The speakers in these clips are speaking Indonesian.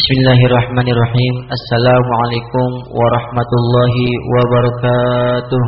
Bismillahirrahmanirrahim. Assalamualaikum warahmatullahi wabarakatuh.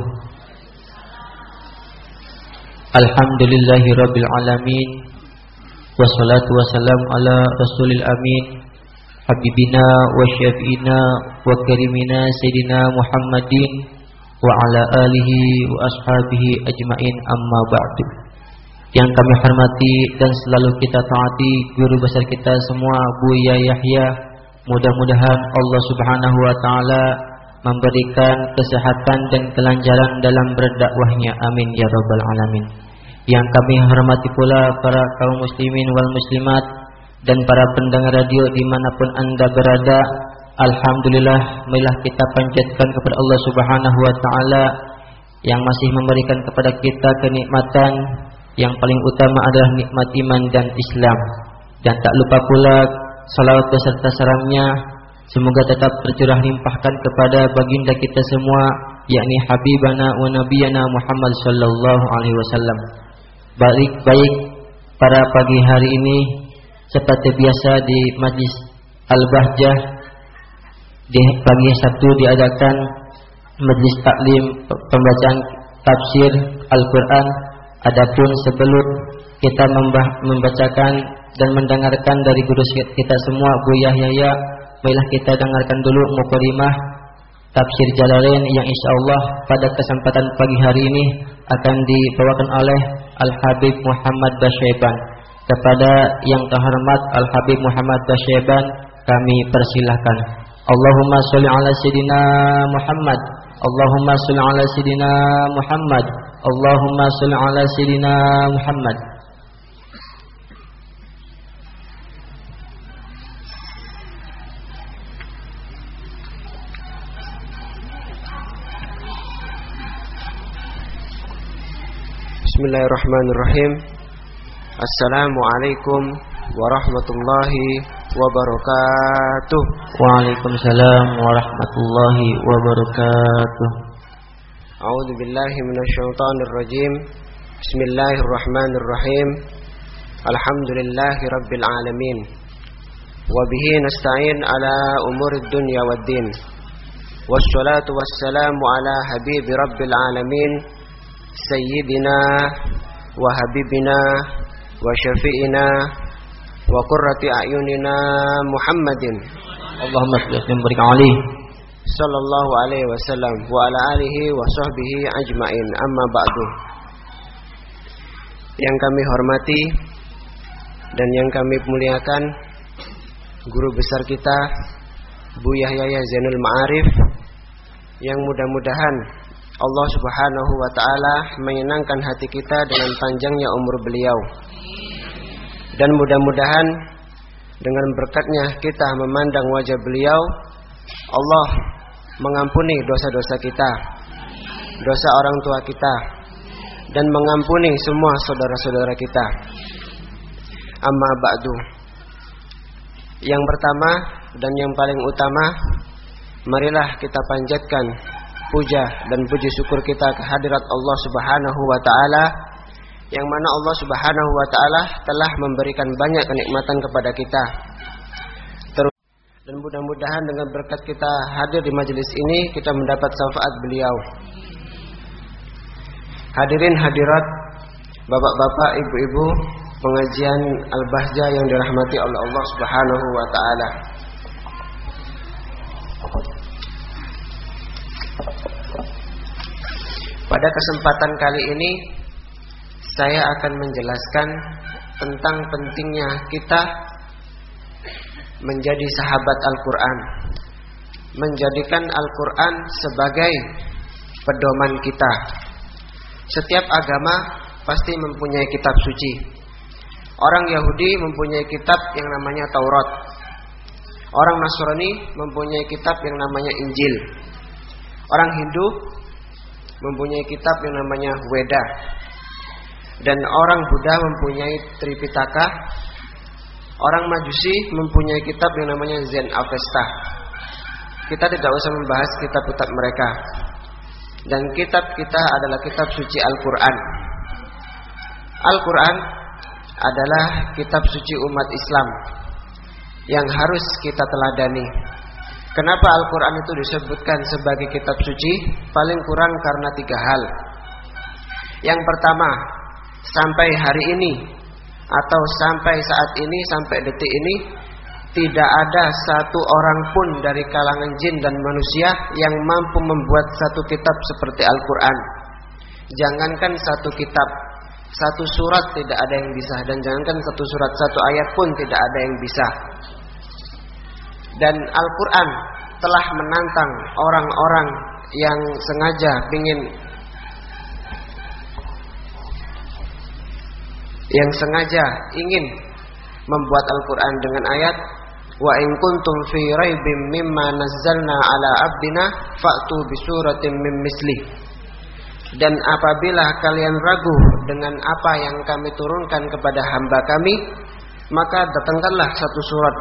Alhamdulillahirabbil alamin. Wassalatu wassalamu ala rasulil amin. Habibina wa syafi'ina wa karimina sayyidina Muhammadin wa ala alihi wa ashabihi ajmain, amma ba'du. Yang kami hormati dan selalu kita taati guru besar kita semua, Buya Yahya. Mudah-mudahan Allah Subhanahu wa taala memberikan kesehatan dan kelancaran dalam berdakwahnya. Amin ya rabbal alamin. Yang kami hormati pula para kaum muslimin wal muslimat dan para pendengar radio dimanapun Anda berada. Alhamdulillah, marilah kita panjatkan kepada Allah Subhanahu wa taala yang masih memberikan kepada kita kenikmatan. Yang paling utama adalah nikmat iman dan Islam. Dan tak lupa pula salawat beserta salamnya semoga tetap tercurah limpahkan kepada baginda kita semua, yakni Habibana wa Nabiyana Muhammad sallallahu alaihi wasallam. Baik pada pagi hari ini seperti biasa di Majlis Al-Bahjah di pagi Sabtu diadakan majlis taklim pembacaan tafsir Al-Quran. Adapun sebelum kita membacakan dan mendengarkan dari guru kita semua, Buya Yahya, marilah kita dengarkan dulu mukadimah tafsir Jalalain yang insyaallah pada kesempatan pagi hari ini akan dibawakan oleh Al-Habib Muhammad Basyaiban. Kepada yang terhormat Al-Habib Muhammad Basyaiban kami persilahkan. Allahumma sholli ala sayidina Muhammad. Allahumma sholli ala sayidina Muhammad. Allahumma sholli ala sayidina Muhammad. Bismillahirrahmanirrahim. Assalamualaikum warahmatullahi wabarakatuh. Waalaikumsalam warahmatullahi wabarakatuh. A'udzu billahi minasyaitonir rajim. Bismillahirrahmanirrahim. Alhamdulillahi rabbil alamin. Wa bihi nasta'in ala umurid dunya waddin. Wassalatu wassalamu ala habibi rabbil alamin, sayyidina wa habibina wa syafi'ina wa qurrati a'yunina Muhammadin Allahumma shalli wa barik sallallahu alaihi wasallam wa ala alihi wa sahbihi ajmain, amma ba'du. Yang kami hormati dan yang kami muliakan guru besar kita Buya Yahya Zainul Ma'arif, yang mudah-mudahan Allah Subhanahu wa taala menyenangkan hati kita dengan panjangnya umur beliau. Dan mudah-mudahan dengan berkatnya kita memandang wajah beliau, Allah mengampuni dosa-dosa kita, dosa orang tua kita, dan mengampuni semua saudara-saudara kita. Amma ba'du. Yang pertama dan yang paling utama, marilah kita panjatkan puja dan puji syukur kita kehadirat Allah Subhanahu wa taala, yang mana Allah Subhanahu wa taala telah memberikan banyak kenikmatan kepada kita. Dan mudah-mudahan dengan berkat kita hadir di majelis ini kita mendapat syafaat beliau. Hadirin hadirat, bapak-bapak, ibu-ibu, pengajian Al-Bahjah yang dirahmati oleh Allah Subhanahu wa taala. Pada kesempatan kali ini saya akan menjelaskan tentang pentingnya kita menjadi sahabat Al-Quran, menjadikan Al-Quran sebagai pedoman kita. Setiap agama pasti mempunyai kitab suci. Orang Yahudi mempunyai kitab yang namanya Taurat. Orang Nasrani mempunyai kitab yang namanya Injil. Orang Hindu mempunyai kitab yang namanya Weda. Dan orang Buddha mempunyai Tripitaka. Orang Majusi mempunyai kitab yang namanya Zen Avesta. Kita tidak usah membahas kitab-kitab mereka. Dan kitab kita adalah kitab suci Al-Quran. Al-Quran adalah kitab suci umat Islam. yang harus kita teladani. Kenapa Al-Quran itu disebutkan sebagai kitab suci? Paling kurang karena 3 hal. Yang pertama, sampai hari ini atau sampai saat ini, sampai detik ini, tidak ada satu orang pun dari kalangan jin dan manusia yang mampu membuat satu kitab seperti Al-Quran. Jangankan satu kitab, satu surat tidak ada yang bisa. Dan jangankan satu surat, satu ayat pun tidak ada yang bisa. Dan Al-Quran telah menantang orang-orang yang sengaja ingin membuat Al-Quran dengan ayat wa in kuntum fi raibim mimma nazzalna ala abdina fa'tu bi suratin min misli. Dan apabila kalian ragu dengan apa yang kami turunkan kepada hamba kami, maka datangkanlah satu surat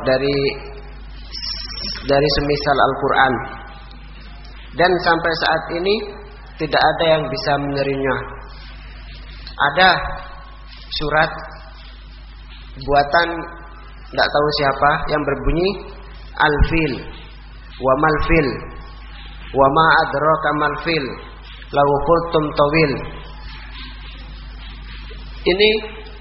dari semisal Al-Quran. Dan sampai saat ini tidak ada yang bisa menyerinya. Ada surat buatan tidak tahu siapa yang berbunyi Al-Fil, wa mal fil, wa ma adraka mal fil, law qultum tawil. Ini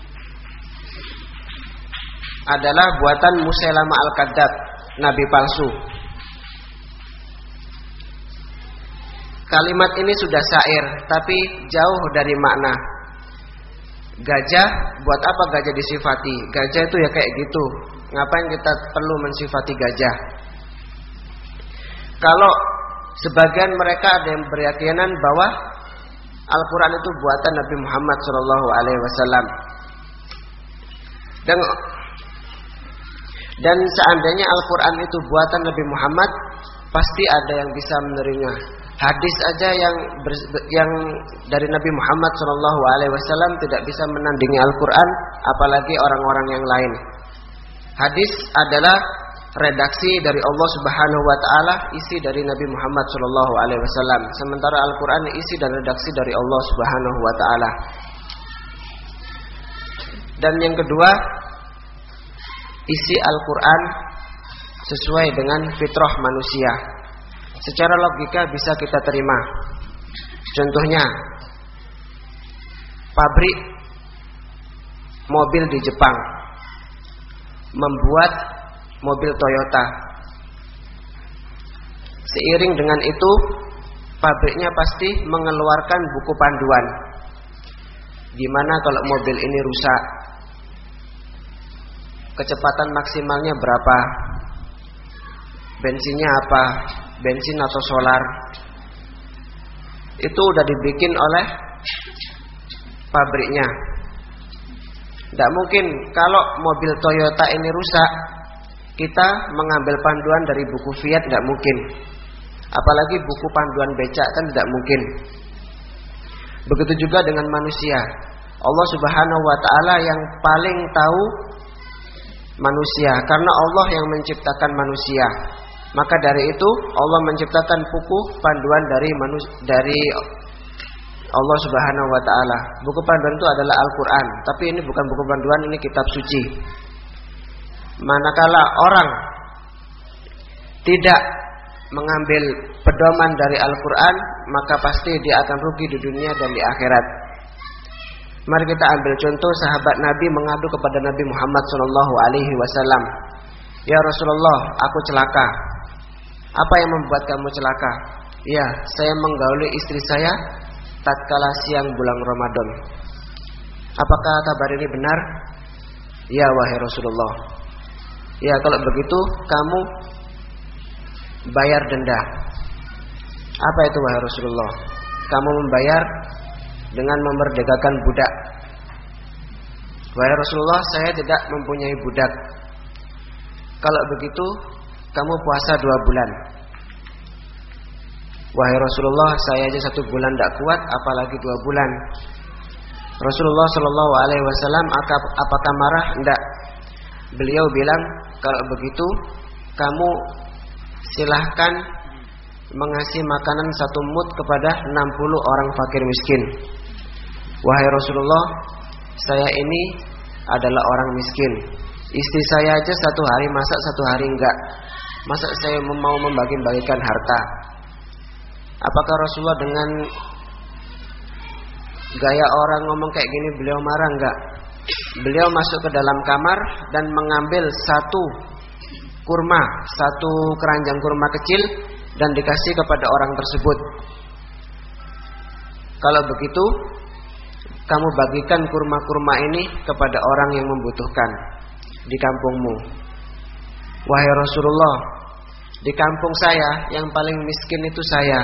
adalah buatan Musailamah Al-Kadzdzab, nabi palsu. Kalimat ini sudah syair, tapi jauh dari makna. Gajah, buat apa gajah disifati? Gajah itu ya kayak gitu. Ngapain kita perlu mensifati gajah? Kalau sebagian mereka ada yang berkeyakinan bahwa Al-Quran itu buatan Nabi Muhammad SAW. Dan seandainya Al-Quran itu buatan Nabi Muhammad, pasti ada yang bisa menerimanya. Hadis aja yang dari Nabi Muhammad SAW tidak bisa menandingi Al-Quran, apalagi orang-orang yang lain. Hadis adalah redaksi dari Allah Subhanahu Wa Taala, isi dari Nabi Muhammad SAW. Sementara Al-Quran isi dan redaksi dari Allah Subhanahu Wa Taala. Dan yang kedua, isi Al-Quran sesuai dengan fitrah manusia. Secara logika bisa kita terima. Contohnya, pabrik mobil di Jepang membuat mobil Toyota. Seiring dengan itu, pabriknya pasti mengeluarkan buku panduan. Gimana kalau mobil ini rusak? Kecepatan maksimalnya berapa? Bensinnya apa? Bensin atau solar? Itu udah dibikin oleh pabriknya. Tidak mungkin kalau mobil Toyota ini rusak, kita mengambil panduan dari buku Fiat, tidak mungkin. Apalagi buku panduan becak, kan tidak mungkin. Begitu juga dengan manusia. Allah Subhanahu Wa Taala yang paling tahu manusia, karena Allah yang menciptakan manusia. Maka dari itu Allah menciptakan buku panduan dari Allah Subhanahu Wa Taala. Buku panduan itu adalah Al-Quran, tapi ini bukan buku panduan, ini kitab suci. Manakala orang tidak mengambil pedoman dari Al-Quran, maka pasti dia akan rugi di dunia dan di akhirat. Mari kita ambil contoh sahabat Nabi mengadu kepada Nabi Muhammad SAW. Ya Rasulullah, aku celaka. Apa yang membuat kamu celaka? Ya, saya menggauli istri saya tatkala siang bulan Ramadan. Apakah kabar ini benar? Ya wahai Rasulullah. Ya, kalau begitu kamu bayar denda. Apa itu wahai Rasulullah? Kamu membayar dengan memerdekakan budak. Wahai Rasulullah, saya tidak mempunyai budak. Kalau begitu kamu puasa 2 bulan. Wahai Rasulullah, saya aja 1 bulan tidak kuat, apalagi 2 bulan. Rasulullah SAW apakah marah? Tidak. Beliau bilang, kalau begitu kamu silahkan mengasih makanan 1 mud kepada 60 orang fakir miskin. Wahai Rasulullah, saya ini adalah orang miskin. Istri saya aja satu hari masak, satu hari enggak. Masa saya mau membagi-bagikan harta? Apakah Rasulullah dengan gaya orang ngomong kayak gini beliau marah enggak? Beliau masuk ke dalam kamar dan mengambil satu keranjang kurma kecil dan dikasih kepada orang tersebut. Kalau begitu, kamu bagikan kurma-kurma ini kepada orang yang membutuhkan di kampungmu. Wahai Rasulullah, di kampung saya yang paling miskin itu saya.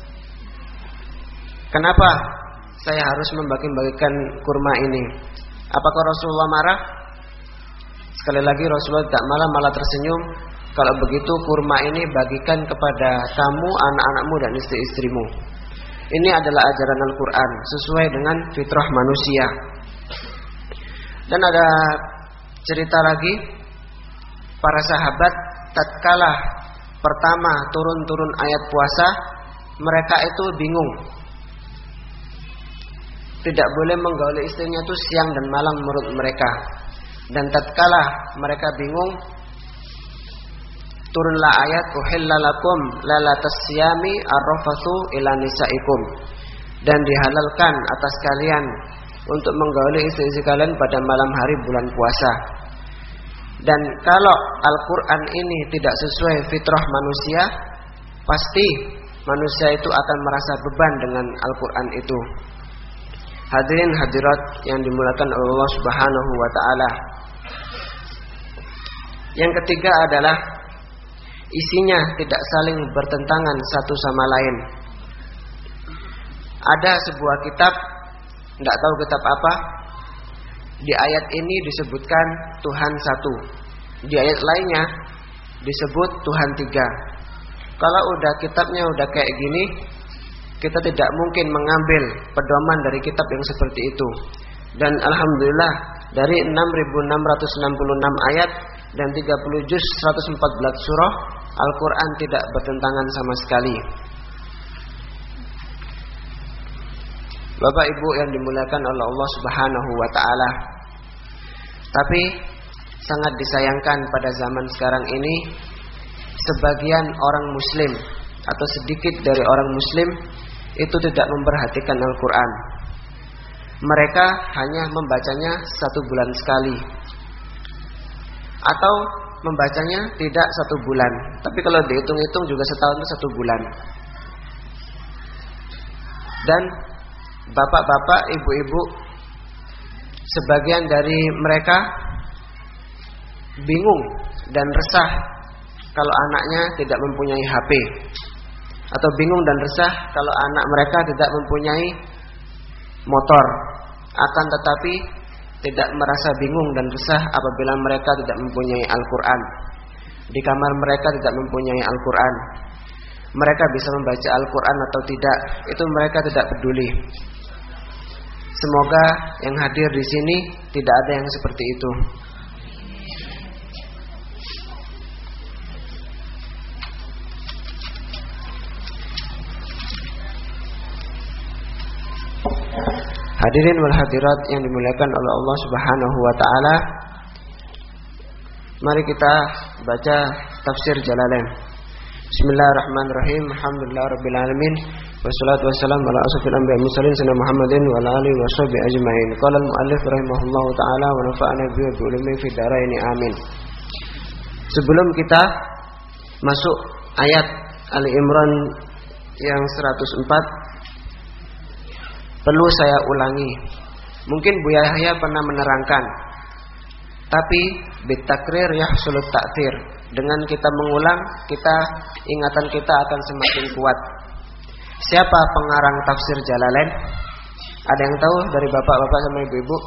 Kenapa saya harus membagi-bagikan kurma ini? Apakah Rasulullah marah? Sekali lagi Rasulullah tidak malah tersenyum. Kalau begitu kurma ini bagikan kepada kamu, anak-anakmu dan istri-istrimu. Ini adalah ajaran Al-Quran sesuai dengan fitrah manusia. Dan ada cerita lagi, para sahabat tatkala pertama turun ayat puasa, mereka itu bingung. Tidak boleh menggauli istrinya itu siang dan malam menurut mereka. Dan tatkala mereka bingung, turunlah ayat uhilla lakum lailatas siyami arrafathu ila nisaikum, dan dihalalkan atas kalian untuk menggauli istri-istri kalian pada malam hari bulan puasa. Dan kalau Al-Quran ini tidak sesuai fitrah manusia, pasti manusia itu akan merasa beban dengan Al-Quran itu. Hadirin hadirat yang dimuliakan oleh Allah Subhanahu wa taala. Yang ketiga adalah isinya tidak saling bertentangan satu sama lain. Ada sebuah kitab, tidak tahu kitab apa, di ayat ini disebutkan Tuhan satu, di ayat lainnya disebut Tuhan tiga. Kalau kitabnya udah kayak gini, kita tidak mungkin mengambil pedoman dari kitab yang seperti itu. Dan alhamdulillah dari 6.666 ayat dan 30 juz 114 surah, Al-Quran tidak bertentangan sama sekali. Bapak Ibu yang dimuliakan oleh Allah Subhanahu wa taala. Tapi sangat disayangkan pada zaman sekarang ini, sebagian orang muslim atau sedikit dari orang muslim itu tidak memperhatikan Al-Quran. Mereka hanya membacanya 1 bulan sekali, atau membacanya tidak 1 bulan, tapi kalau dihitung-hitung juga setahun itu 1 bulan. Dan bapak-bapak, ibu-ibu, sebagian dari mereka bingung dan resah kalau anaknya tidak mempunyai HP, atau bingung dan resah kalau anak mereka tidak mempunyai motor. Akan tetapi tidak merasa bingung dan resah apabila mereka tidak mempunyai Al-Quran. Di kamar mereka tidak mempunyai Al-Quran. Mereka bisa membaca Al-Quran atau tidak, itu mereka tidak peduli. Semoga yang hadir di sini tidak ada yang seperti itu. Hadirin wal hadirat yang dimuliakan oleh Allah Subhanahu wa taala. Mari kita baca tafsir Jalalain. Bismillahirrahmanirrahim. Alhamdulillahirabbil alamin. Wassalatu wassalamu ala asyrofil anbiya'i wal mursalin sayyidina Muhammadin wa ala alihi washabihi ajmain. Qala al-muallif rahimahullahu taala wa nafa'ana bihi wa bi ulumi fid dharain amin. Sebelum kita masuk ayat Ali Imran yang 104, perlu saya ulangi. Mungkin Buya Yahya pernah menerangkan, tapi bitakrir yahsulut ta'thir. Dengan kita mengulang, ingatan kita akan semakin kuat. Siapa pengarang tafsir Jalalain? Ada yang tahu dari bapak-bapak sama ibu-ibu?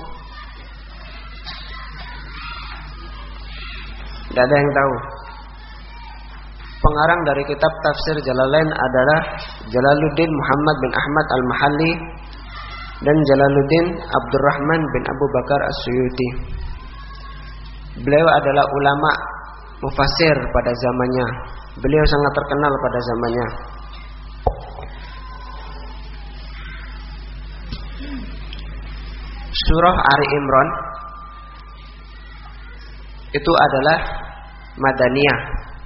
Tidak ada yang tahu. Pengarang dari kitab tafsir Jalalain adalah Jalaluddin Muhammad bin Ahmad Al-Mahalli dan Jalaluddin Abdurrahman bin Abu Bakar As-Suyuti. Beliau adalah ulama mufassir pada zamannya. Beliau sangat terkenal pada zamannya. Surah Ali Imran itu adalah Madaniyah.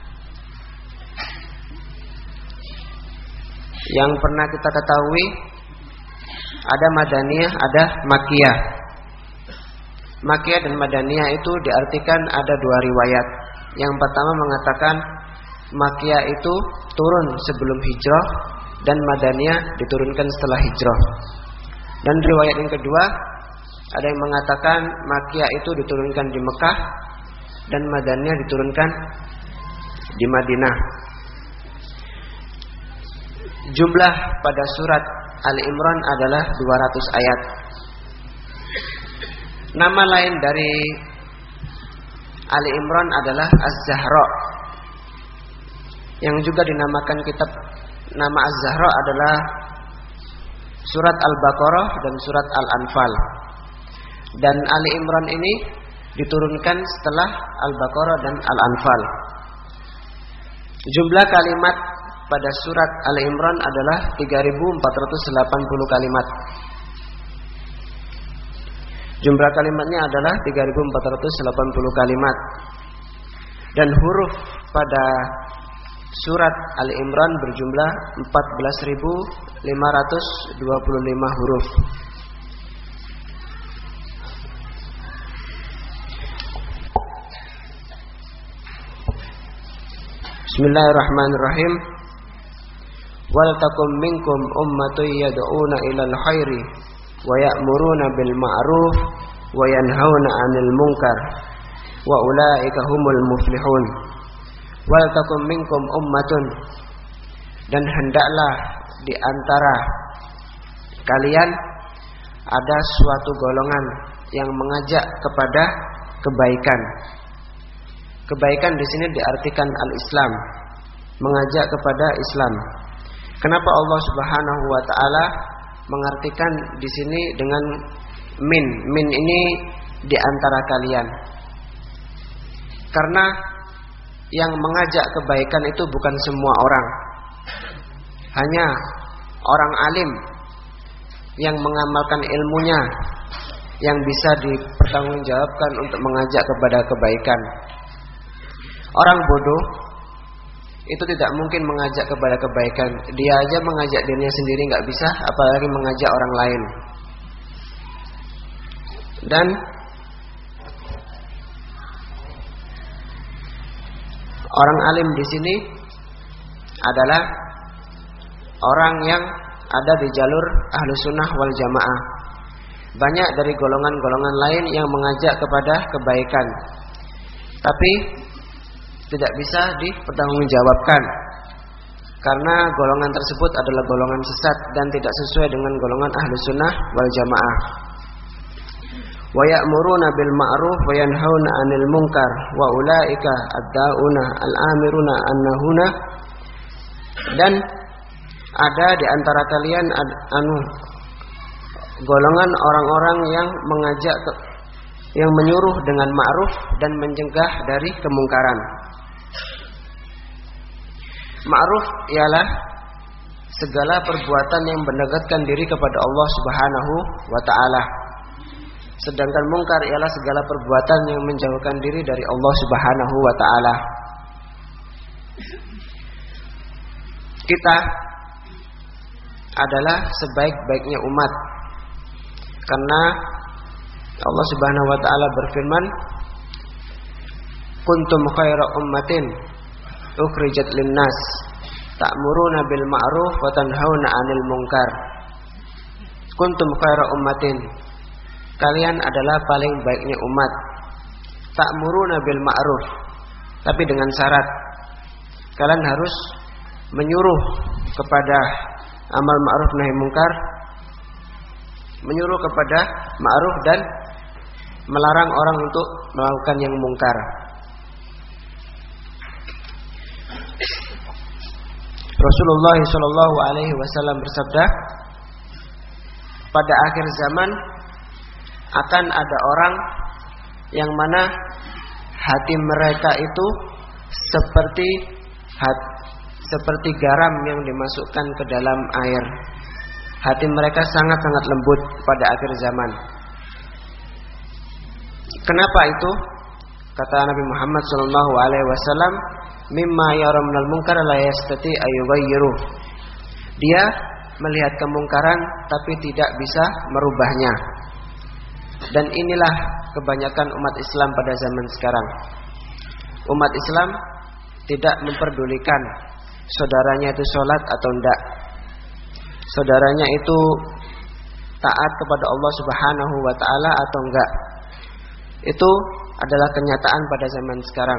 Yang pernah kita ketahui ada Madaniyah, ada Makkiyah. Makkiyah dan Madaniyah itu diartikan ada dua riwayat. Yang pertama mengatakan Makkiyah itu turun sebelum hijrah dan Madaniyah diturunkan setelah hijrah. Dan riwayat yang kedua ada yang mengatakan Makkiyah itu diturunkan di Mekah dan Madaniyah diturunkan di Madinah. Jumlah pada surat Ali Imran adalah 200 ayat. Nama lain dari Ali Imran adalah Az-Zahra. Yang juga dinamakan kitab nama Az-Zahra adalah surat Al-Baqarah dan surat Al-Anfal. Dan Ali Imran ini diturunkan setelah Al-Baqarah dan Al-Anfal. Jumlah kalimat pada surat Ali Imran adalah 3.480 kalimat. Jumlah kalimatnya adalah 3.480 kalimat. Dan huruf pada surat Ali Imran berjumlah 14.525 huruf. Bismillahirrahmanirrahim. Wal takum minkum ummatun yad'una ilal khairi wa ya'muruna bil ma'ruf wa yanhauna 'anil munkar wa ulaika humul muflihun. Wal takum minkum ummatun, dan hendaklah di antara kalian ada suatu golongan yang mengajak kepada kebaikan. Kebaikan di sini diartikan al-Islam, mengajak kepada Islam. Kenapa Allah Subhanahu wa taala mengartikan di sini dengan min? Min ini di antara kalian. Karena yang mengajak kebaikan itu bukan semua orang. Hanya orang alim yang mengamalkan ilmunya yang bisa dipertanggungjawabkan untuk mengajak kepada kebaikan. Orang bodoh itu tidak mungkin mengajak kepada kebaikan. Dia aja mengajak dirinya sendiri nggak bisa, apalagi mengajak orang lain. Dan orang alim di sini adalah orang yang ada di jalur Ahlus Sunnah wal Jamaah. Banyak dari golongan-golongan lain yang mengajak kepada kebaikan, tapi tidak bisa dipertanggungjawabkan karena golongan tersebut adalah golongan sesat dan tidak sesuai dengan golongan Ahlus Sunnah wal Jamaah. Wa ya'muruna bil ma'ruf wa yanhauna 'anil munkar wa ulaika ad-da'una al-amiruna an-nahuna. Dan ada di antara kalian golongan orang-orang yang mengajak yang menyuruh dengan ma'ruf dan mencegah dari kemungkaran. Ma'ruf ialah segala perbuatan yang mendekatkan diri kepada Allah Subhanahu wa taala. Sedangkan mungkar ialah segala perbuatan yang menjauhkan diri dari Allah Subhanahu wa taala. Kita adalah sebaik-baiknya umat. Karena Allah Subhanahu wa taala berfirman, "Kuntum khaira ummatin ukhrijat linnas ta'muruna bil ma'ruf wa tanhauna 'anil munkar." Kuntum khaira ummatin, kalian adalah paling baiknya umat. Ta'muruna bil ma'ruf, tapi dengan syarat kalian harus menyuruh kepada amal ma'ruf nahi munkar, menyuruh kepada ma'ruf dan melarang orang untuk melakukan yang mungkar. Rasulullah sallallahu alaihi wasallam bersabda, pada akhir zaman akan ada orang yang mana hati mereka itu seperti garam yang dimasukkan ke dalam air. Hati mereka sangat-sangat lembut pada akhir zaman. Kenapa itu? Kata Nabi Muhammad sallallahu alaihi wasallam, "Mimma yara minal munkar la yastati ayyughayyiru." Dia melihat kemungkaran tapi tidak bisa merubahnya. Dan inilah kebanyakan umat Islam pada zaman sekarang. Umat Islam tidak memperdulikan saudaranya itu sholat atau enggak, saudaranya itu taat kepada Allah Subhanahu wa ta'ala atau enggak. Itu adalah kenyataan pada zaman sekarang.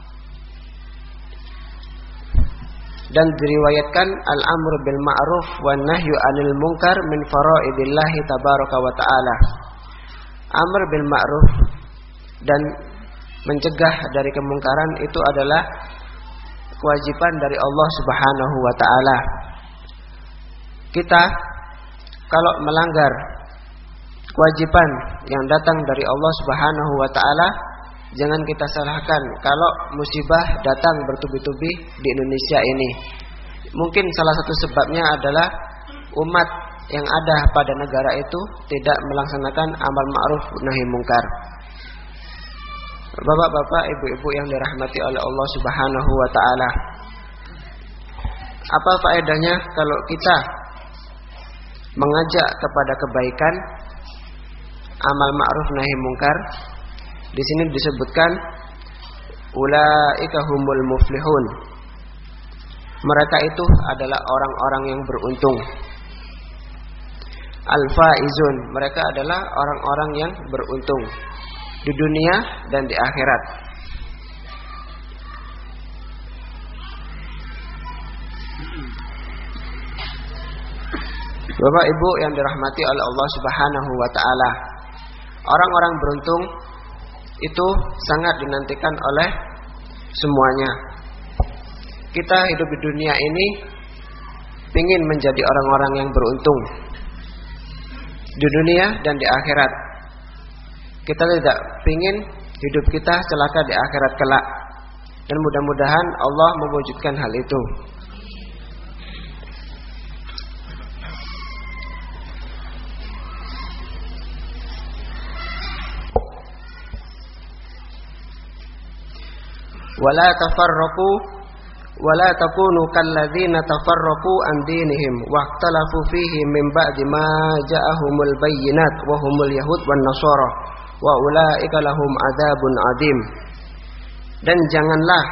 Dan diriwayatkan al-amru bil ma'ruf wan nahyu 'anil munkar min faraidillahi tabaraka wa ta'ala. Amr bil ma'ruf dan mencegah dari kemungkaran itu adalah kewajiban dari Allah Subhanahu wa ta'ala. Kita kalau melanggar kewajiban yang datang dari Allah Subhanahu wa ta'ala, jangan kita salahkan kalau musibah datang bertubi-tubi di Indonesia ini. Mungkin salah satu sebabnya adalah umat yang ada pada negara itu tidak melaksanakan amal ma'ruf nahi mungkar. Bapak-bapak, ibu-ibu yang dirahmati oleh Allah Subhanahu wa ta'ala, apa faedahnya kalau kita mengajak kepada kebaikan, amal ma'ruf nahi mungkar? Di sini disebutkan ulaika humul muflihun. Mereka itu adalah orang-orang yang beruntung. Al-faizun, mereka adalah orang-orang yang beruntung di dunia dan di akhirat. Bapak Ibu yang dirahmati oleh Allah Subhanahu wa ta'ala, orang-orang beruntung itu sangat dinantikan oleh semuanya. Kita hidup di dunia ini ingin menjadi orang-orang yang beruntung di dunia dan di akhirat. Kita tidak ingin hidup kita celaka di akhirat kelak. Dan mudah-mudahan Allah mewujudkan hal itu. Wala tafarraqu wala takunu kalladzina tafarraqu an dinihim wa ikhtalafu fihi min ba'di ma ja'ahumul bayyinat wa humul yahud wan nasara wa ulaika lahum adzabun adzim. Dan janganlah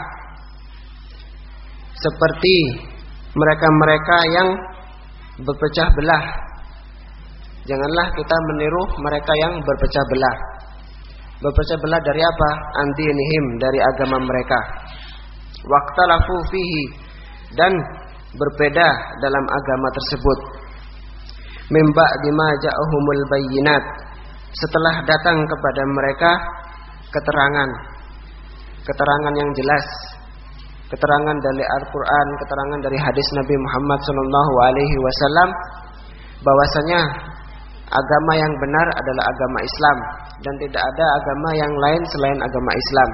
seperti mereka-mereka yang berpecah belah. Janganlah kita meniru mereka yang berpecah belah. Berpecah belah dari apa? Andinihim, dari agama mereka. Waqtalafu fihi, dan berbeda dalam agama tersebut. Mim ba'di ma ja'ahumul bayyinat, setelah datang kepada mereka keterangan yang jelas, keterangan dari Al-Qur'an, keterangan dari hadis Nabi Muhammad SAW, bahwasanya agama yang benar adalah agama Islam dan tidak ada agama yang lain selain agama Islam.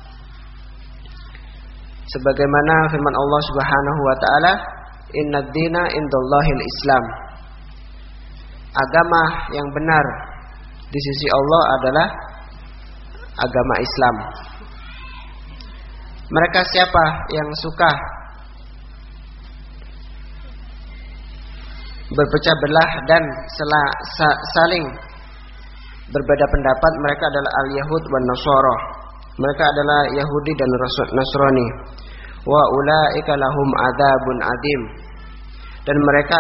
Sebagaimana firman Allah Subhanahu wa taala, "Innad dina indallahil Islam." Agama yang benar di sisi Allah adalah agama Islam. Mereka siapa yang suka berpecah belah dan saling berbeda pendapat? Mereka adalah al-Yahud wan Nasara. Mereka adalah Yahudi dan Nasrani. Wa ulaika lahum adzabun adzim. Dan mereka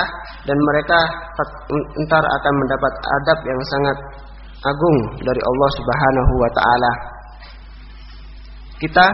entar akan mendapat adab yang sangat agung dari Allah Subhanahu wa taala. Kita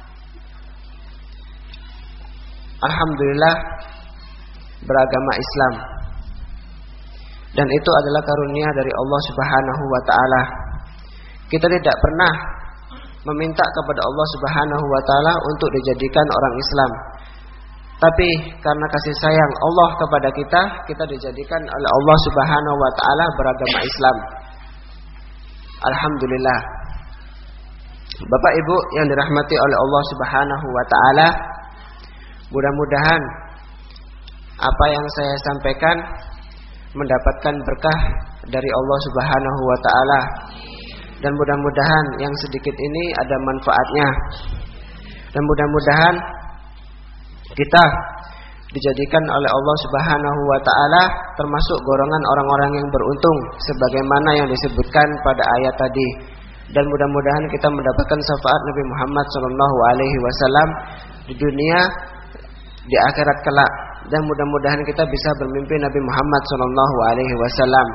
alhamdulillah beragama Islam, dan itu adalah karunia dari Allah Subhanahu wa taala. Kita tidak pernah meminta kepada Allah Subhanahu wa taala untuk dijadikan orang Islam, tapi karena kasih sayang Allah kepada kita, kita dijadikan oleh Allah Subhanahu wa taala beragama Islam. Alhamdulillah. Bapak Ibu yang dirahmati oleh Allah Subhanahu wa taala, mudah-mudahan apa yang saya sampaikan mendapatkan berkah dari Allah Subhanahu wa taala, dan mudah-mudahan yang sedikit ini ada manfaatnya. Dan mudah-mudahan kita dijadikan oleh Allah Subhanahu wa taala termasuk golongan orang-orang yang beruntung sebagaimana yang disebutkan pada ayat tadi. Dan mudah-mudahan kita mendapatkan syafaat Nabi Muhammad sallallahu alaihi wasallam di dunia, di akhirat kelak. Dan mudah-mudahan kita bisa bermimpi Nabi Muhammad sallallahu alaihi wasallam.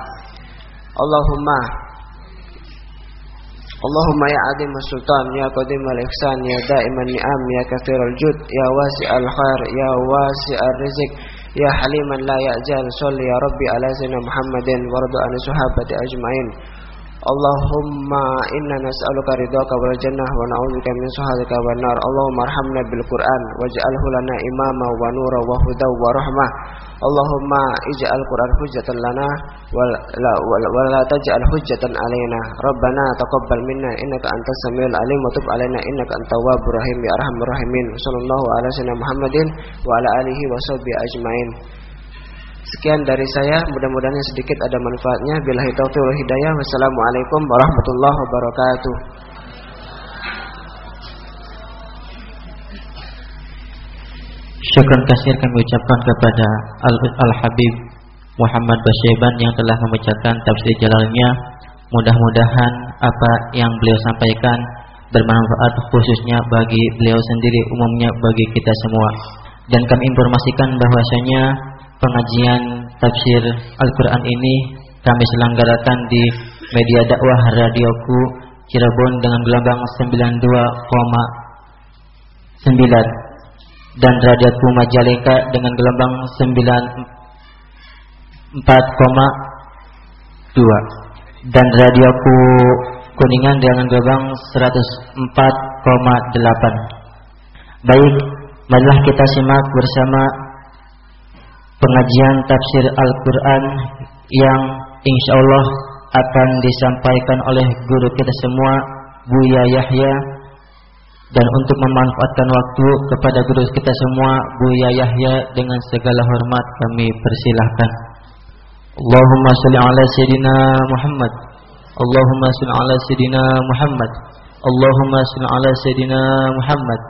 Allahumma ya azim sultan, ya qadim al-ihsan, ya daiman ni'am, ya katsiral jud, ya wasi'al khair, ya wasi'ar rizq, ya haliman la ya'jal, sholli ya rabbi ala sayyidina Muhammadin warda an sahabati ajmain. Allahumma inna nas'aluka ridhaka wal jannah wa na'udzubika min sakhatika wan nar. Allahumma arhamna bil Qur'an waj'alhu lana imama wa nura wa hudaw wa rahmah. Allahumma ij'al Qur'an hujjatan lana wa la taj'al hujjatan alaina. Rabbana taqabbal minna innaka antas samiul alim wa tub alaina innaka antat tawwabur rahim ya arhamar rahimin. Sallallahu ala sayyidina Muhammadin wa ala alihi wa sahbihi ajmain. Sekian dari saya, mudah-mudahan sedikit ada manfaatnya. Billahi taufiq wal hidayah. Wassalamualaikum warahmatullahi wabarakatuh. Syukur kasir kami ucapkan kepada Al-Habib Muhammad Basyaiban yang telah membacakan tafsir Jalalnya. Mudah-mudahan apa yang beliau sampaikan bermanfaat khususnya bagi beliau sendiri, umumnya bagi kita semua. Dan kami informasikan bahwasanya pengajian tafsir Al-Quran ini kami selenggarakan di media dakwah Radioku Cirebon dengan gelombang 92,9 dan Radioku Majalengka dengan gelombang 94,2 dan Radioku Kuningan dengan gelombang 104,8. Baik, marilah kita simak bersama pengajian tafsir Al-Quran yang insya Allah akan disampaikan oleh guru kita semua, Buya Yahya. Dan untuk memanfaatkan waktu kepada guru kita semua, Buya Yahya, dengan segala hormat kami persilahkan. Allahumma sholli ala sayyidina Muhammad. Allahumma sholli ala sayyidina Muhammad. Allahumma sholli ala sayyidina Muhammad.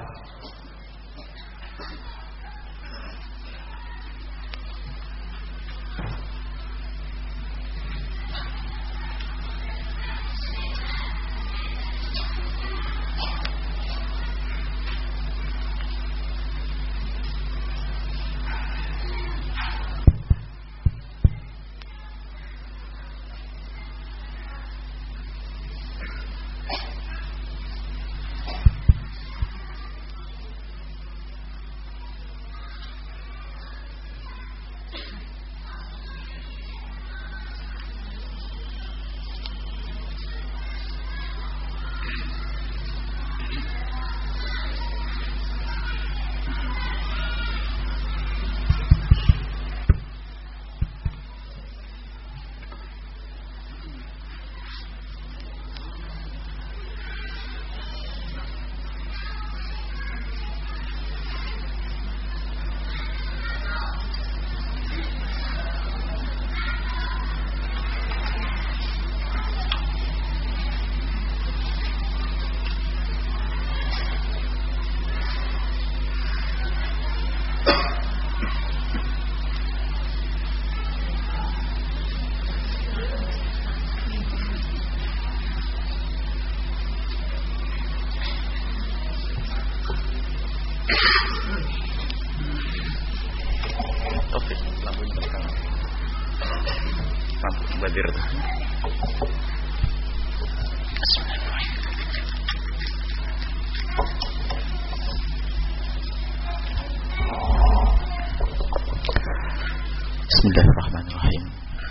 Bismillahirrahmanirrahim.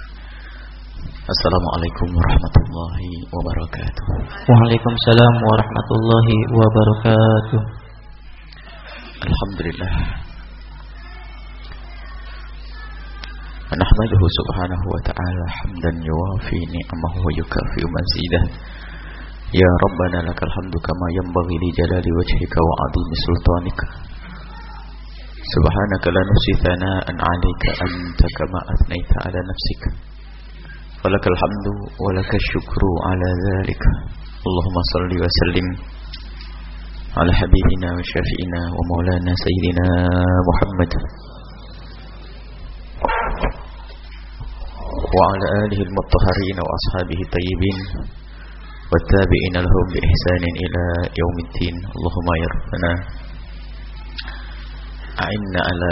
Assalamualaikum warahmatullahi wabarakatuh. Waalaikumsalam warahmatullahi wabarakatuh. Alhamdulillah. Nahmaduhu subhanahu wa ta'ala hamdan yuwafi ni'amahu wa yukafi'u mazidah. Ya Rabbana lakal hamdu kama yanbaghi li jalali wajhika wa 'azimi sultanika. Subhanaka la nuhsi thana'an 'alaika anta kama athnaita 'ala nafsika. falakal hamdu wa lakal syukru ala dzalik. Allahumma shalli wa sallim ala habibina wa syafi'ina wa maulana sayyidina Muhammad wa ala alihi al-mutahharin wa ashabihi tayyibin wa tabi'ina lahum bi ihsanin ila yaumiddin. Allahumma ya rabbana a'inna ala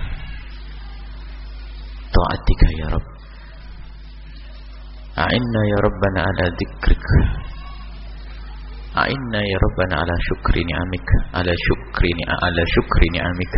ta'atika ya rabb, a'inna ya rabbana ala dzikrik, a'inna ya rabbana ala syukri ni'amik, ala syukri ni'amik,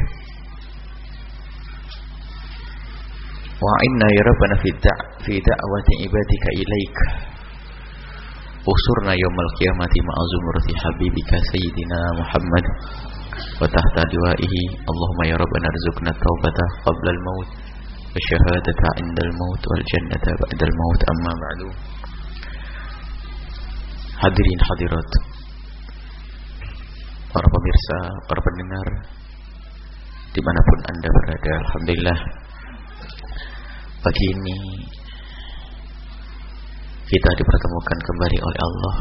wa a'inna ya rabbana fi da'wati ibadika ilaik, usurna yawmal qiyamati ma'a zumrati habibika sayyidina Muhammad wa tahta liwa'ihi. Allahumma ya rabbana arzuqna taubata qabla al-maut wa syahadata 'inda al-maut wal jannata ba'da al-maut. Amma ba'du. Hadirin hadirat, para pemirsa, para pendengar dimanapun Anda berada, alhamdulillah pagi ini kita dipertemukan kembali oleh Allah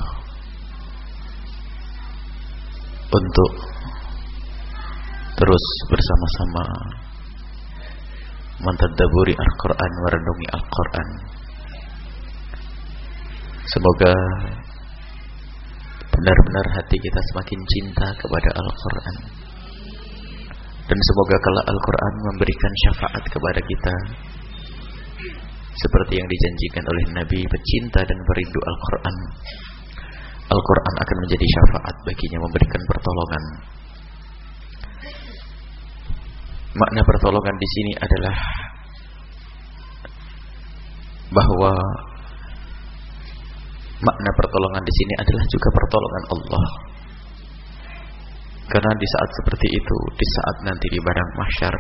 untuk terus bersama-sama mentadabburi Al-Quran, merenungi Al-Quran. Semoga benar-benar hati kita semakin cinta kepada Al-Quran, dan semoga kalau Al-Quran memberikan syafaat kepada kita seperti yang dijanjikan oleh Nabi pecinta dan perindu Al-Quran. Al-Quran akan menjadi syafaat baginya, memberikan pertolongan. Makna pertolongan di sini adalah bahwa makna pertolongan di sini adalah juga pertolongan Allah. Karena di saat seperti itu, di saat nanti di padang mahsyar,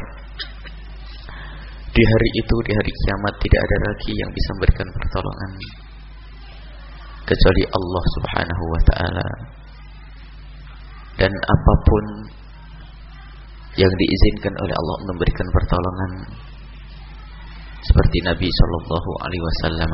di hari itu, di hari kiamat, tidak ada lagi yang bisa memberikan pertolongan kecuali Allah Subhanahu wa ta'ala. Dan apapun yang diizinkan oleh Allah memberikan pertolongan, seperti Nabi sallallahu alaihi wasallam.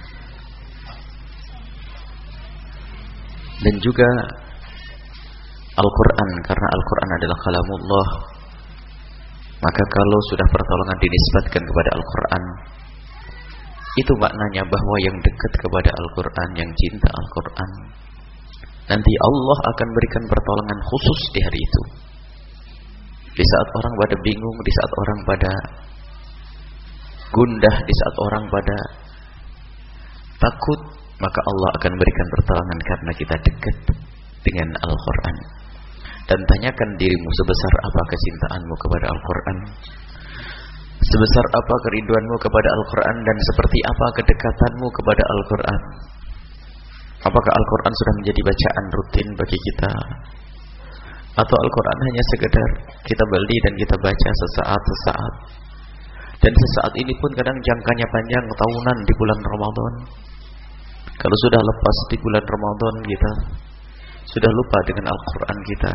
Dan juga Al-Quran, karena Al-Quran adalah kalamullah, maka kalau sudah pertolongan dinisbatkan kepada Al-Quran, itu maknanya bahwa yang dekat kepada Al-Quran, yang cinta Al-Quran, nanti Allah akan berikan pertolongan khusus di hari itu. Di saat orang pada bingung, di saat orang pada gundah, di saat orang pada takut, maka Allah akan berikan pertolongan karena kita dekat dengan Al-Quran. Dan tanyakan dirimu, sebesar apa kecintaanmu kepada Al-Quran, sebesar apa kerinduanmu kepada Al-Quran, dan seperti apa kedekatanmu kepada Al-Quran. Apakah Al-Quran sudah menjadi bacaan rutin bagi kita, atau Al-Quran hanya sekedar kita beli dan kita baca sesaat-sesaat, dan sesaat ini pun kadang jangkanya panjang, tahunan di bulan Ramadan. Kalau sudah lepas di bulan Ramadan, kita sudah lupa dengan Al-Quran kita.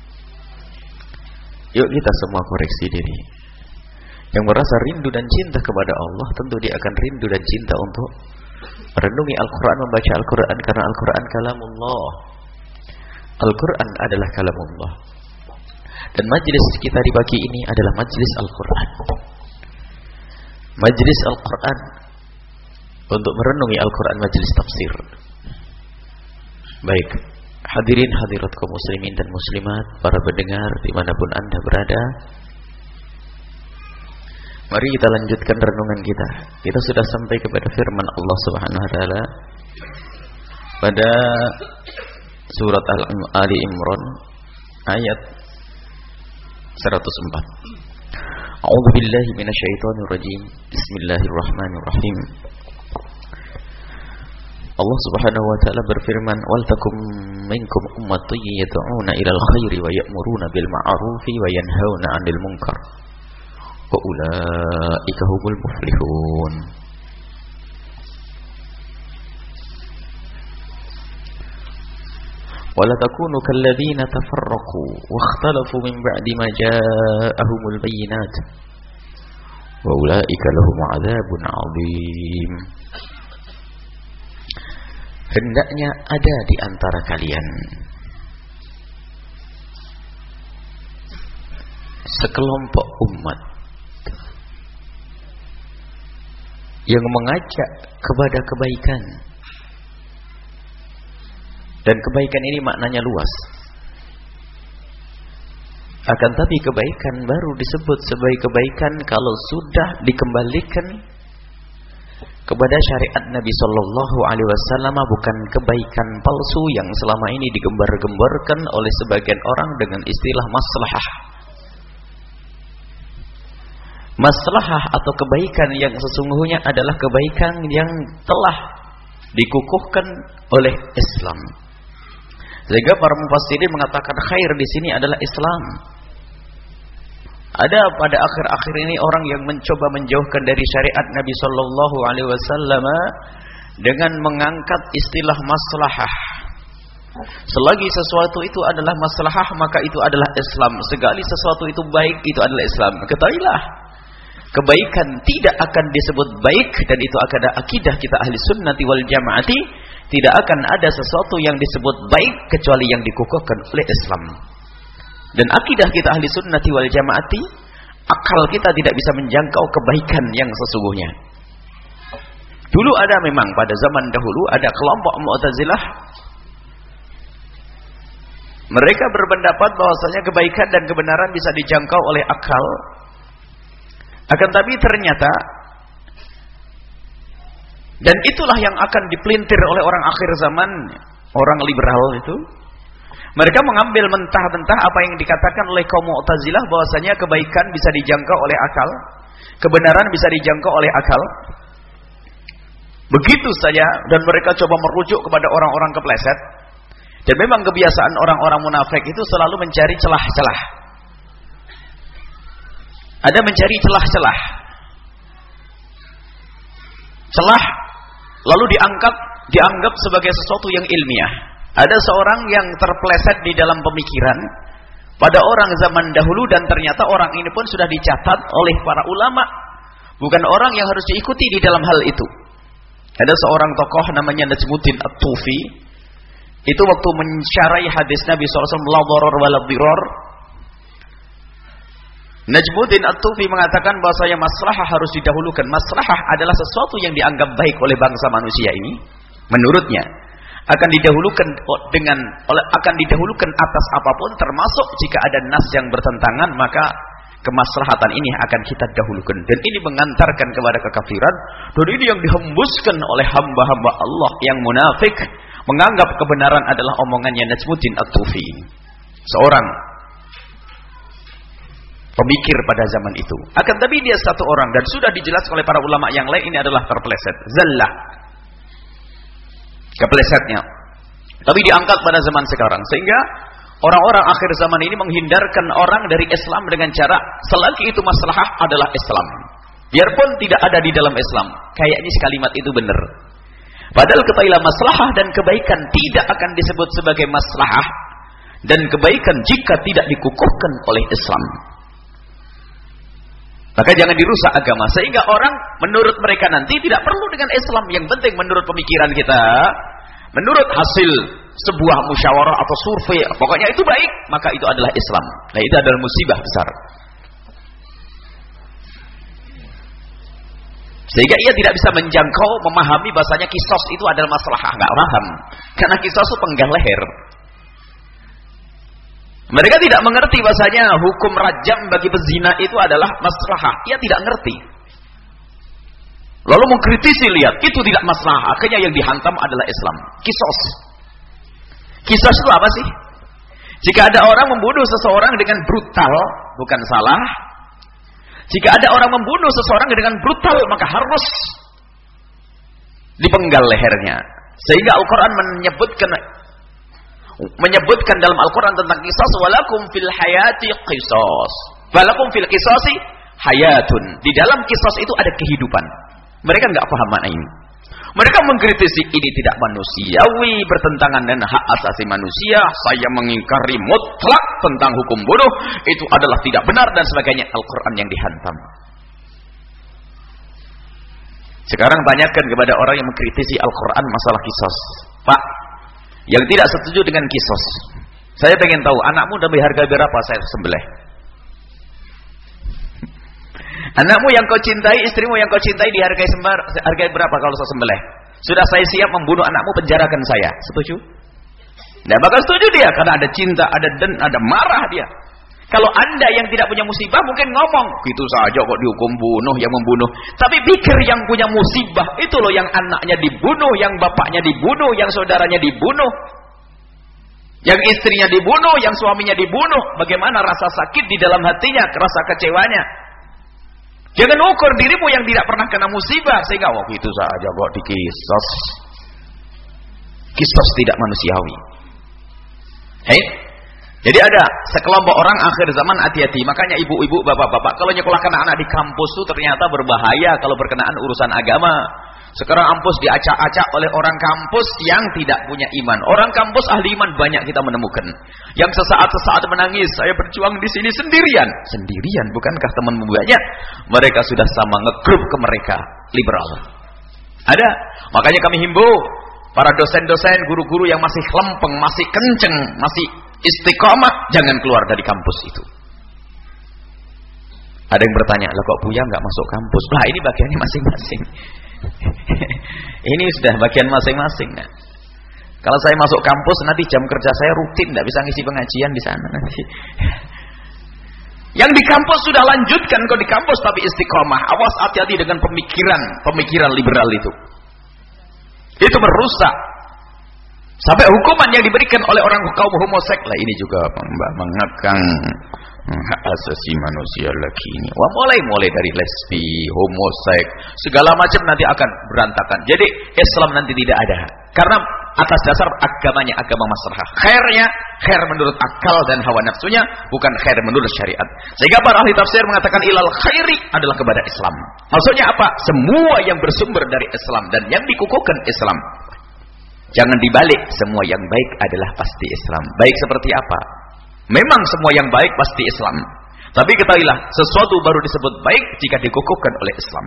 Yuk kita semua koreksi diri. Yang merasa rindu dan cinta kepada Allah, tentu dia akan rindu dan cinta untuk merenungi Al-Quran, membaca Al-Quran, karena Al-Quran kalamullah. Al-Quran adalah kalamullah. Dan majlis kita di pagi ini adalah majlis Al-Quran. Majlis Al-Quran untuk merenungi Al-Quran, majlis tafsir. Baik, hadirin hadirat kaum muslimin dan muslimat, para pendengar dimanapun Anda berada, mari kita lanjutkan renungan kita. Kita sudah sampai kepada firman Allah Subhanahu wa taala pada surat Ali Imran ayat 104. A'udzu billahi minasyaitonir rajim. Bismillahirrahmanirrahim. Allah Subhanahu wa taala berfirman, "Wal takum minkum ummatun yad'una ilal khairi wa ya'muruna bil ma'rufi wa yanhauna 'anil munkar wa ulaika humul muflihun." ولا تكونوا كالذين تفرقوا واختلفوا من بعد ما جاءهم البينات وأولئك لهم عذاب عظيم. hendaknya ada di antara kalian sekelompok umat yang mengajak kepada kebaikan. Dan kebaikan ini maknanya luas. Akan tapi kebaikan baru disebut sebagai kebaikan kalau sudah dikembalikan kepada syariat Nabi Sallallahu Alaihi Wasallam, bukan kebaikan palsu yang selama ini digembar-gemborkan oleh sebagian orang dengan istilah maslahah. Maslahah atau kebaikan yang sesungguhnya adalah kebaikan yang telah dikukuhkan oleh Islam. Sehingga para mufassirin mengatakan khair di sini adalah Islam. Ada pada akhir-akhir ini orang yang mencoba menjauhkan dari syariat Nabi Sallallahu Alaihi Wasallam dengan mengangkat istilah maslahah. Selagi sesuatu itu adalah maslahah, maka itu adalah Islam. Segala sesuatu itu baik, itu adalah Islam. Ketahuilah, kebaikan tidak akan disebut baik, dan itu akan ada akidah kita ahli sunnati wal jamaati. Tidak akan ada sesuatu yang disebut baik kecuali yang dikukuhkan oleh Islam. Dan akidah kita ahli sunnati wal jamaati, akal kita tidak bisa menjangkau kebaikan yang sesungguhnya. Dulu ada memang pada zaman dahulu ada kelompok Mu'tazilah. Mereka berpendapat bahwasanya kebaikan dan kebenaran bisa dijangkau oleh akal. Akan tapi ternyata, dan itulah yang akan dipelintir oleh orang akhir zaman, orang liberal itu. Mereka mengambil mentah-mentah apa yang dikatakan oleh kaum Mu'tazilah bahwasanya kebaikan bisa dijangkau oleh akal, kebenaran bisa dijangkau oleh akal. Begitu saja, dan mereka coba merujuk kepada orang-orang kepleset. Dan memang kebiasaan orang-orang munafik itu selalu mencari celah-celah. Ada mencari celah-celah. Celah lalu dianggap sebagai sesuatu yang ilmiah. Ada seorang yang terpleset di dalam pemikiran pada orang zaman dahulu, dan ternyata orang ini pun sudah dicatat oleh para ulama, bukan orang yang harus diikuti di dalam hal itu. Ada seorang tokoh namanya Najmuddin At-Tufi. Itu waktu mensyarahi hadis Nabi SAW, la dharar wa la dhirar. Najmuddin At-Tufi mengatakan bahwasanya maslahah harus didahulukan. Maslahah adalah sesuatu yang dianggap baik oleh bangsa manusia ini. Menurutnya akan didahulukan atas apapun, termasuk jika ada nas yang bertentangan, maka kemaslahatan ini akan kita dahulukan. Dan ini mengantarkan kepada kekafiran. Dan ini yang dihembuskan oleh hamba-hamba Allah yang munafik, menganggap kebenaran adalah omongannya Najmuddin At-Tufi, seorang pemikir pada zaman itu. Akan tapi dia satu orang, dan sudah dijelaskan oleh para ulama yang lain, ini adalah terpleset, zallah, keplesetnya. Tapi diangkat pada zaman sekarang, sehingga orang-orang akhir zaman ini menghindarkan orang dari Islam dengan cara selagi itu maslahah adalah Islam, biarpun tidak ada di dalam Islam. Kayaknya kalimat itu benar. Padahal ketahuilah, maslahah dan kebaikan tidak akan disebut sebagai maslahah dan kebaikan jika tidak dikukuhkan oleh Islam. Maka jangan dirusak agama, sehingga orang menurut mereka nanti tidak perlu dengan Islam. Yang penting menurut pemikiran kita, menurut hasil sebuah musyawarah atau survei, pokoknya itu baik, maka itu adalah Islam. Nah, itu adalah musibah besar. Sehingga ia tidak bisa menjangkau, memahami bahasanya kisos itu adalah maslahah. Enggak paham, karena kisos itu penggal leher. Mereka tidak mengerti bahasanya hukum rajam bagi pezina itu adalah maslahah. Ia tidak ngerti. Lalu mengkritisi, lihat, itu tidak maslahah. Akhirnya yang dihantam adalah Islam. Kisos. Kisos itu apa sih? Jika ada orang membunuh seseorang dengan brutal, bukan salah. Jika ada orang membunuh seseorang dengan brutal, maka harus dipenggal lehernya. Sehingga Al-Quran menyebutkan dalam Al-Quran tentang qisas, walakum fil hayati qisas, walakum fil qisasi hayatun. Di dalam qisas itu ada kehidupan. Mereka enggak paham makna ini. Mereka mengkritisi, ini tidak manusiawi, bertentangan dengan hak asasi manusia, saya mengingkari mutlak tentang hukum bunuh, itu adalah tidak benar dan sebagainya. Al-Quran yang dihantam. Sekarang banyakkan kepada orang yang mengkritisi Al-Quran masalah qisas. Pak, yang tidak setuju dengan kisos, saya pengen tahu anakmu demi harga berapa saya sembelih. Anakmu yang kau cintai, istrimu yang kau cintai hargai berapa kalau saya sembelih? Sudah saya siap membunuh anakmu, penjarakan saya. Setuju? Tidak bakal setuju dia, karena ada cinta, ada marah dia. Kalau anda yang tidak punya musibah mungkin ngomong, gitu saja kok dihukum bunuh yang membunuh. Tapi pikir yang punya musibah, itu loh yang anaknya dibunuh, yang bapaknya dibunuh, yang saudaranya dibunuh, yang istrinya dibunuh, yang suaminya dibunuh. Bagaimana rasa sakit di dalam hatinya, rasa kecewanya. Jangan ukur dirimu yang tidak pernah kena musibah sehingga waktu itu saja kok dikisos. Kisos tidak manusiawi. Hei, jadi ada sekelompok orang akhir zaman, hati-hati. Makanya ibu-ibu, bapak-bapak, kalau nyekolahkan anak di kampus itu ternyata berbahaya kalau berkenaan urusan agama. Sekarang kampus diacak-acak oleh orang kampus yang tidak punya iman. Orang kampus ahli iman banyak kita menemukan. Yang sesaat-sesaat menangis, saya berjuang di sini sendirian. Sendirian, bukankah temanmu banyak? Mereka sudah sama ngegrup ke mereka, liberal. Ada. Makanya kami himbau para dosen-dosen, guru-guru yang masih lempeng, masih kenceng, masih istiqomah, jangan keluar dari kampus itu. Ada yang bertanya, lah kok Buya nggak masuk kampus? Lah ini bagiannya masing-masing. Ini sudah bagian masing-masing. Nah, kalau saya masuk kampus nanti jam kerja saya rutin, tidak bisa ngisi pengajian di sana nanti. Yang di kampus sudah lanjutkan kok di kampus tapi istiqomah. Awas, hati-hati dengan pemikiran liberal itu. Itu merusak. Sampai hukuman yang diberikan oleh orang kaum homoseks lah, ini juga mengekang hak asasi manusia lagi ini. Wah, mulai dari lesbi, homoseks, segala macam nanti akan berantakan. Jadi Islam nanti tidak ada. Karena atas dasar agamanya agama maslahah. Khairnya khair menurut akal dan hawa nafsunya, bukan khair menurut syariat. Sehingga para ahli tafsir mengatakan ilal khairi adalah kepada Islam. Maksudnya apa? Semua yang bersumber dari Islam dan yang dikukuhkan Islam. Jangan dibalik, semua yang baik adalah pasti Islam. Baik seperti apa? Memang semua yang baik pasti Islam. Tapi ketahuilah, sesuatu baru disebut baik jika dikukuhkan oleh Islam.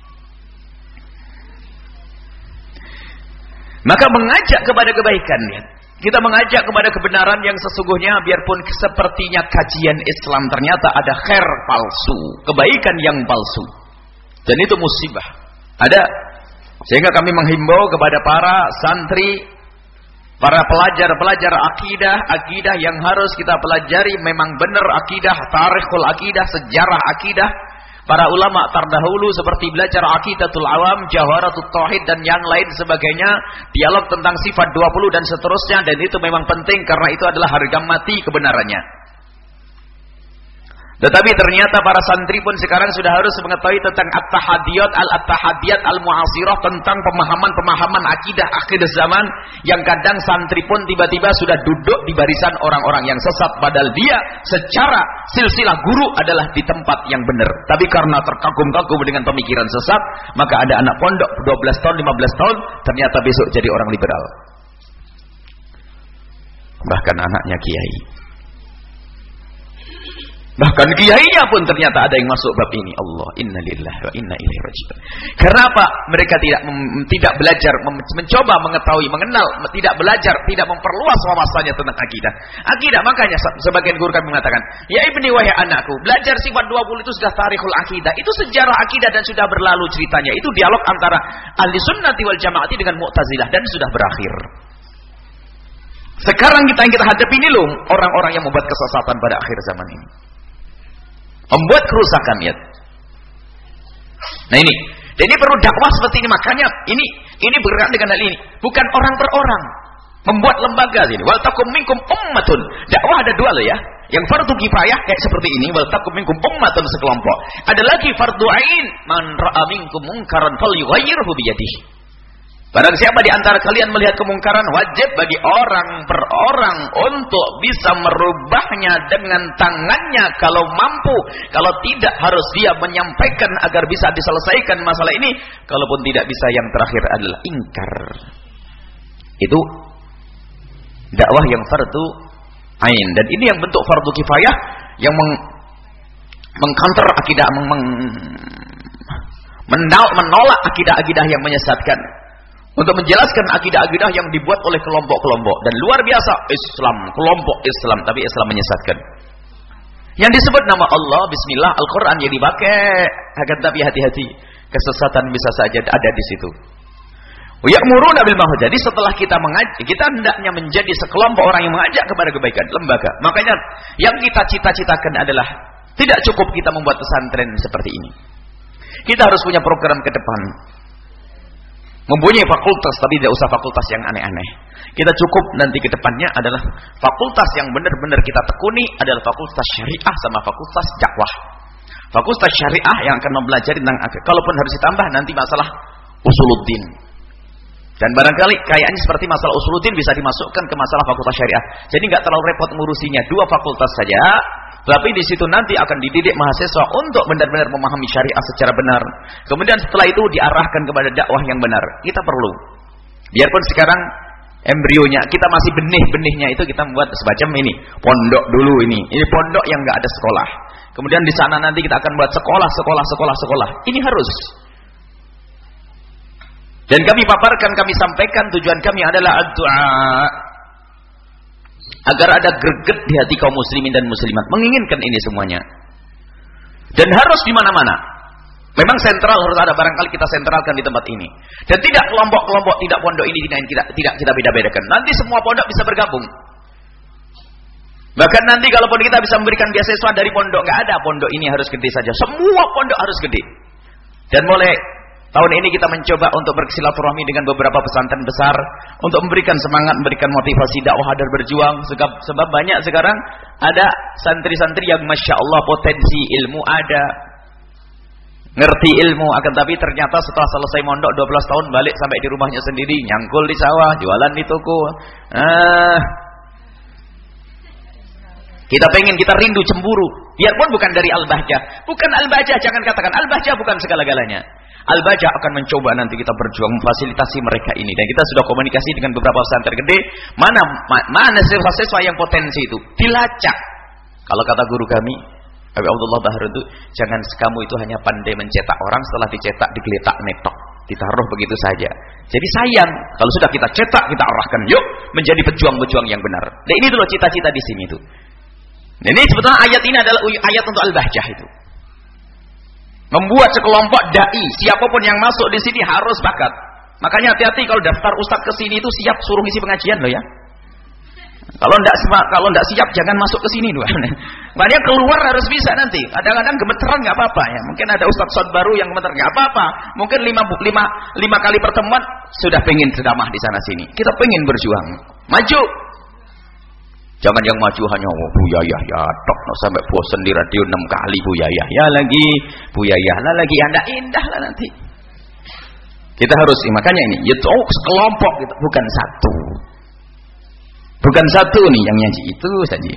Maka mengajak kepada kebaikan, ya. Kita mengajak kepada kebenaran yang sesungguhnya, biarpun sepertinya kajian Islam ternyata ada khair palsu, kebaikan yang palsu. Dan itu musibah. Ada. Sehingga kami menghimbau kepada para santri, para pelajar akidah yang harus kita pelajari memang benar akidah, tarikhul akidah, sejarah akidah. Para ulama terdahulu seperti belajar aqidatul awam, jawharatul tauhid dan yang lain sebagainya, dialog tentang sifat 20 dan seterusnya, dan itu memang penting karena itu adalah harga mati kebenarannya. Tetapi ternyata para santri pun sekarang sudah harus mengetahui tentang at-tahadiyat al-mu'asirah, tentang pemahaman akidah akhir zaman, yang kadang santri pun tiba-tiba sudah duduk di barisan orang-orang yang sesat, padahal dia secara silsilah guru adalah di tempat yang benar. Tapi karena terkagum-kagum dengan pemikiran sesat, maka ada anak pondok 12 tahun, 15 tahun, ternyata besok jadi orang liberal. Bahkan anaknya kiai. Bahkan kiainya pun ternyata ada yang masuk bab ini. Allah, innalillahi wa inna ilaihi raji'un. Karena apa? Mereka tidak belajar, mencoba mengetahui, mengenal, tidak belajar, tidak memperluas wawasannya tentang akidah. Akidah, makanya sebagian guru kami mengatakan, ya ibni wahai anakku, belajar sifat 20 itu sudah tarikhul akidah. Itu sejarah akidah dan sudah berlalu ceritanya. Itu dialog antara ahli sunnati wal jamaati dengan mu'tazilah dan sudah berakhir. Sekarang yang kita hadapi ini loh, orang-orang yang membuat kesesatan pada akhir zaman ini. Membuat kerusakan, ya. Nah ini perlu dakwah seperti ini. Makanya ini bergerak dengan hal ini. Bukan orang per orang. Membuat lembaga ini. Wal takum minkum ummatun. Dakwah ada dua loh, ya. Yang fardu kifayah kayak seperti ini. Wal takum minkum ummatun, sekelompok. Ada lagi fardu ain. Man ra'a minkum munkaran falyughayyirhu biyadihi. Barang siapa di antara kalian melihat kemungkaran, wajib bagi orang per orang untuk bisa merubahnya dengan tangannya kalau mampu. Kalau tidak, harus dia menyampaikan agar bisa diselesaikan masalah ini. Kalaupun tidak bisa, yang terakhir adalah ingkar. Itu dakwah yang fardu ain. Dan ini yang bentuk fardu kifayah yang mengcounter akidah, menolak akidah-akidah yang menyesatkan. untuk menjelaskan akidah-akidah yang dibuat oleh kelompok-kelompok. Dan luar biasa Islam, kelompok Islam, tapi Islam menyesatkan. Yang disebut nama Allah, bismillah, Al-Quran yang dipakai, akan tapi hati-hati, kesesatan bisa saja ada di situ. Ya'muruna bil ma'ruf. Jadi setelah kita mengajak, kita hendaknya menjadi sekelompok orang yang mengajak kepada kebaikan, lembaga. Makanya yang kita cita-citakan adalah tidak cukup kita membuat pesantren seperti ini. Kita harus punya program ke depan. Mempunyai fakultas, tapi tidak usah fakultas yang aneh-aneh. Kita cukup nanti ke depannya adalah fakultas yang benar-benar kita tekuni adalah fakultas syariah sama fakultas dakwah. Fakultas syariah yang akan mempelajari tentang agama. Kalaupun harus ditambah nanti masalah usuluddin. Dan barangkali kayaknya seperti masalah usuluddin bisa dimasukkan ke masalah fakultas syariah. Jadi nggak terlalu repot mengurusinya, 2 fakultas saja. Tapi di situ nanti akan dididik mahasiswa untuk benar-benar memahami syariah secara benar. Kemudian setelah itu diarahkan kepada dakwah yang benar. Kita perlu. Biarpun sekarang embrionya, kita masih benih-benihnya itu kita membuat semacam ini. Pondok dulu ini. Ini pondok yang nggak ada sekolah. Kemudian di sana nanti kita akan buat sekolah. Ini harus. Dan kami paparkan, kami sampaikan tujuan kami adalah doa agar ada greget di hati kaum muslimin dan muslimat menginginkan ini semuanya. Dan harus di mana-mana. Memang sentral harus ada, barangkali kita sentralkan di tempat ini. Dan tidak kelompok-kelompok, tidak pondok ini tidak kita beda-bedakan. Nanti semua pondok bisa bergabung. Bahkan nanti kalaupun kita bisa memberikan beasiswa dari pondok, nggak ada pondok ini harus gede saja. Semua pondok harus gede. Dan mulai tahun ini kita mencoba untuk bersilaturahmi dengan beberapa pesantren besar untuk memberikan semangat, memberikan motivasi dakwah hadar berjuang. Sebab banyak sekarang ada santri-santri yang masya Allah potensi ilmu ada, ngerti ilmu, akan tapi ternyata setelah selesai mondok 12 tahun balik sampai di rumahnya sendiri, nyangkul di sawah, jualan di toko. Kita pengen, kita rindu, cemburu. Biarpun bukan dari Al-Bahjah. Bukan Al-Bahjah, jangan katakan Al-Bahjah bukan segala-galanya. Al-Bahjah akan mencoba nanti kita berjuang memfasilitasi mereka ini. Dan kita sudah komunikasi dengan beberapa pesantren gede. Mana siswa-siswa yang potensi itu? Dilacak. Kalau kata guru kami, Habib Abdullah Bahar itu, jangan kamu itu hanya pandai mencetak orang, setelah dicetak digeletak netok, ditaruh begitu saja. Jadi sayang, kalau sudah kita cetak, kita arahkan, yuk menjadi pejuang-pejuang yang benar. Nah ini dulu cita-cita di sini tuh. Nah, ini sebetulnya ayat ini adalah ayat untuk Al-Bahjah itu. Membuat sekelompok dai, siapapun yang masuk di sini harus bakat. Makanya hati-hati kalau daftar ustaz ke sini itu siap suruh ngisi pengajian loh ya. Kalau enggak siap jangan masuk ke sini loh. Makanya keluar harus bisa nanti. Kadang-kadang gemeteran enggak apa-apa ya. Mungkin ada ustaz baru yang gemeter enggak apa-apa. Mungkin 5 kali pertemuan sudah pengen ceramah di sana sini. Kita pengen berjuang. Maju. Jangan yang maju hanya Bu Yayah ya tok sampai bosan di radio 6 kali Bu Yayah ya lagi, Bu Yayah lah lagi, anda indah lah nanti. Kita harus, makanya ini itu sekelompok gitu, bukan satu. Bukan satu nih yang nyaji itu saja.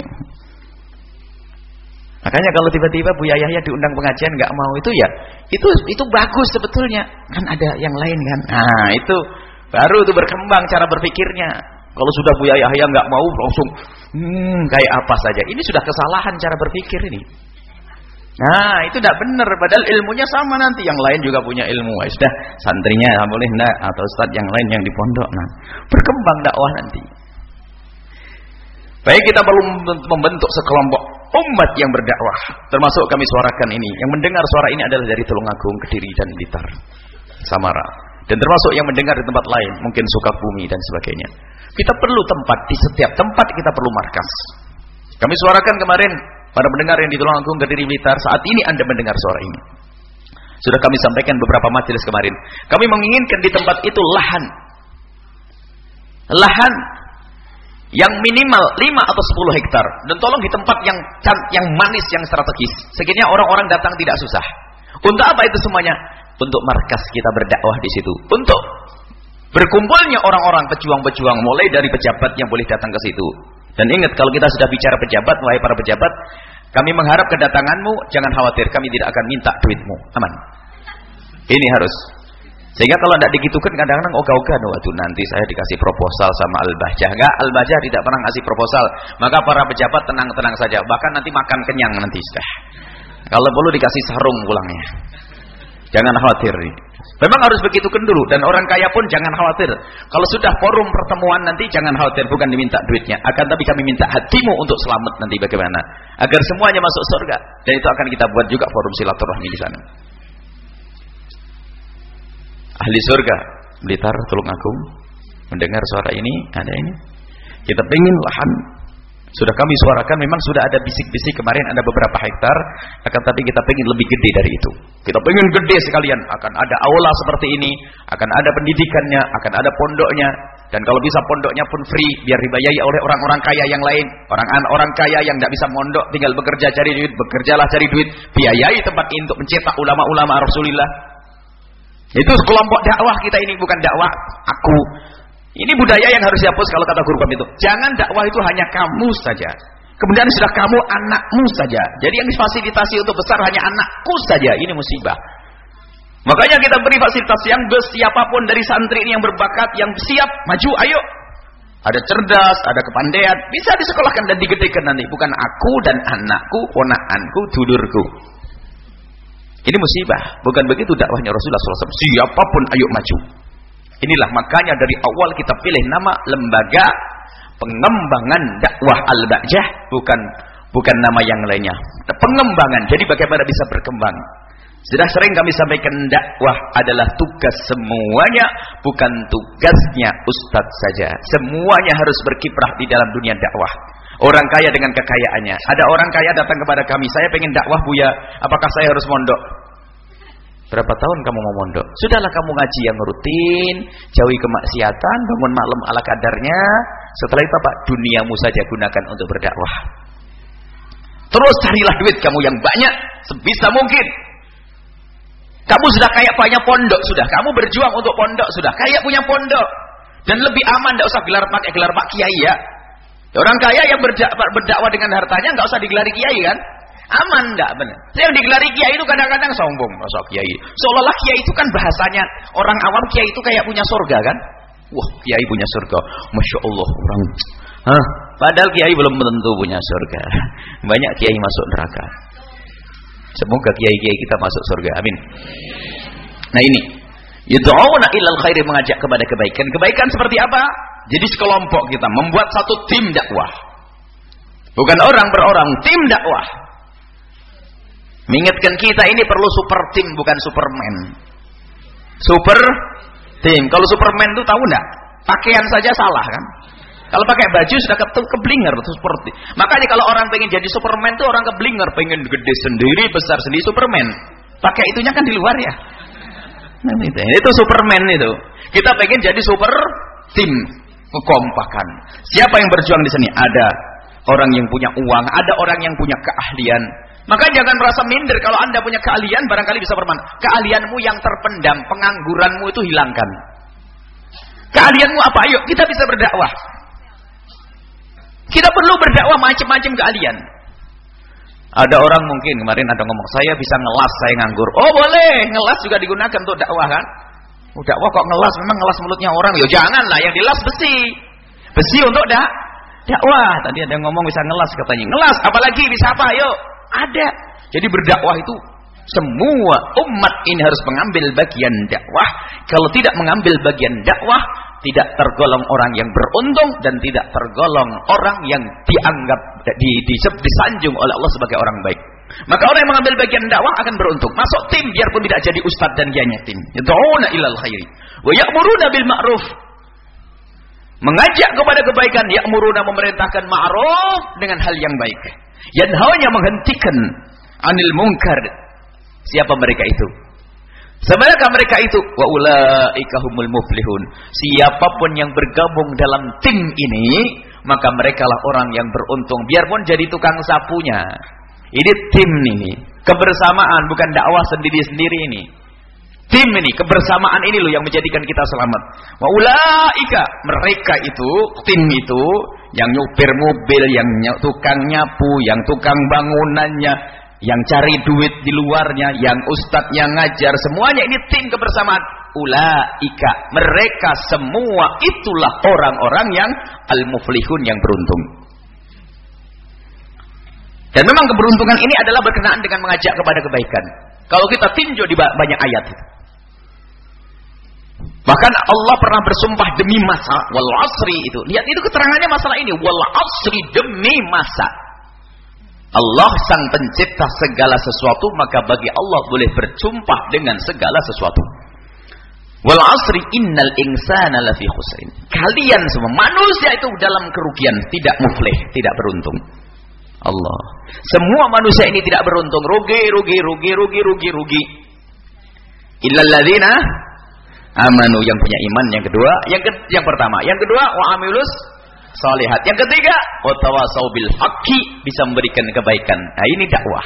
Makanya kalau tiba-tiba Bu Yayah diundang pengajian nggak mau itu ya, itu bagus sebetulnya. Kan ada yang lain kan. Nah, itu baru itu berkembang cara berpikirnya. Kalau sudah Bu Yahya nggak mau langsung kayak apa saja. Ini sudah kesalahan cara berpikir ini. Nah, itu tidak benar. Padahal ilmunya sama nanti. Yang lain juga punya ilmu. Sudah santrinya boleh enggak atau ustaz yang lain yang di pondok. Nah, berkembang dakwah nanti. Baik, kita perlu membentuk sekelompok umat yang berdakwah. Termasuk kami suarakan ini. Yang mendengar suara ini adalah dari Tulungagung, Kediri dan Blitar, Samara. Dan termasuk yang mendengar di tempat lain, mungkin Sukabumi dan sebagainya. Kita perlu tempat, di setiap tempat kita perlu markas. Kami suarakan kemarin, para pendengar yang di Tulungagung, Kediri, Blitar, saat ini Anda mendengar suara ini. Sudah kami sampaikan beberapa majelis kemarin. Kami menginginkan di tempat itu lahan. Lahan yang minimal 5 atau 10 hektar. Dan tolong di tempat yang manis, yang strategis. Sekiranya orang-orang datang tidak susah. Untuk apa itu semuanya? Untuk markas kita berdakwah di situ. Untuk berkumpulnya orang-orang pejuang-pejuang, mulai dari pejabat yang boleh datang ke situ. Dan ingat, kalau kita sudah bicara pejabat, wahai para pejabat, kami mengharap kedatanganmu, jangan khawatir, kami tidak akan minta duitmu. Aman. Ini harus. Sehingga kalau tidak digitukan, kadang-kadang ogah-ogah, waduh nanti saya dikasih proposal sama Al-Bahjah. Enggak, Al-Bahjah tidak pernah ngasih proposal. Maka para pejabat tenang-tenang saja. Bahkan nanti makan kenyang nanti sudah. Kalau perlu dikasih sarung pulangnya. Jangan khawatir. Memang harus begitu kan dulu. Dan orang kaya pun jangan khawatir. Kalau sudah forum pertemuan nanti jangan khawatir. Bukan diminta duitnya. Akan tapi kami minta hatimu untuk selamat nanti bagaimana. Agar semuanya masuk surga. Dan itu akan kita buat juga forum silaturahmi di sana. Ahli surga. Blitar, Tulungagung. Mendengar suara ini. Ada ini. Kita pengen lahan. Sudah kami suarakan, memang sudah ada bisik-bisik kemarin ada beberapa hektar, akan tapi kita pengen lebih gede dari itu. Kita pengen gede sekalian, akan ada aula seperti ini, akan ada pendidikannya, akan ada pondoknya, dan kalau bisa pondoknya pun free, biar dibayai oleh orang-orang kaya yang lain, orang kaya yang tidak bisa mondok, tinggal bekerja cari duit, bekerjalah cari duit, biayai tempat ini untuk mencetak ulama-ulama Rasulullah. Itu kelompok dakwah kita ini, bukan dakwah aku. Ini budaya yang harus dihapus kalau kata guru kami itu. Jangan dakwah itu hanya kamu saja. Kemudian sudah kamu anakmu saja. Jadi yang difasilitasi untuk besar hanya anakku saja. Ini musibah. Makanya kita beri fasilitasi yang siapapun dari santri ini yang berbakat, yang siap, maju, ayo. Ada cerdas, ada kepandaian, bisa disekolahkan dan digedekan nanti. Bukan aku dan anakku, ponakanku, dulurku. Ini musibah. Bukan begitu dakwahnya Rasulullah SAW. Siapapun ayo maju. Inilah makanya dari awal kita pilih nama lembaga pengembangan dakwah Al-Ba'jah, bukan nama yang lainnya. Pengembangan. Jadi bagaimana bisa berkembang. Sudah sering kami sampaikan dakwah adalah tugas semuanya, bukan tugasnya ustadz saja. Semuanya harus berkiprah di dalam dunia dakwah. Orang kaya dengan kekayaannya. Ada orang kaya datang kepada kami, saya pengen dakwah Buya, apakah saya harus mondok? Berapa tahun kamu mau mondok? Sudahlah kamu ngaji yang rutin, jauhi kemaksiatan, bangun malam ala kadarnya. Setelah itu Pak, duniamu saja gunakan untuk berdakwah. Terus carilah duit kamu yang banyak sebisa mungkin. Kamu sudah kayak banyak pondok sudah, kamu berjuang untuk pondok sudah, kayak punya pondok. Dan lebih aman, tidak usah pakai gelar Pak Kiai ya. Orang kaya yang berdakwah dengan hartanya nggak usah digelari Kiai kan? Aman enggak benar. Yang digelari kiai itu kadang-kadang sombong, masa kiai. Seolah-olah kiai itu kan bahasanya orang awam, kiai itu kayak punya surga kan? Wah, kiai punya surga. Masya Allah orang. Padahal kiai belum tentu punya surga. Banyak kiai masuk neraka. Semoga kiai-kiai kita masuk surga. Amin. Nah ini, yud'una ilal khairi, mengajak kepada kebaikan. Kebaikan seperti apa? Jadi sekelompok kita membuat satu tim dakwah. Bukan orang per orang, tim dakwah. Mengingatkan kita ini perlu super tim, bukan superman. Super tim. Kalau superman itu tahu enggak? Pakaian saja salah kan? Kalau pakai baju sudah keblinger itu seperti. Makanya kalau orang pengen jadi superman itu orang keblinger, pengen gede sendiri, besar sendiri, superman. Pakai itunya kan di luar ya. Nah, itu superman itu. Kita pengen jadi super tim, kekompakan. Siapa yang berjuang di sini? Ada orang yang punya uang, ada orang yang punya keahlian. Maka jangan merasa minder kalau Anda punya keahlian, barangkali bisa bermanfaat. Keahlianmu yang terpendam, pengangguranmu itu hilangkan. Keahlianmu apa? Ayo, kita bisa berdakwah. Kita perlu berdakwah macam-macam keahlian. Ada orang mungkin kemarin ada ngomong, saya bisa ngelas, saya nganggur. Oh boleh, ngelas juga digunakan untuk dakwah kan? Dakwah kok ngelas, memang ngelas mulutnya orang. Ya janganlah, yang dilas besi. Besi untuk dakwah. Tadi ada yang ngomong bisa ngelas katanya. Ngelas, apalagi bisa apa? Ayo. Ada. Jadi berdakwah itu semua umat ini harus mengambil bagian dakwah. Kalau tidak mengambil bagian dakwah, tidak tergolong orang yang beruntung dan tidak tergolong orang yang dianggap disanjung oleh Allah sebagai orang baik. Maka orang yang mengambil bagian dakwah akan beruntung. Masuk tim biarpun tidak jadi ustadz dan kiainya tim. Yad'una ilal khairi wa ya'muruna bil ma'ruf. Mengajak kepada kebaikan, ya'muruna memerintahkan ma'ruf dengan hal yang baik. Yanhaunya menghentikan anil munkar. Siapa mereka itu? Sebenarnya mereka itu wa ulaika humul muflihun. Siapapun yang bergabung dalam tim ini, maka merekalah orang yang beruntung. Biarpun jadi tukang sapunya. Ini tim ini, kebersamaan bukan dakwah sendiri-sendiri ini. Tim ini, kebersamaan ini loh yang menjadikan kita selamat. Wa ulaika, mereka itu, tim itu, yang nyupir mobil, yang tukang nyapu, yang tukang bangunannya, yang cari duit di luarnya, yang ustadz yang ngajar, semuanya ini tim kebersamaan. Ulaika, mereka semua itulah orang-orang yang al-muflihun, yang beruntung. Dan memang keberuntungan ini adalah berkenaan dengan mengajak kepada kebaikan. Kalau kita tinjau di banyak ayat itu. Bahkan Allah pernah bersumpah demi masa, wal asri itu. Lihat itu keterangannya masalah ini, wal asri demi masa. Allah sang pencipta segala sesuatu, maka bagi Allah boleh bersumpah dengan segala sesuatu. Wal asri innal insana lafi khusrin. Kalian semua manusia itu dalam kerugian, tidak muflih, tidak beruntung. Allah. Semua manusia ini tidak beruntung, rugi. Illal ladzina amanu, yang punya iman, yang kedua, yang pertama, yang kedua wa amilus shalihat, yang ketiga wa tawasau bil haqqi, bisa memberikan kebaikan. Nah, ini dakwah.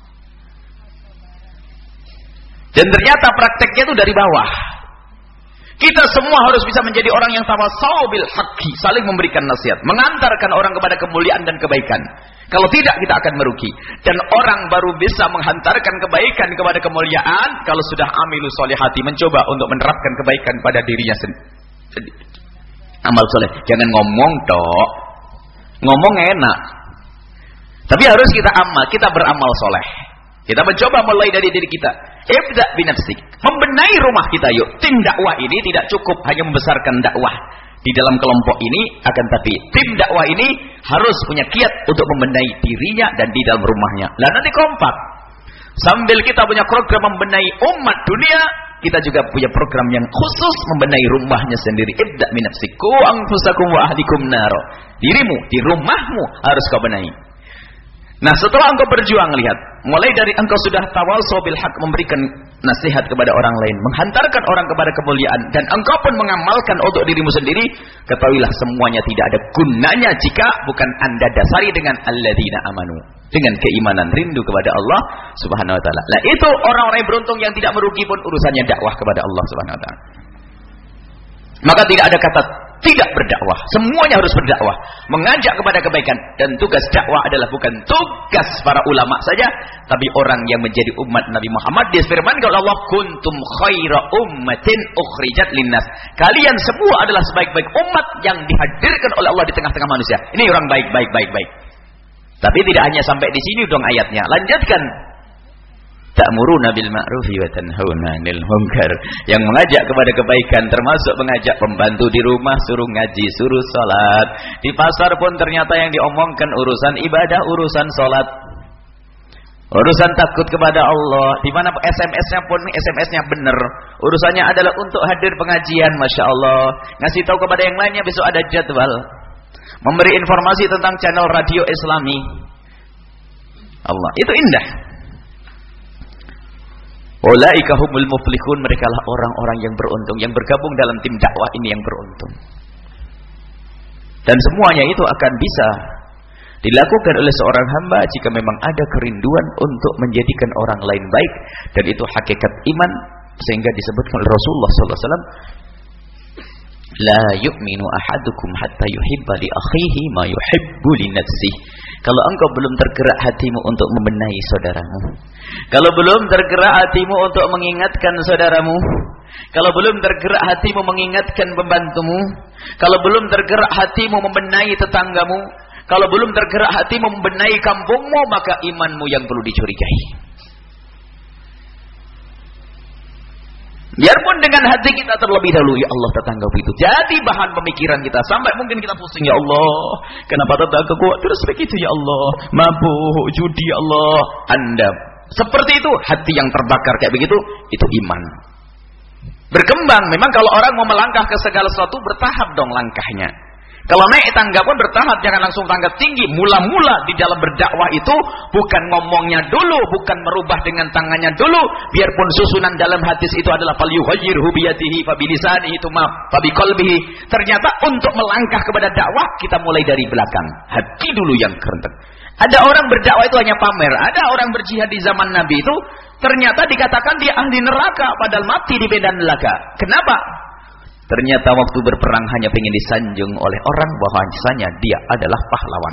Dan ternyata prakteknya itu dari bawah. Kita semua harus bisa menjadi orang yang tawasau bil haqqi, saling memberikan nasihat, mengantarkan orang kepada kemuliaan dan kebaikan. Kalau tidak, kita akan merugi. Dan orang baru bisa menghantarkan kebaikan kepada kemuliaan kalau sudah amilu sholihati, mencoba untuk menerapkan kebaikan pada dirinya sendiri. Amal soleh, jangan ngomong tok. Ngomong enak, tapi harus kita beramal soleh. Kita mencoba mulai dari diri kita. Ibda binafsik, membenahi rumah kita yuk. Tim dakwah ini tidak cukup hanya membesarkan dakwah di dalam kelompok ini, akan tapi tim dakwah ini harus punya kiat untuk membenahi dirinya dan di dalam rumahnya. Lah nanti kompak. Sambil kita punya program membenahi umat dunia, kita juga punya program yang khusus membenahi rumahnya sendiri. Ibda min nafsiku anfusakum wa ahlikum nar. Dirimu, di rumahmu harus kau benahi. Nah, setelah engkau berjuang, lihat, mulai dari engkau sudah tawasau bil haq, memberikan nasihat kepada orang lain, menghantarkan orang kepada kemuliaan, dan engkau pun mengamalkan untuk dirimu sendiri, ketahuilah semuanya tidak ada gunanya jika bukan Anda dasari dengan alladzina amanu, dengan keimanan, rindu kepada Allah Subhanahu wa taala. Nah, itu orang-orang yang beruntung yang tidak merugi pun urusannya dakwah kepada Allah Subhanahu wa taala. Maka tidak ada kata tidak berdakwah, semuanya harus berdakwah, mengajak kepada kebaikan. Dan tugas dakwah adalah bukan tugas para ulama saja, tapi orang yang menjadi umat Nabi Muhammad. Disfirman kalau Allah, kuntum khaira ummatin ukhrijat linnas. Kalian semua adalah sebaik-baik umat yang dihadirkan oleh Allah di tengah-tengah manusia. Ini orang baik. Tapi tidak hanya sampai di sini dong ayatnya. Lanjutkan. Ta'muruna bil ma'rufi wa tanhauna 'anil munkar. Yang mengajak kepada kebaikan termasuk mengajak pembantu di rumah suruh ngaji, suruh salat. Di pasar pun ternyata yang diomongkan urusan ibadah, urusan salat, urusan takut kepada Allah. Di mana SMS-nya pun SMS-nya benar. Urusannya adalah untuk hadir pengajian, Masya Allah. Ngasih tahu kepada yang lainnya besok ada jadwal. Memberi informasi tentang channel radio Islami. Allah, itu indah. Ulaika humul muflihun, mereka lah orang-orang yang beruntung, yang bergabung dalam tim dakwah ini yang beruntung. Dan semuanya itu akan bisa dilakukan oleh seorang hamba jika memang ada kerinduan untuk menjadikan orang lain baik, dan itu hakikat iman, sehingga disebutkan oleh Rasulullah SAW, la yu'minu ahadukum hatta yuhibba li akhihi ma yuhibbu li nafsihi. Kalau engkau belum tergerak hatimu untuk membenahi saudaramu, kalau belum tergerak hatimu untuk mengingatkan saudaramu, kalau belum tergerak hatimu mengingatkan pembantumu, kalau belum tergerak hatimu membenahi tetanggamu, kalau belum tergerak hatimu membenahi kampungmu, maka imanmu yang perlu dicurigai. Biarpun dengan hati kita terlebih dahulu, ya Allah tetanggaku itu jadi bahan pemikiran kita, sampai mungkin kita pusing, ya Allah kenapa tetanggaku terus begitu, ya Allah mabuk, judi, ya Allah. Anda seperti itu, hati yang terbakar kayak begitu, itu iman. Berkembang, memang kalau orang mau melangkah ke segala sesuatu bertahap dong langkahnya. Kalau naik tangga pun bertahap, jangan langsung tangga tinggi. Mula-mula di dalam berdakwah itu bukan ngomongnya dulu, bukan merubah dengan tangannya dulu. Biarpun susunan dalam hadis itu adalah falyughayyirhu biyadihi fabilisanihi tuma fabiqalbihi. Ternyata untuk melangkah kepada dakwah kita mulai dari belakang. Hati dulu yang kerentek. Ada orang berdakwah itu hanya pamer. Ada orang berjihad di zaman Nabi itu ternyata dikatakan dia ahli neraka padahal mati di medan neraka. Kenapa? Ternyata waktu berperang hanya ingin disanjung oleh orang bahwasanya dia adalah pahlawan.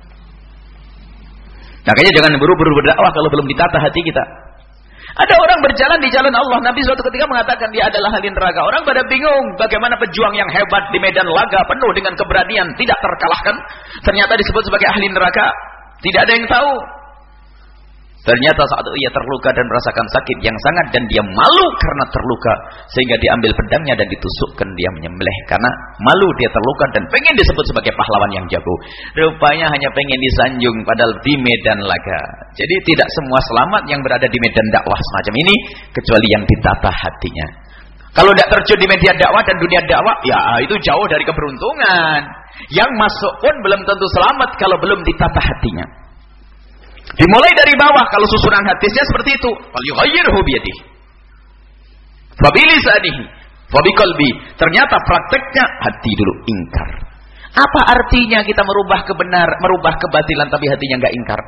Makanya jangan buru-buru berdakwah kalau belum ditata hati kita. Ada orang berjalan di jalan Allah, Nabi suatu ketika mengatakan dia adalah ahli neraka. Orang pada bingung bagaimana pejuang yang hebat di medan laga penuh dengan keberanian tidak terkalahkan, ternyata disebut sebagai ahli neraka. Tidak ada yang tahu. Ternyata saat itu ia terluka dan merasakan sakit yang sangat dan dia malu karena terluka sehingga diambil pedangnya dan ditusukkan, dia menyembelih karena malu dia terluka dan pengen disebut sebagai pahlawan yang jago. Rupanya hanya pengen disanjung padahal di medan laga. Jadi tidak semua selamat yang berada di medan dakwah semacam ini kecuali yang ditata hatinya. Kalau tidak terjun di media dakwah dan dunia dakwah, ya itu jauh dari keberuntungan. Yang masuk pun belum tentu selamat kalau belum ditata hatinya. Dimulai dari bawah. Kalau susunan hadisnya seperti itu, falyughayyirhu biyadihi fa bilisanihi fa biqalbi. Ternyata prakteknya hati dulu ingkar. Apa artinya kita merubah kebatilan tapi hatinya enggak ingkar?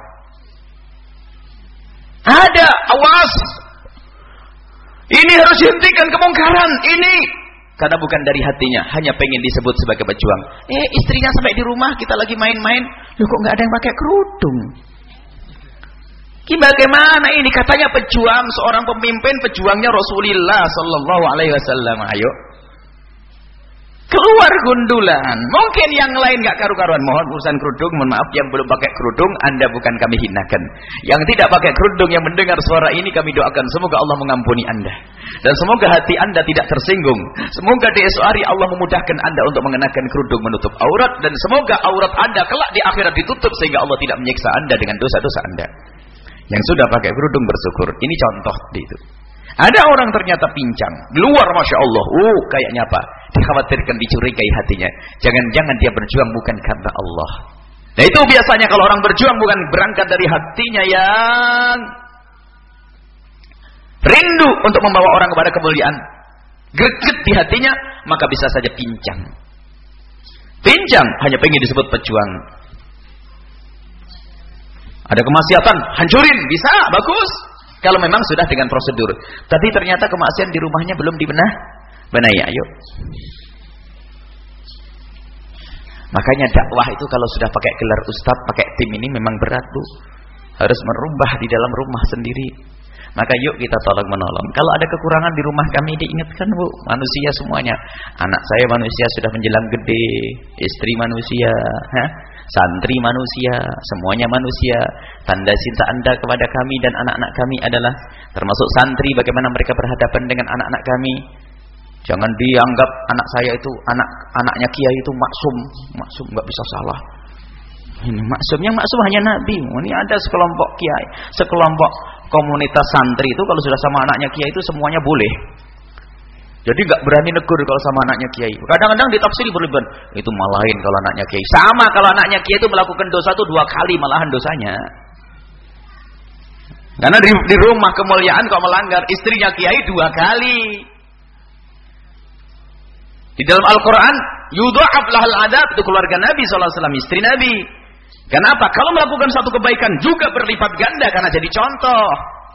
Ada, awas. Ini harus dihentikan kemungkaran ini. Karena bukan dari hatinya, hanya pengen disebut sebagai pejuang. Istrinya sampai di rumah, kita lagi main-main, loh kok enggak ada yang pakai kerudung? Bagaimana ini? Katanya pejuang, seorang pemimpin, pejuangnya Rasulullah sallallahu alaihi wasallam. Ayo. Keluar gundulan. Mungkin yang lain enggak karu-karuan. Mohon urusan kerudung, mohon maaf yang belum pakai kerudung, Anda bukan kami hinakan. Yang tidak pakai kerudung yang mendengar suara ini kami doakan semoga Allah mengampuni Anda. Dan semoga hati Anda tidak tersinggung. Semoga di esok hari Allah memudahkan Anda untuk mengenakan kerudung menutup aurat dan semoga aurat Anda kelak di akhirat ditutup sehingga Allah tidak menyiksa Anda dengan dosa-dosa Anda. Yang sudah pakai kerudung bersyukur. Ini contoh itu. Ada orang ternyata pincang, luar Masya Allah, kayaknya apa? Dikhawatirkan dicurigai hatinya. Jangan-jangan dia berjuang bukan karena Allah. Nah itu biasanya kalau orang berjuang bukan berangkat dari hatinya yang rindu untuk membawa orang kepada kemuliaan, greget di hatinya, maka bisa saja pincang. Pincang hanya pengen disebut pejuang. Ada kemaksiatan, hancurin, bisa, bagus. Kalau memang sudah dengan prosedur. Tapi ternyata kemaksiatan di rumahnya belum dibenahi, ayo. Makanya dakwah itu kalau sudah pakai gelar ustaz, pakai tim ini memang berat, Bu. Harus merubah di dalam rumah sendiri. Maka yuk kita tolong menolong. Kalau ada kekurangan di rumah kami diingatkan, Bu. Manusia semuanya. Anak saya manusia sudah menjelang gede, istri manusia, santri manusia, semuanya manusia. Tanda cinta Anda kepada kami dan anak-anak kami adalah termasuk santri, bagaimana mereka berhadapan dengan anak-anak kami. Jangan dianggap anak saya itu anaknya kiai itu maksum nggak bisa salah. Ini maksumnya maksum hanya Nabi. Ini ada sekelompok kiai, sekelompok komunitas santri itu kalau sudah sama anaknya kiai itu semuanya boleh. Jadi nggak berani negur kalau sama anaknya kiai. Kadang-kadang ditafsiri berlebihan. Itu malahin kalau anaknya kiai. Sama kalau anaknya kiai itu melakukan dosa itu 2 kali malahan dosanya. Karena di rumah kemuliaan kalau melanggar, istrinya kiai 2 kali. Di dalam Al-Quran, yudha'af lahal adab, itu keluarga Nabi SAW, istri Nabi. Kenapa? Kalau melakukan satu kebaikan juga berlipat ganda karena jadi contoh.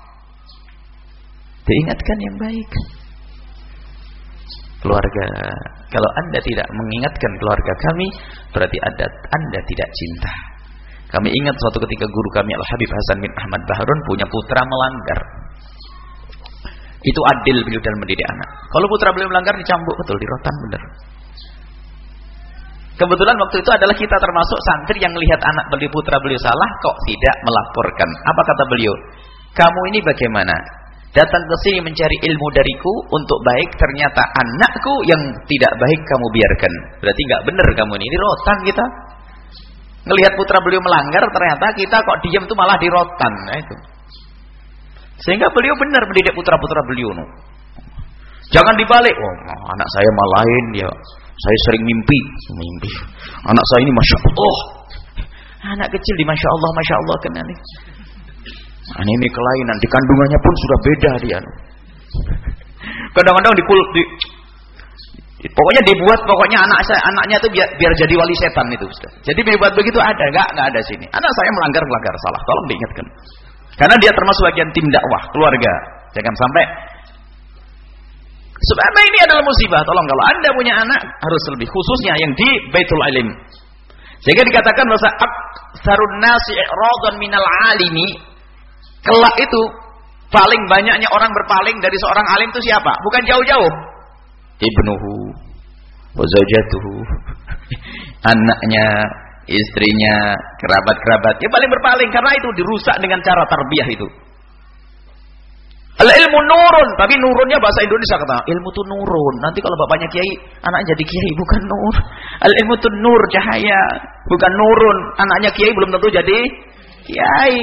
Diingatkan yang baik. Keluarga, kalau Anda tidak mengingatkan keluarga kami, berarti Anda tidak cinta. Kami ingat suatu ketika guru kami Al-Habib Hasan bin Ahmad Baharun punya putra melanggar. Itu adil beliau dalam mendidik anak. Kalau putra beliau melanggar dicambuk betul, dirotan benar. Kebetulan waktu itu adalah kita termasuk santri yang melihat anak beliau, putra beliau salah kok tidak melaporkan. Apa kata beliau? Kamu ini bagaimana? Datang ke sini mencari ilmu dariku untuk baik, ternyata anakku yang tidak baik kamu biarkan. Berarti nggak benar kamu ini. Dirotan kita. Ngelihat putra beliau melanggar, ternyata kita kok diam itu malah dirotan. Nah, itu. Sehingga beliau benar mendidik putra-putra beliau. Jangan dibalik. Anak saya malahin dia. Saya sering mimpi. Anak saya ini Masya Allah. Anak kecil di Masya Allah kena nih. Ini kelainan. Di kandungannya pun sudah beda dia. Kadang-kadang pokoknya dibuat, pokoknya anaknya itu biar jadi wali setan itu. Jadi dibuat begitu ada, enggak ada sini. Anak saya melanggar salah. Tolong diingatkan. Karena dia termasuk bagian tim dakwah, keluarga. Jangan sampai. Sebenarnya ini adalah musibah. Tolong kalau Anda punya anak harus lebih, khususnya yang di Baitul Ilm. Sehingga dikatakan bahwa aktsarun nasi i'radan minal alimi. Kelak itu paling banyaknya orang berpaling dari seorang alim itu siapa? Bukan jauh-jauh. Ibnuhu wa zaujatuhu. Anaknya, istrinya, kerabat-kerabat, ya paling berpaling karena itu dirusak dengan cara tarbiyah itu. Al-ilmu nurun, tapi nurunnya bahasa Indonesia kata, ilmu itu nurun. Nanti kalau bapaknya kiai, anaknya jadi kiai, bukan nur. Al-ilmu itu nur, cahaya, bukan nurun. Anaknya kiai belum tentu jadi kiai.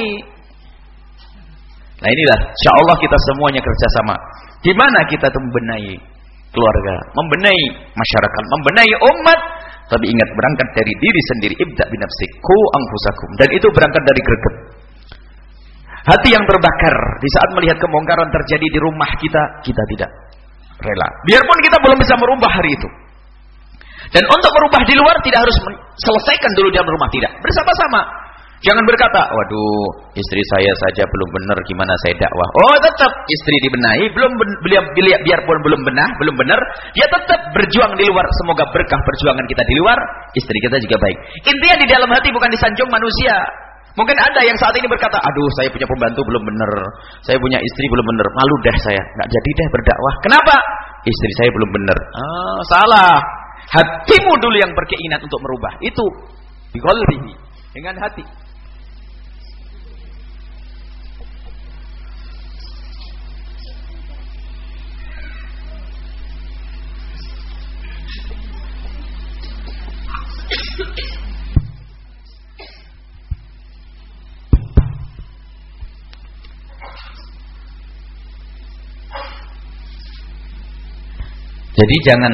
Nah inilah, insyaallah kita semuanya kerjasama. Gimana kita tuh membenahi keluarga, membenahi masyarakat, membenahi umat. Tapi ingat, berangkat dari diri sendiri. Ibda binafsik, ku anfusakum. Dan itu berangkat dari greget. Hati yang terbakar di saat melihat kebongkaran terjadi di rumah kita, kita tidak rela. Biarpun kita belum bisa merubah hari itu. Dan untuk merubah di luar tidak harus selesaikan dulu di dalam rumah, tidak. Bersama-sama. Jangan berkata, waduh, istri saya saja belum benar, gimana saya dakwah. Oh, tetap istri dibenahi, biarpun belum benar, dia tetap berjuang di luar. Semoga berkah perjuangan kita di luar, istri kita juga baik. Intinya di dalam hati bukan disanjung manusia. Mungkin ada yang saat ini berkata, aduh saya punya pembantu belum benar, saya punya istri belum benar, malu dah saya, nggak jadi deh berdakwah. Kenapa? Istri saya belum benar. Salah. Hatimu dulu yang berkeinginan untuk merubah. Itu biqalbihi, dengan hati. Jadi jangan,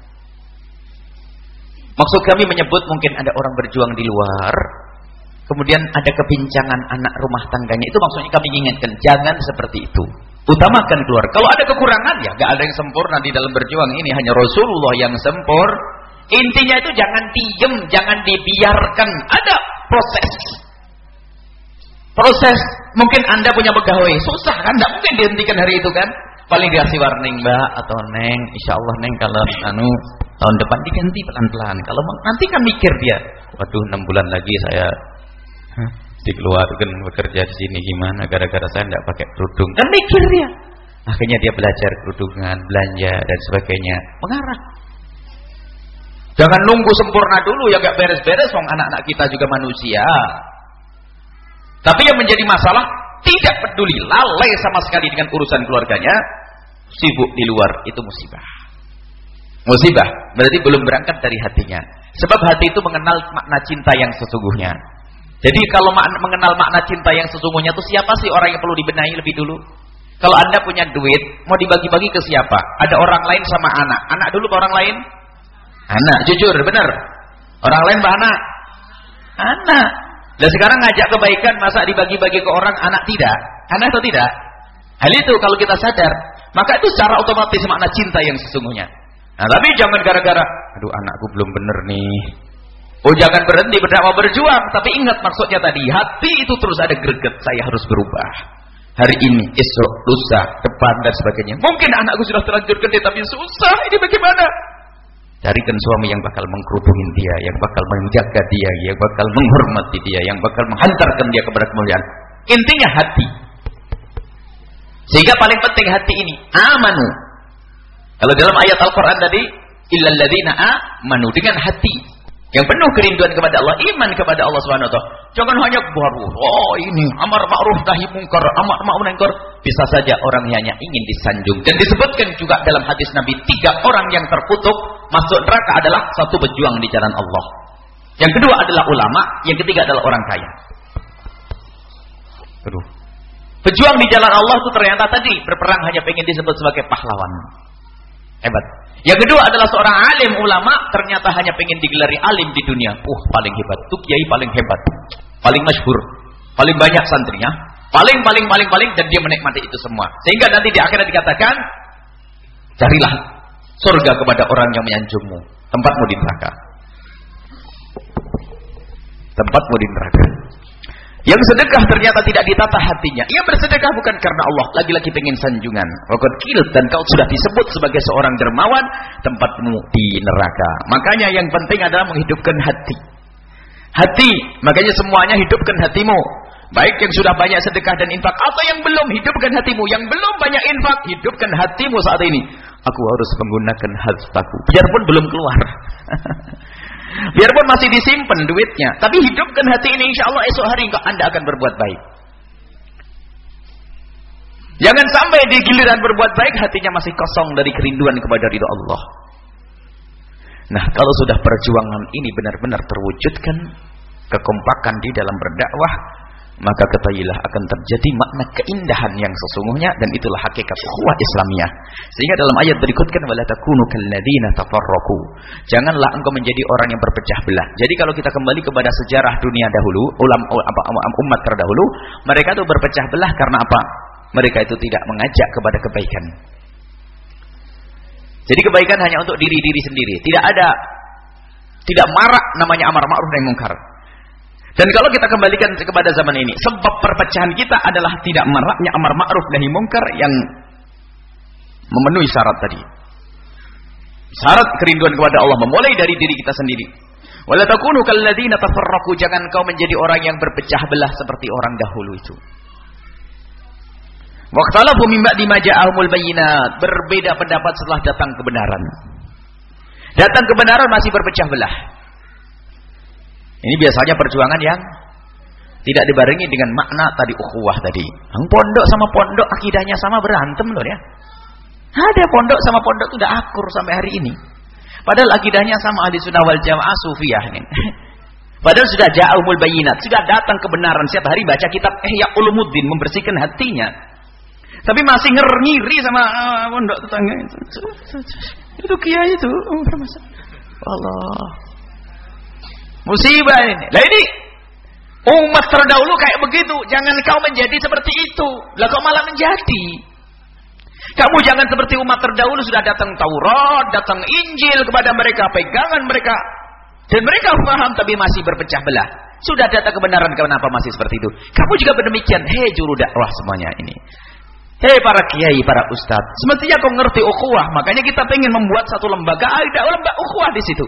maksud kami menyebut mungkin ada orang berjuang di luar, kemudian ada kebincangan anak rumah tangganya, itu maksudnya kami ingatkan, jangan seperti itu. Utamakan keluar. Kalau ada kekurangan, ya gak ada yang sempurna di dalam berjuang ini, hanya Rasulullah yang sempurna. Intinya itu jangan diem, jangan dibiarkan, ada proses. Mungkin Anda punya pegawai, susah kan, gak mungkin dihentikan hari itu kan. Paling dikasih warning, Mbak atau Neng, insya Allah Neng kalau tahun depan diganti pelan-pelan. Kalau nanti kan mikir dia, waduh 6 bulan lagi saya dikeluarkan bekerja di sini gimana gara-gara saya tidak pakai kerudung. Kan mikir dia. Akhirnya dia belajar kerudungan, belanja dan sebagainya. Mengarah. Jangan nunggu sempurna dulu ya, gak beres-beres, wong anak-anak kita juga manusia. Tapi yang menjadi masalah, tidak peduli, lalai sama sekali dengan urusan keluarganya, sibuk di luar, itu musibah. Musibah, berarti belum berangkat dari hatinya. Sebab hati itu mengenal makna cinta yang sesungguhnya. Jadi kalau mengenal makna cinta yang sesungguhnya itu siapa sih orang yang perlu dibenahi lebih dulu? Kalau Anda punya duit, mau dibagi-bagi ke siapa? Ada orang lain sama anak. Anak dulu ke orang lain? Anak, jujur, benar. Orang lain pak anak? Anak. Dan sekarang ngajak kebaikan, masa dibagi-bagi ke orang, anak tidak? Anak atau tidak? Hal itu kalau kita sadar, maka itu secara otomatis makna cinta yang sesungguhnya. Nah, tapi jangan gara-gara, aduh anakku belum bener nih. Oh, jangan berhenti berdakwah, berjuang, tapi ingat maksudnya tadi, hati itu terus ada greget, saya harus berubah. Hari ini, esok, lusa, depan dan sebagainya. Mungkin anakku sudah terlanjur gede tapi susah, ini bagaimana? Carikan suami yang bakal mengkerudungin dia, yang bakal menjaga dia, yang bakal menghormati dia, yang bakal menghantarkan dia kepada kemuliaan. Intinya hati. Sehingga paling penting hati ini, amanu. Kalau dalam ayat Al-Quran tadi, illal ladzina amanu, dengan hati yang penuh kerinduan kepada Allah, iman kepada Allah Subhanahu wa taala. Jangan hanya baru, oh ini amar ma'ruf nahi munkar, amar ma'ruf nahi munkar. Bisa saja orang hanya ingin disanjung. Dan disebutkan juga dalam hadis Nabi, 3 orang yang terkutuk masuk neraka adalah 1 berjuang di jalan Allah. Yang kedua adalah ulama, yang ketiga adalah orang kaya. Aduh. Berjuang di jalan Allah itu ternyata tadi berperang hanya pengen disebut sebagai pahlawan. Hebat. Yang kedua adalah seorang alim ulama, ternyata hanya pengen digelari alim di dunia. Paling hebat. Itu kiai paling hebat. Paling masyhur. Paling banyak santrinya. Paling dan dia menikmati itu semua. Sehingga nanti di akhirat dikatakan, carilah surga kepada orang yang menyanjungmu. Tempatmu di neraka. Tempatmu di neraka. Yang sedekah ternyata tidak ditata hatinya. Ia bersedekah bukan karena Allah, lagi-lagi pengen sanjungan. Waqad qila, dan kau sudah disebut sebagai seorang dermawan, tempatmu di neraka. Makanya yang penting adalah menghidupkan hati. Hati, makanya semuanya hidupkan hatimu. Baik yang sudah banyak sedekah dan infak, atau yang belum, hidupkan hatimu. Yang belum banyak infak, hidupkan hatimu saat ini. Aku harus menggunakan hartaku, biarpun belum keluar. Biarpun masih disimpan duitnya, tapi hidupkan hati ini, insya Allah esok hari Anda akan berbuat baik. Jangan sampai di giliran berbuat baik hatinya masih kosong dari kerinduan kepada ridha Allah. Nah, kalau sudah perjuangan ini benar-benar terwujudkan, kekompakan di dalam berdakwah, maka ketahuilah akan terjadi makna keindahan yang sesungguhnya, dan itulah hakikat ukhuwah Islamiyah. Sehingga dalam ayat berikutkan, wala takunu kalladzina tafarraqu. Janganlah engkau menjadi orang yang berpecah belah. Jadi kalau kita kembali kepada sejarah dunia dahulu, umat terdahulu, mereka itu berpecah belah karena apa? Mereka itu tidak mengajak kepada kebaikan. Jadi kebaikan hanya untuk diri-diri sendiri. Tidak marak namanya amar ma'ruf nahi munkar. Dan kalau kita kembalikan kepada zaman ini, sebab perpecahan kita adalah tidak maraknya amar ma'ruf nahi munkar yang memenuhi syarat tadi. Syarat kerinduan kepada Allah memulai dari diri kita sendiri. Wala takunu kalladzina tafarraqu, jangan kau menjadi orang yang berpecah belah seperti orang dahulu itu. Waqtalafu min ba'di ma ja'ahumul bayyinat, berbeda pendapat setelah datang kebenaran. Datang kebenaran masih berpecah belah. Ini biasanya perjuangan yang tidak dibarengi dengan makna tadi ukhuwah tadi. Yang pondok sama pondok akidahnya sama berantem loh ya. Ada pondok sama pondok itu udah akur sampai hari ini. Padahal akidahnya sama, ahli sunnah wal jamaah sufiyah ini. Padahal sudah ja'ahumul bayyinat, sudah datang kebenaran. Setiap hari baca kitab Ihya Ulumuddin, membersihkan hatinya. Tapi masih ngiri sama pondok tetangga itu. Itu kiai itu. Allah. Musibah ini. Lah ini umat terdahulu kayak begitu. Jangan kau menjadi seperti itu. Lah kau malah menjadi. Kamu jangan seperti umat terdahulu, sudah datang Taurat, datang Injil kepada mereka, pegangan mereka. Dan mereka paham tapi masih berpecah belah. Sudah datang kebenaran, kenapa masih seperti itu? Kamu juga berdemikian. Hei juru dakwah semuanya ini. Hei para kiai, para ustadz, semestinya kau ngerti ukhuwah. Makanya kita pengen membuat satu lembaga, ada lembaga ukhuwah di situ.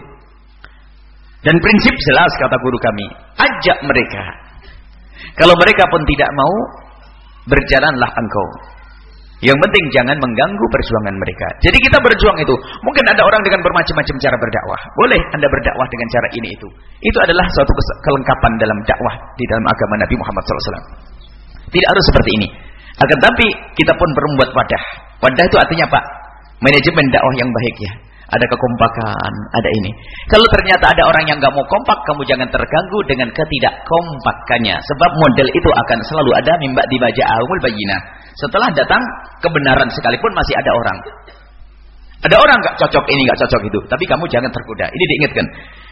Dan prinsip jelas kata guru kami, ajak mereka. Kalau mereka pun tidak mau, berjalanlah engkau. Yang penting jangan mengganggu perjuangan mereka. Jadi kita berjuang itu, mungkin ada orang dengan bermacam-macam cara berdakwah. Boleh Anda berdakwah dengan cara ini itu. Itu adalah suatu kelengkapan dalam dakwah di dalam agama Nabi Muhammad SAW. Tidak harus seperti ini. Akan tapi kita pun perlu membuat wadah. Wadah itu artinya apa? Manajemen dakwah yang baik ya. Ada kekompakan, ada ini. Kalau ternyata ada orang yang gak mau kompak, kamu jangan terganggu dengan ketidakkompakannya. Sebab model itu akan selalu ada mimba di baja'ahumul bayyinah. Setelah datang kebenaran sekalipun masih ada orang. Ada orang gak cocok ini, gak cocok itu. Tapi kamu jangan tergoda. Ini diingatkan.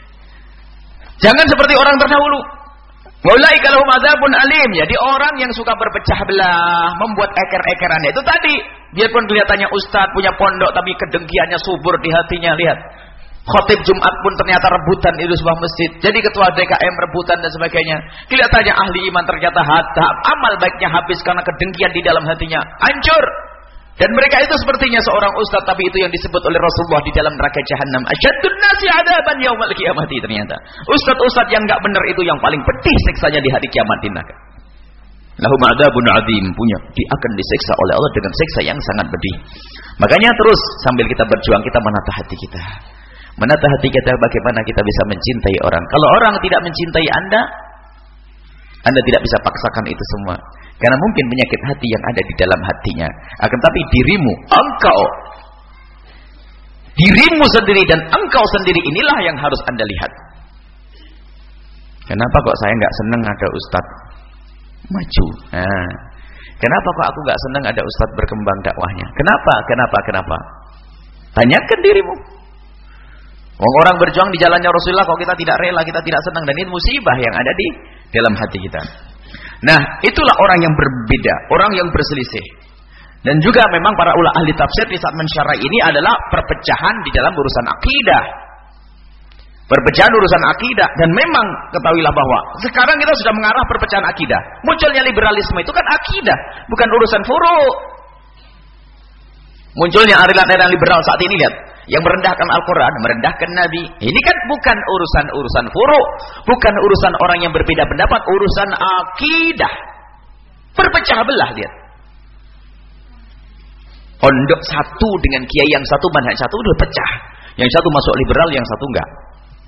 Jangan seperti orang terdahulu. Waulaika lahum adzabun alim. Jadi orang yang suka berpecah belah, membuat eker-ekerannya itu tadi. Biarpun kelihatannya ustaz punya pondok, tapi kedengkiannya subur di hatinya. Lihat, khotib Jumat pun ternyata rebutan itu sebuah masjid. Jadi ketua DKM rebutan dan sebagainya. Kelihatannya ahli iman, ternyata amal baiknya habis karena kedengkian di dalam hatinya. Hancur. Dan mereka itu sepertinya seorang ustaz, tapi itu yang disebut oleh Rasulullah di dalam neraka jahanam. Asyaddun nasi adaban yaumal qiyamati, ternyata. Ustaz-ustaz yang enggak benar itu yang paling pedih siksanya di hari kiamat di neraka. Lahum adzabun adzim, dia akan disiksa oleh Allah dengan siksa yang sangat pedih. Makanya terus sambil kita berjuang, kita menata hati kita. Menata hati kita bagaimana kita bisa mencintai orang. Kalau orang tidak mencintai Anda tidak bisa paksakan itu semua. Karena mungkin penyakit hati yang ada di dalam hatinya. Akan tapi dirimu sendiri dan engkau sendiri inilah yang harus Anda lihat. Kenapa kok saya nggak senang ada ustadz maju? Nah, kenapa kok aku nggak senang ada ustadz berkembang dakwahnya? Kenapa? Tanyakan dirimu. Orang berjuang di jalannya Rasulullah, kalau kita tidak rela, kita tidak senang, dan ini musibah yang ada di dalam hati kita. Nah, itulah orang yang berbeda, orang yang berselisih. Dan juga memang para ulama ahli tafsir di saat mensyarah ini adalah perpecahan di dalam urusan akidah. Perpecahan urusan akidah, dan memang ketahuilah bahwa sekarang kita sudah mengarah perpecahan akidah. Munculnya liberalisme itu kan akidah, bukan urusan furu'. Munculnya aliran-aliran liberal saat ini, lihat, yang merendahkan Al-Quran, merendahkan Nabi. Ini kan bukan urusan furu', bukan urusan orang yang berbeda pendapat, urusan akidah. Berpecah belah, lihat. Pondok satu dengan kiai yang satu, manhaj satu udah pecah. Yang satu masuk liberal, yang satu enggak.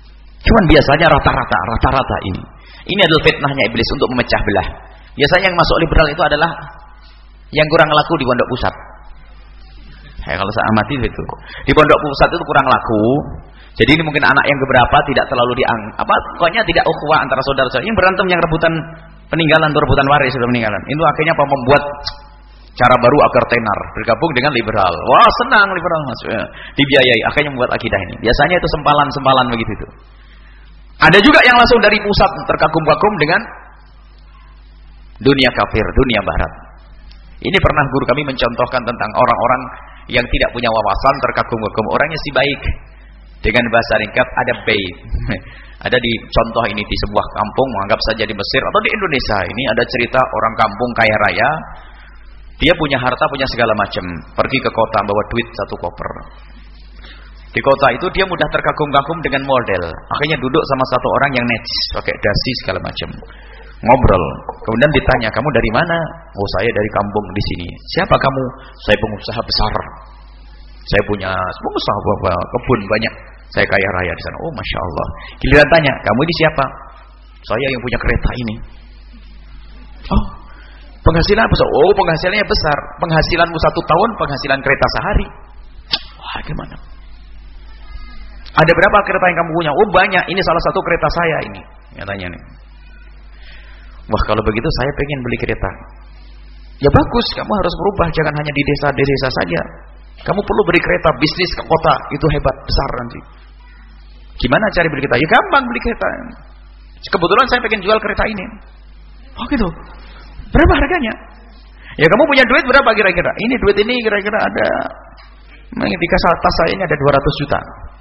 Cuman biasanya rata-rata ini. Ini adalah fitnahnya iblis untuk memecah belah. Biasanya yang masuk liberal itu adalah yang kurang laku di pondok pusat. Kalau saya amati itu. Di pondok pusat itu kurang laku. Jadi ini mungkin anak yang keberapa tidak terlalu pokoknya tidak ukhuwah antara saudara-saudara. Yang berantem yang rebutan peninggalan atau rebutan waris sudah meninggalan. Itu akhirnya membuat cara baru agar tenar bergabung dengan liberal. Wah, senang liberal masuk. Dibiayai, akhirnya membuat akidah ini. Biasanya itu sempalan-sempalan begitu itu. Ada juga yang langsung dari pusat terkagum-kagum dengan dunia kafir, dunia barat. Ini pernah guru kami mencontohkan tentang orang-orang yang tidak punya wawasan terkagum-kagum. Orangnya si baik. Dengan bahasa ringkat ada bait. Ada di contoh ini di sebuah kampung, menganggap saja di Mesir atau di Indonesia. Ini ada cerita orang kampung kaya raya. Dia punya harta, punya segala macam. Pergi ke kota bawa duit 1 koper. Di kota itu dia mudah terkagum-kagum dengan model. Akhirnya duduk sama satu orang yang necis, pakai dasi segala macam. Ngobrol. Kemudian ditanya, "Kamu dari mana?" "Oh, saya dari kampung di sini." "Siapa kamu?" "Saya pengusaha besar. Saya punya pengusaha kebun banyak. Saya kaya raya di sana." "Oh, Masya Allah." Giliran tanya, "Kamu ini siapa?" "Saya yang punya kereta ini." "Oh, penghasilan besar." "Oh, penghasilannya besar. Penghasilanmu 1 tahun, penghasilan kereta sehari." "Wah, gimana? Ada berapa kereta yang kamu punya?" "Oh, banyak. Ini salah satu kereta saya ini." Katanya nih. "Wah, kalau begitu saya pengen beli kereta." "Ya bagus, kamu harus berubah. Jangan hanya di desa-desa saja. Kamu perlu beli kereta bisnis ke kota. Itu hebat, besar nanti." "Gimana cari beli kereta?" "Ya gampang beli kereta. Kebetulan saya pengen jual kereta ini." "Oh gitu. Berapa harganya?" "Ya kamu punya duit berapa kira-kira?" "Ini duit ini kira-kira ada, di tas saya ini ada 200 juta.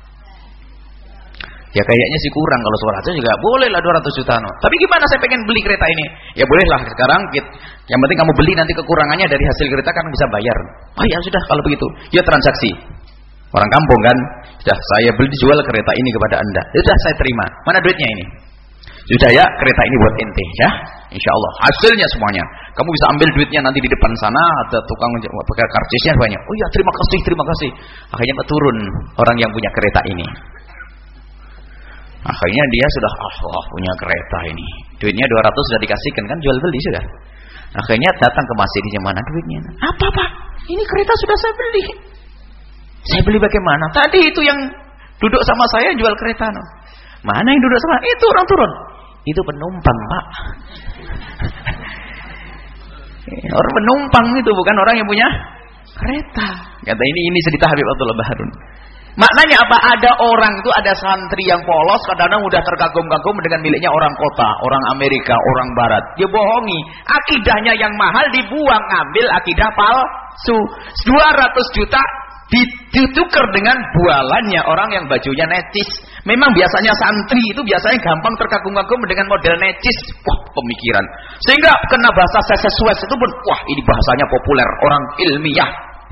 "Ya kayaknya sih kurang, kalau 200 juga boleh lah 200 juta. No. Tapi gimana saya pengen beli kereta ini?" "Ya bolehlah sekarang. Yang penting kamu beli, nanti kekurangannya dari hasil kereta kan bisa bayar." "Oh ya sudah kalau begitu. Ya transaksi. Orang kampung kan. Sudah saya beli jual kereta ini kepada Anda. Sudah saya terima. Mana duitnya ini?" "Sudah ya, kereta ini buat ente ya. Insya Allah hasilnya semuanya. Kamu bisa ambil duitnya nanti di depan sana, ada tukang pakai karcisnya banyak." "Oh ya, terima kasih." Akhirnya turun orang yang punya kereta ini. Akhirnya dia sudah punya kereta ini. Duitnya 200 sudah dikasihkan kan, jual beli sudah. Akhirnya datang ke masjid, "Di mana duitnya?" "Apa Pak? Ini kereta sudah saya beli." "Saya beli bagaimana?" "Tadi itu yang duduk sama saya jual kereta." No. "Mana yang duduk sama?" "Itu orang turun." "Itu penumpang Pak." Orang penumpang itu bukan orang yang punya kereta. Kata ini cerita Habib Abdullah Baharun. Maknanya apa? Ada orang itu, ada santri yang polos, kadang-kadang mudah terkagum-kagum dengan miliknya orang kota, orang Amerika, orang Barat. Dia bohongi. Akidahnya yang mahal dibuang, ngambil akidah palsu. 200 juta ditukar dengan bualannya orang yang bajunya necis. Memang biasanya santri itu biasanya gampang terkagum-kagum dengan model necis. Wah, pemikiran. Sehingga kena bahasa sesuai itu pun, wah ini bahasanya populer, orang ilmiah.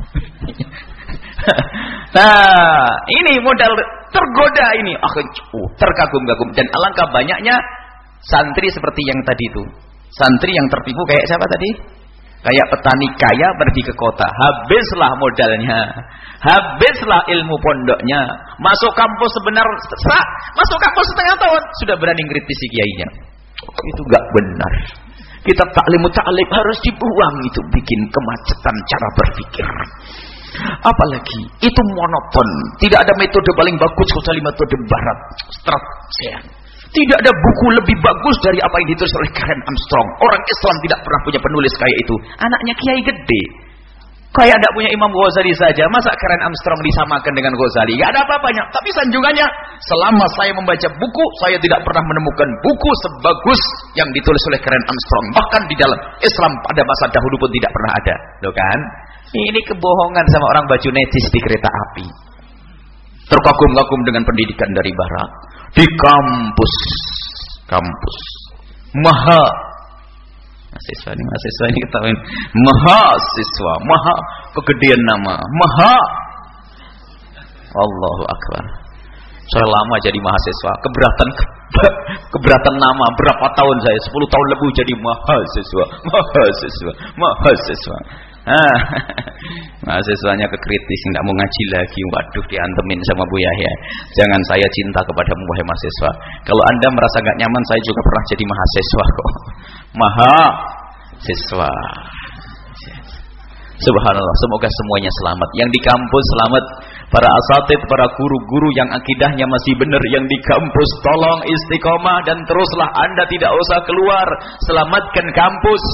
Nah, ini modal tergoda ini. Terkagum-kagum. Dan alangkah banyaknya santri seperti yang tadi itu. Santri yang tertipu kayak siapa tadi? Kayak petani kaya pergi ke kota. Habislah modalnya. Habislah ilmu pondoknya. Masuk kampus masuk kampus setengah tahun sudah berani kritisi kiainya. Itu enggak benar. Kitab ta'lim harus dibuang, itu bikin kemacetan cara berpikir. Apalagi itu monoton, tidak ada metode paling bagus kecuali metode barat, strategi. Tidak ada buku lebih bagus dari apa yang ditulis oleh Karen Armstrong. Orang Islam tidak pernah punya penulis kayak itu. Anaknya kiai gede, kayak tidak punya Imam Ghazali saja. Masa Karen Armstrong disamakan dengan Ghazali? Gak ada apa-apanya. Tapi sanjungannya, selama saya membaca buku, saya tidak pernah menemukan buku sebagus yang ditulis oleh Karen Armstrong. Bahkan di dalam Islam pada masa dahulu pun tidak pernah ada. Loh kan? Ini kebohongan sama orang baju necis di kereta api. Terkagum-kagum dengan pendidikan dari barat. Di kampus. Mahasiswa ini ketahuin. Mahasiswa, maha kegedean nama. Allahu Akbar. Saya lama jadi mahasiswa, keberatan nama. Berapa tahun saya? 10 tahun lebih jadi mahasiswa. Mahasiswanya kekritis, tidak mau ngaji lagi. Waduh, diantemin sama Bu Yahya. Jangan, saya cinta kepadamu wahai mahasiswa. Kalau Anda merasa nggak nyaman, saya juga pernah jadi mahasiswa kok. Mahasiswa. Subhanallah, semoga semuanya selamat. Yang di kampus selamat, para asatid, para guru-guru yang akidahnya masih benar yang di kampus, tolong istiqomah dan teruslah, Anda tidak usah keluar, selamatkan kampus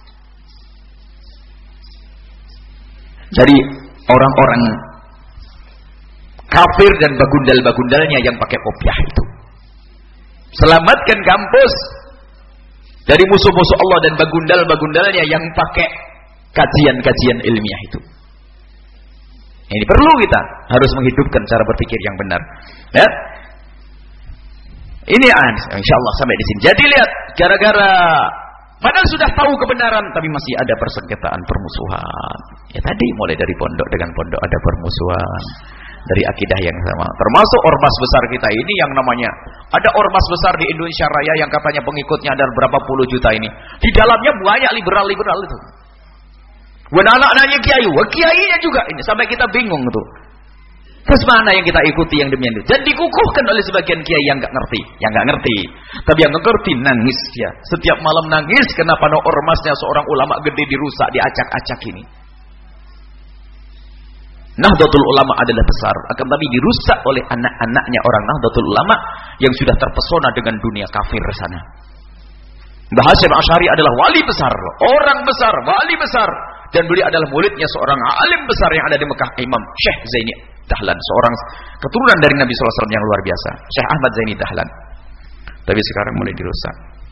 dari orang-orang kafir dan bagundal-bagundalnya yang pakai kopiah itu. Selamatkan kampus dari musuh-musuh Allah dan bagundal-bagundalnya yang pakai kajian-kajian ilmiah itu. Ini perlu, kita harus menghidupkan cara berpikir yang benar. Lihat, ini insyaallah sampai di sini. Jadi lihat, gara-gara padahal sudah tahu kebenaran, tapi masih ada persengketaan, permusuhan. Ya tadi mulai dari pondok dengan pondok ada permusuhan, dari akidah yang sama. Termasuk ormas besar kita ini yang namanya, ada ormas besar di Indonesia Raya yang katanya pengikutnya ada berapa puluh juta ini. Di dalamnya banyak liberal-liberal itu. Anak-anaknya kiai, kiainya juga ini, sampai kita bingung tuh. Terus mana yang kita ikuti yang demikian itu? Dan dikukuhkan oleh sebagian kiai yang nggak ngerti, Tapi yang ngerti nangis dia. Setiap malam nangis kenapa ormasnya seorang ulama gede dirusak, diacak-acak ini. Nahdlatul Ulama adalah besar, akan tapi dirusak oleh anak-anaknya orang Nahdlatul Ulama yang sudah terpesona dengan dunia kafir sana. Mbah Hasyim Asy'ari adalah wali besar, orang besar, wali besar. Dan beliau adalah muridnya seorang alim besar yang ada di Mekah, Imam Syekh Zaini Dahlan, seorang keturunan dari Nabi SAW yang luar biasa, Syekh Ahmad Zaini Dahlan. Tapi sekarang mulai dirusak.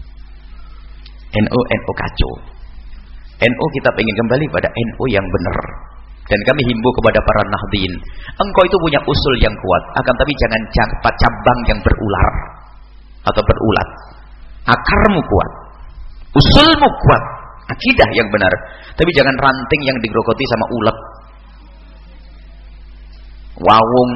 NU kacau. NU kita ingin kembali pada NU yang benar. Dan kami himbau kepada para nahdin, engkau itu punya usul yang kuat, akan tapi jangan cabang yang berular atau berulat. Akarmu kuat, usulmu kuat, akidah yang benar, tapi jangan ranting yang digerogoti sama ulet. Wawung.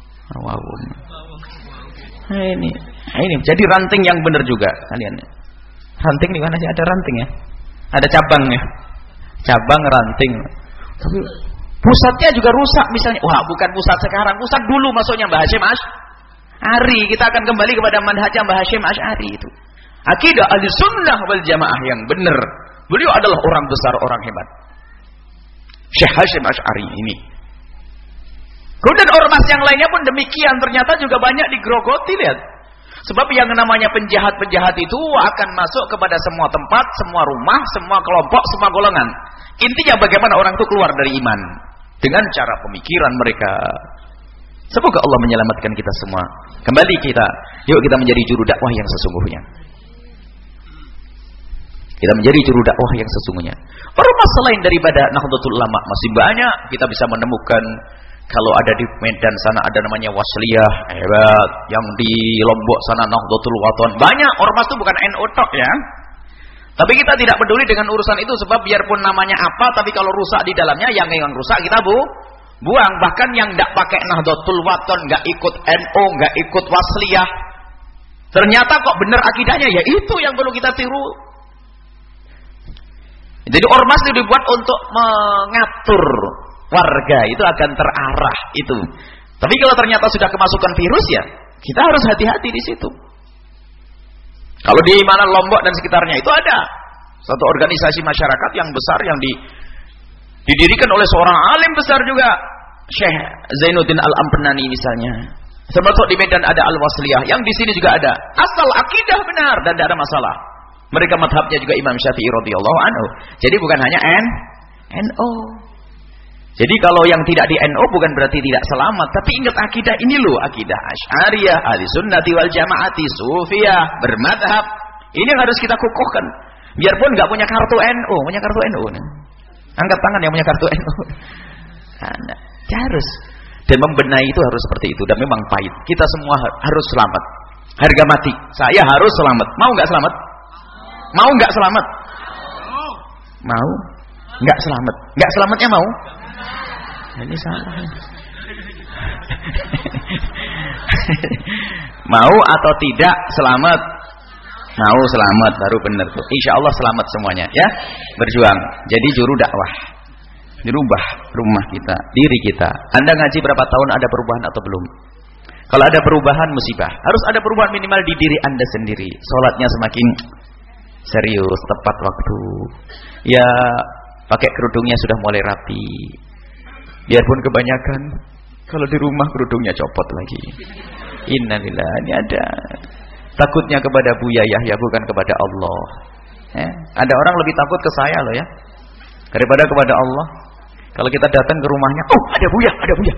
Nah, ini jadi ranting yang benar juga kalian. Ranting di mana sih ada ranting ya? Ada cabangnya. Cabang ranting. Tapi pusatnya juga rusak misalnya. Wah, bukan pusat sekarang, pusat dulu maksudnya Mbah Hasyim Asy'ari. Kita akan kembali kepada manhajnya Mbah Hasyim Asy'ari itu. Akidah Ahlussunnah wal Jamaah yang benar. Beliau adalah orang besar, orang hebat. Syekh Hasyim Asy'ari ini. Kemudian ormas yang lainnya pun demikian, ternyata juga banyak digerogoti, lihat. Sebab yang namanya penjahat-penjahat itu akan masuk kepada semua tempat, semua rumah, semua kelompok, semua golongan. Intinya bagaimana orang itu keluar dari iman dengan cara pemikiran mereka. Semoga Allah menyelamatkan kita semua. Kembali kita, yuk kita menjadi juru dakwah yang sesungguhnya. Kita menjadi juru dakwah yang sesungguhnya. Ormas selain daripada Nahdlatul Ulama masih banyak. Kita bisa menemukan, kalau ada di Medan sana ada namanya Wasliyah, hebat. Yang di Lombok sana Nahdlatul Wathon. Banyak ormas itu bukan NU tok ya. Tapi kita tidak peduli dengan urusan itu, sebab biarpun namanya apa, tapi kalau rusak di dalamnya, yang rusak kita buang. Bahkan yang tidak pakai Nahdlatul Wathon, nggak ikut NU, nggak ikut Wasliyah, ternyata kok benar akidahnya, ya itu yang perlu kita tiru. Jadi ormas itu dibuat untuk mengatur warga, itu akan terarah itu. Tapi kalau ternyata sudah kemasukan virus, ya kita harus hati-hati di situ. Kalau di mana Lombok dan sekitarnya itu ada satu organisasi masyarakat yang besar yang didirikan oleh seorang alim besar juga, Syekh Zainuddin Al-Ampenani misalnya. Termasuk di Medan ada Al-Wasliyah, yang di sini juga ada. Asal akidah benar dan tidak ada masalah. Mereka madhabnya juga Imam Syafi'i radhiyallahu anhu. Jadi bukan hanya NU. Jadi kalau yang tidak di NU bukan berarti tidak selamat, tapi ingat akidah ini loh, akidah Asy'ariyah, Ahlussunnati wal Jamaati, Sufiyah, bermadhab. Ini yang harus kita kukuhkan. Biarpun enggak punya kartu NU, punya kartu NU. Angkat tangan yang punya kartu NU. Nah, harus. Dan membenahi itu harus seperti itu, dan memang pahit. Kita semua harus selamat. Harga mati. Saya harus selamat. Mau enggak selamat? Mau enggak selamat? Mau? Enggak selamat. Enggak selamatnya mau? Ini salah. Mau atau tidak selamat? Mau selamat baru benar tuh. Insya Allah selamat semuanya ya. Berjuang. Jadi juru dakwah. Dirubah rumah kita, diri kita. Anda ngaji berapa tahun, ada perubahan atau belum? Kalau ada perubahan, musibah. Harus ada perubahan minimal di diri Anda sendiri. Sholatnya semakin serius, tepat waktu. Ya, pakai kerudungnya sudah mulai rapi. Biarpun kebanyakan, kalau di rumah kerudungnya copot lagi. Innalillah, ini ada. Takutnya kepada Buya Yahya, bukan kepada Allah. Ada orang lebih takut ke saya loh ya, daripada kepada Allah. Kalau kita datang ke rumahnya, oh ada Buya, ada Buya.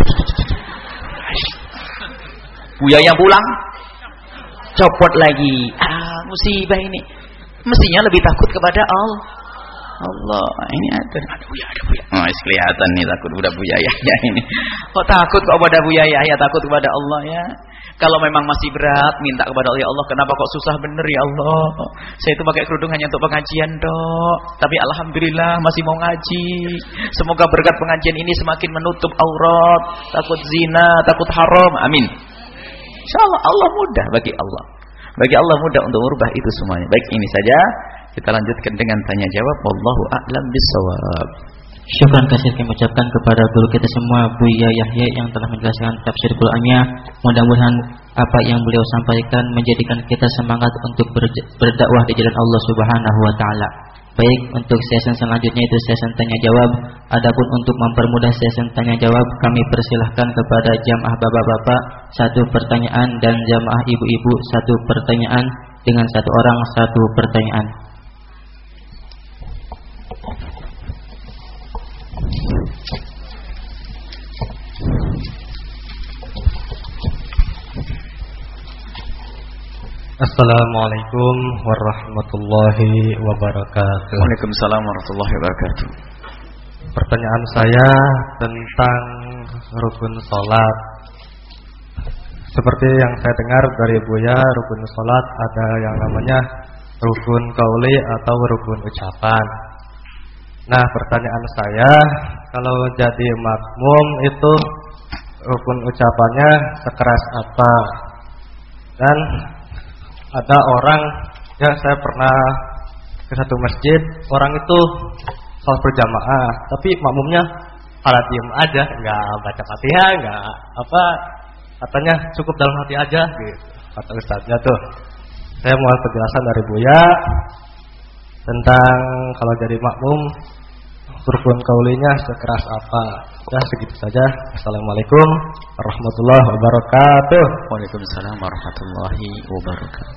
Buya yang pulang, copot lagi. Musibah ini. Mestinya lebih takut kepada Allah. Ini ada Buya, ada Buya. Oh, kelihatan nih takut kepada Buya Yahya ini. Kok takut kepada Buya Yahya, takut kepada Allah ya? Kalau memang masih berat, minta kepada Allah, ya Allah, kenapa kok susah bener ya Allah? Saya itu pakai kerudung hanya untuk pengajian, Dok. Tapi alhamdulillah masih mau ngaji. Semoga berkat pengajian ini semakin menutup aurat, takut zina, takut haram. Amin. Insyaallah Allah mudah bagi Allah. Bagi Allah mudah untuk merubah itu semuanya. Baik, ini saja. Kita lanjutkan dengan tanya jawab. Wallahu a'lam bissawab. Syukran kasih kami ucapkan kepada guru kita semua, Buya Yahya, yang telah menjelaskan tafsir Qur'annya. Mudah-mudahan apa yang beliau sampaikan menjadikan kita semangat untuk berdakwah di jalan Allah Subhanahu wa taala. Baik, untuk sesi selanjutnya itu sesi tanya jawab. Adapun untuk mempermudah sesi tanya jawab, kami persilahkan kepada jamaah bapak-bapak 1 pertanyaan dan jamaah ibu-ibu 1 pertanyaan, dengan 1 orang 1 pertanyaan. Assalamualaikum warahmatullahi wabarakatuh. Waalaikumsalam warahmatullahi wabarakatuh. Pertanyaan saya tentang rukun sholat. Seperti yang saya dengar dari Buya, rukun sholat ada yang namanya rukun qauli atau rukun ucapan. Nah, pertanyaan saya, kalau jadi makmum itu rukun ucapannya sekeras apa? Dan ada orang, ya saya pernah ke satu masjid, orang itu sholat berjamaah, tapi makmumnya pada diem aja, nggak baca Fatihah, nggak apa, katanya cukup dalam hati aja, gitu kata ustadznya tuh. Saya mohon penjelasan dari Buya tentang kalau jadi makmum rukun qaulinya sekeras apa. Ya, segitu saja. Assalamualaikum warahmatullahi wabarakatuh. Waalaikumsalam warahmatullahi wabarakatuh.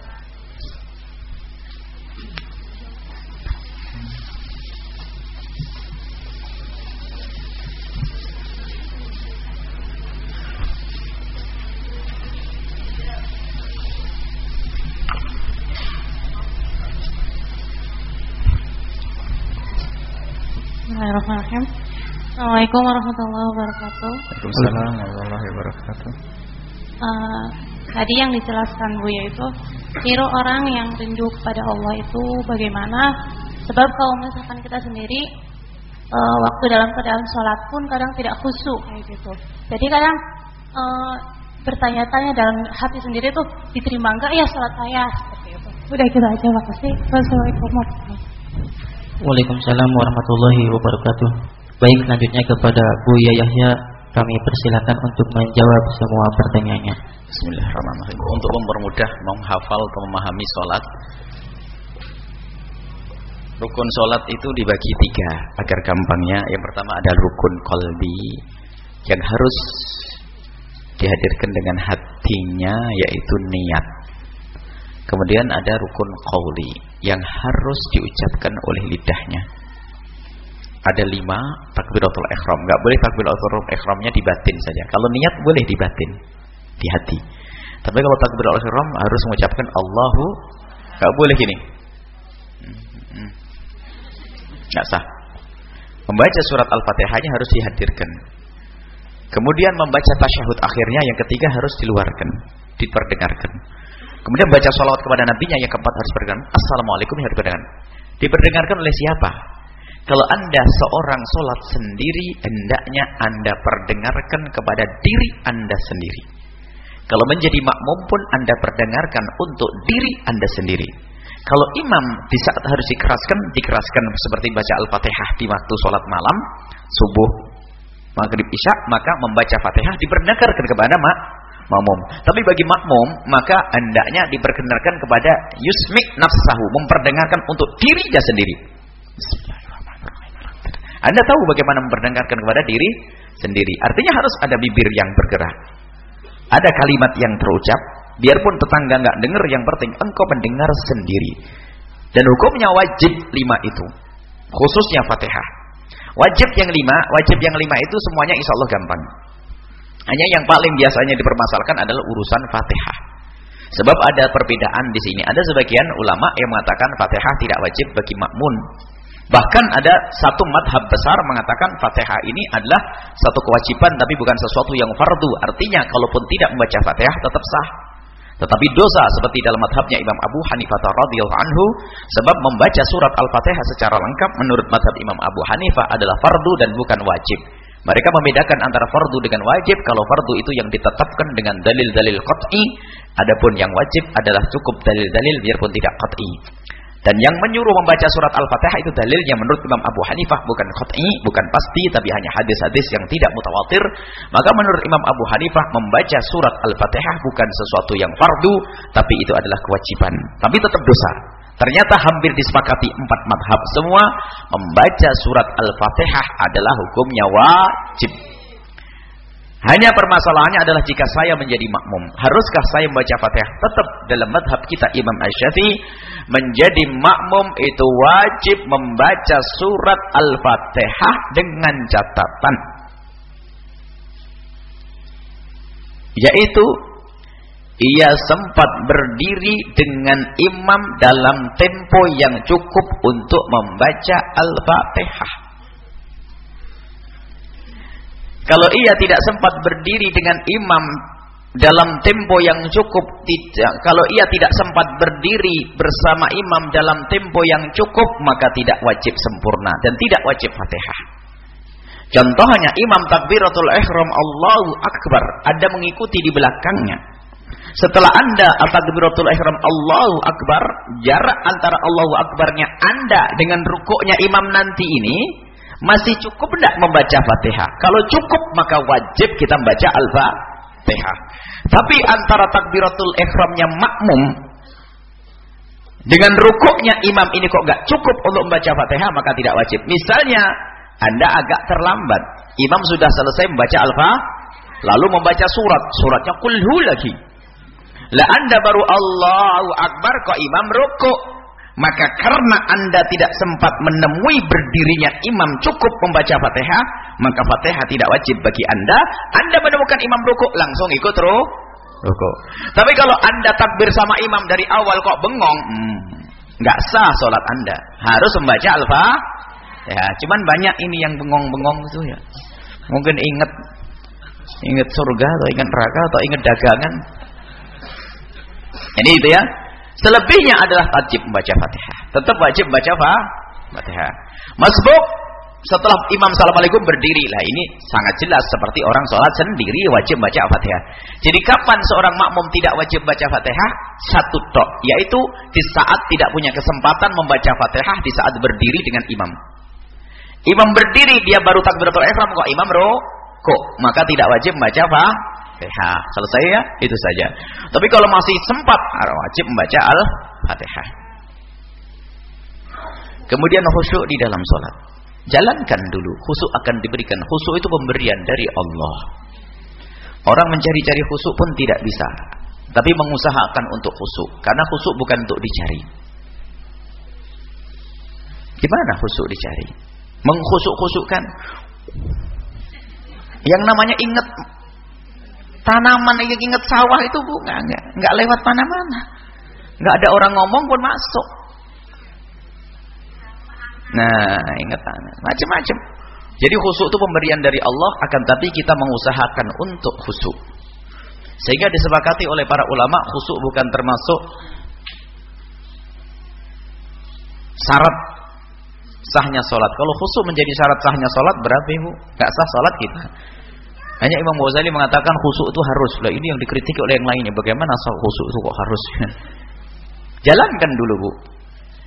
Bismillahirrahmanirrahim. Assalamualaikum warahmatullahi wabarakatuh. Waalaikumsalam warahmatullahi wabarakatuh. Tadi yang dijelaskan Buya itu, tiru orang yang rindu kepada Allah itu bagaimana? Sebab kalau misalkan kita sendiri waktu dalam keadaan sholat pun kadang tidak khusyuk kayak gitu. Jadi kadang bertanya-tanya dalam hati sendiri tuh, diterima enggak ya sholat saya? Seperti itu. Udah gitu aja, makasih. Wassalamualaikum warahmatullahi wabarakatuh. Waalaikumsalam warahmatullahi wabarakatuh. Baik, selanjutnya kepada Buya Yahya, kami persilakan untuk menjawab semua pertanyaannya. Bismillahirrahmanirrahim. Untuk mempermudah menghafal atau memahami sholat, rukun sholat itu dibagi 3 agar gampangnya. Yang pertama ada rukun qalbi yang harus dihadirkan dengan hatinya, yaitu niat. Kemudian ada rukun qauli yang harus diucapkan oleh lidahnya. Ada 5 takbiratul ihram. Enggak boleh takbiratul ihramnya di batin saja. Kalau niat boleh di batin, di hati. Tapi kalau takbiratul ihram harus mengucapkan Allahu, enggak boleh gini. Enggak sah. Membaca surat Al-Fatihahnya harus dihadirkan. Kemudian membaca tasyahud akhirnya yang ketiga harus diluarkan, diperdengarkan. Kemudian baca salawat kepada nabinya yang keempat harus diperdengarkan. Assalamualaikum harus diperdengarkan. Diperdengarkan oleh siapa? Kalau Anda seorang sholat sendiri, hendaknya Anda perdengarkan kepada diri Anda sendiri. Kalau menjadi makmum pun Anda perdengarkan untuk diri Anda sendiri. Kalau imam di saat harus dikeraskan seperti baca Al-Fatihah di waktu sholat malam, subuh, maghrib, isya, maka membaca Fatihah diperdengarkan kepada makmum. Tapi bagi makmum, maka hendaknya diperkenalkan kepada yusmi nafsahu, memperdengarkan untuk dirinya sendiri. Anda tahu bagaimana memperdengarkan kepada diri sendiri. Artinya harus ada bibir yang bergerak. Ada kalimat yang terucap, biarpun tetangga nggak dengar, yang penting engkau mendengar sendiri. Dan hukumnya wajib 5 itu, khususnya Fatihah. Wajib yang 5 itu semuanya insya Allah gampang. Hanya yang paling biasanya dipermasalahkan adalah urusan Fatihah. Sebab ada perbedaan di sini. Ada sebagian ulama yang mengatakan Fatihah tidak wajib bagi makmun. Bahkan ada satu madhab besar mengatakan Fatihah ini adalah satu kewajiban tapi bukan sesuatu yang fardu. Artinya kalaupun tidak membaca Fatihah tetap sah. Tetapi dosa seperti dalam madhabnya Imam Abu Hanifah radhiyallahu anhu, sebab membaca surat Al-Fatihah secara lengkap menurut madhab Imam Abu Hanifah adalah fardu dan bukan wajib. Mereka membedakan antara fardu dengan wajib. Kalau fardu itu yang ditetapkan dengan dalil-dalil qat'i, adapun yang wajib adalah cukup dalil-dalil biarpun tidak qat'i. Dan yang menyuruh membaca surat Al-Fatihah itu dalilnya menurut Imam Abu Hanifah bukan qat'i, bukan pasti, tapi hanya hadis-hadis yang tidak mutawatir. Maka menurut Imam Abu Hanifah membaca surat Al-Fatihah bukan sesuatu yang fardu, tapi itu adalah kewajiban. Tapi tetap dosa. Ternyata hampir disepakati 4 madhab semua membaca surat Al-Fatihah adalah hukumnya wajib. Hanya permasalahannya adalah jika saya menjadi makmum, haruskah saya membaca Fatihah? Tetap dalam madhab kita Imam Asy-Syafi'i, menjadi makmum itu wajib membaca surat Al-Fatihah dengan catatan, yaitu ia sempat berdiri dengan imam dalam tempo yang cukup untuk membaca Al-Fatihah. Kalau ia tidak sempat berdiri dengan imam dalam tempo yang cukup, kalau ia tidak sempat berdiri bersama imam dalam tempo yang cukup, maka tidak wajib sempurna dan tidak wajib Fatihah. Contohnya imam takbiratul ihram Allahu Akbar, Anda mengikuti di belakangnya. Setelah Anda takbiratul ihram Allahu Akbar, jarak antara Allahu Akbarnya Anda dengan rukuknya imam nanti ini masih cukup tidak membaca Fatihah? Kalau cukup maka wajib kita membaca Al-Fatihah. Tapi antara takbiratul ihramnya makmum dengan rukuknya imam ini kok enggak cukup untuk membaca Fatihah, maka tidak wajib. Misalnya Anda agak terlambat, imam sudah selesai membaca Al-Fatihah lalu membaca suratnya kulhu lagi. Lah Anda baru Allahu Akbar kok imam rukuk, maka karena Anda tidak sempat menemui berdirinya imam cukup membaca Fatihah, maka Fatihah tidak wajib bagi Anda. Anda menemukan imam rukuk, langsung ikut rukuk. Tapi kalau Anda takbir sama imam dari awal kok bengong, nggak sah sholat Anda. Harus membaca Al-Fatihah. Ya, cuman banyak ini yang bengong-bengong itu ya. Mungkin ingat surga atau ingat neraka atau ingat dagangan. Jadi itu ya. Selebihnya adalah wajib membaca Fatihah. Tetap wajib membaca Fatihah. Masbuk setelah imam assalamualaikum berdiri. Lah ini sangat jelas seperti orang sholat sendiri wajib membaca Fatihah. Jadi kapan seorang makmum tidak wajib membaca Fatihah? Satu tok, yaitu di saat tidak punya kesempatan membaca Fatihah di saat berdiri dengan imam. Imam berdiri, dia baru takbiratul ihram kok imam rukuk, maka tidak wajib membaca Fatihah. Selesai ya, itu saja. Tapi kalau masih sempat, wajib membaca Al-Fatihah. Kemudian khusyuk di dalam sholat. Jalankan dulu, khusyuk akan diberikan. Khusyuk itu pemberian dari Allah. Orang mencari-cari khusyuk pun tidak bisa, tapi mengusahakan untuk khusyuk, karena khusyuk bukan untuk dicari. Gimana khusyuk dicari? Mengkhusyuk-khusyukkan. Yang namanya ingat tanaman, ingat sawah itu enggak lewat mana-mana. Enggak ada orang ngomong pun masuk. Nah, ingat macam-macam. Jadi khusyuk itu pemberian dari Allah, akan tapi kita mengusahakan untuk khusyuk. Sehingga disepakati oleh para ulama khusyuk bukan termasuk syarat sahnya sholat. Kalau khusyuk menjadi syarat sahnya sholat, berarti enggak sah sholat kita. Hanya Imam Ghazali mengatakan khusyuk itu harus. Lah ini yang dikritik oleh yang lainnya. Bagaimana khusyuk itu kok harus? Jalankan dulu Bu.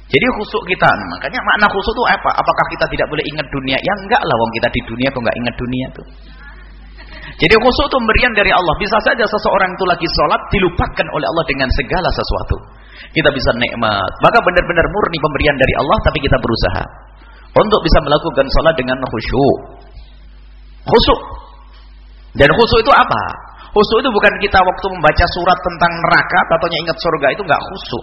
Jadi khusuk kita, makanya makna khusuk itu apa? Apakah kita tidak boleh ingat dunia? Ya enggak lah, wong kita di dunia kok enggak ingat dunia tuh. Jadi khusuk itu pemberian dari Allah. Bisa saja seseorang itu lagi sholat dilupakan oleh Allah dengan segala sesuatu. Kita bisa nikmat. Maka benar-benar murni pemberian dari Allah, tapi kita berusaha untuk bisa melakukan sholat dengan khusyuk. Khusyuk. Dan khusyuk itu apa? Khusyuk itu bukan kita waktu membaca surat tentang neraka ataunya ingat surga, itu enggak khusyuk.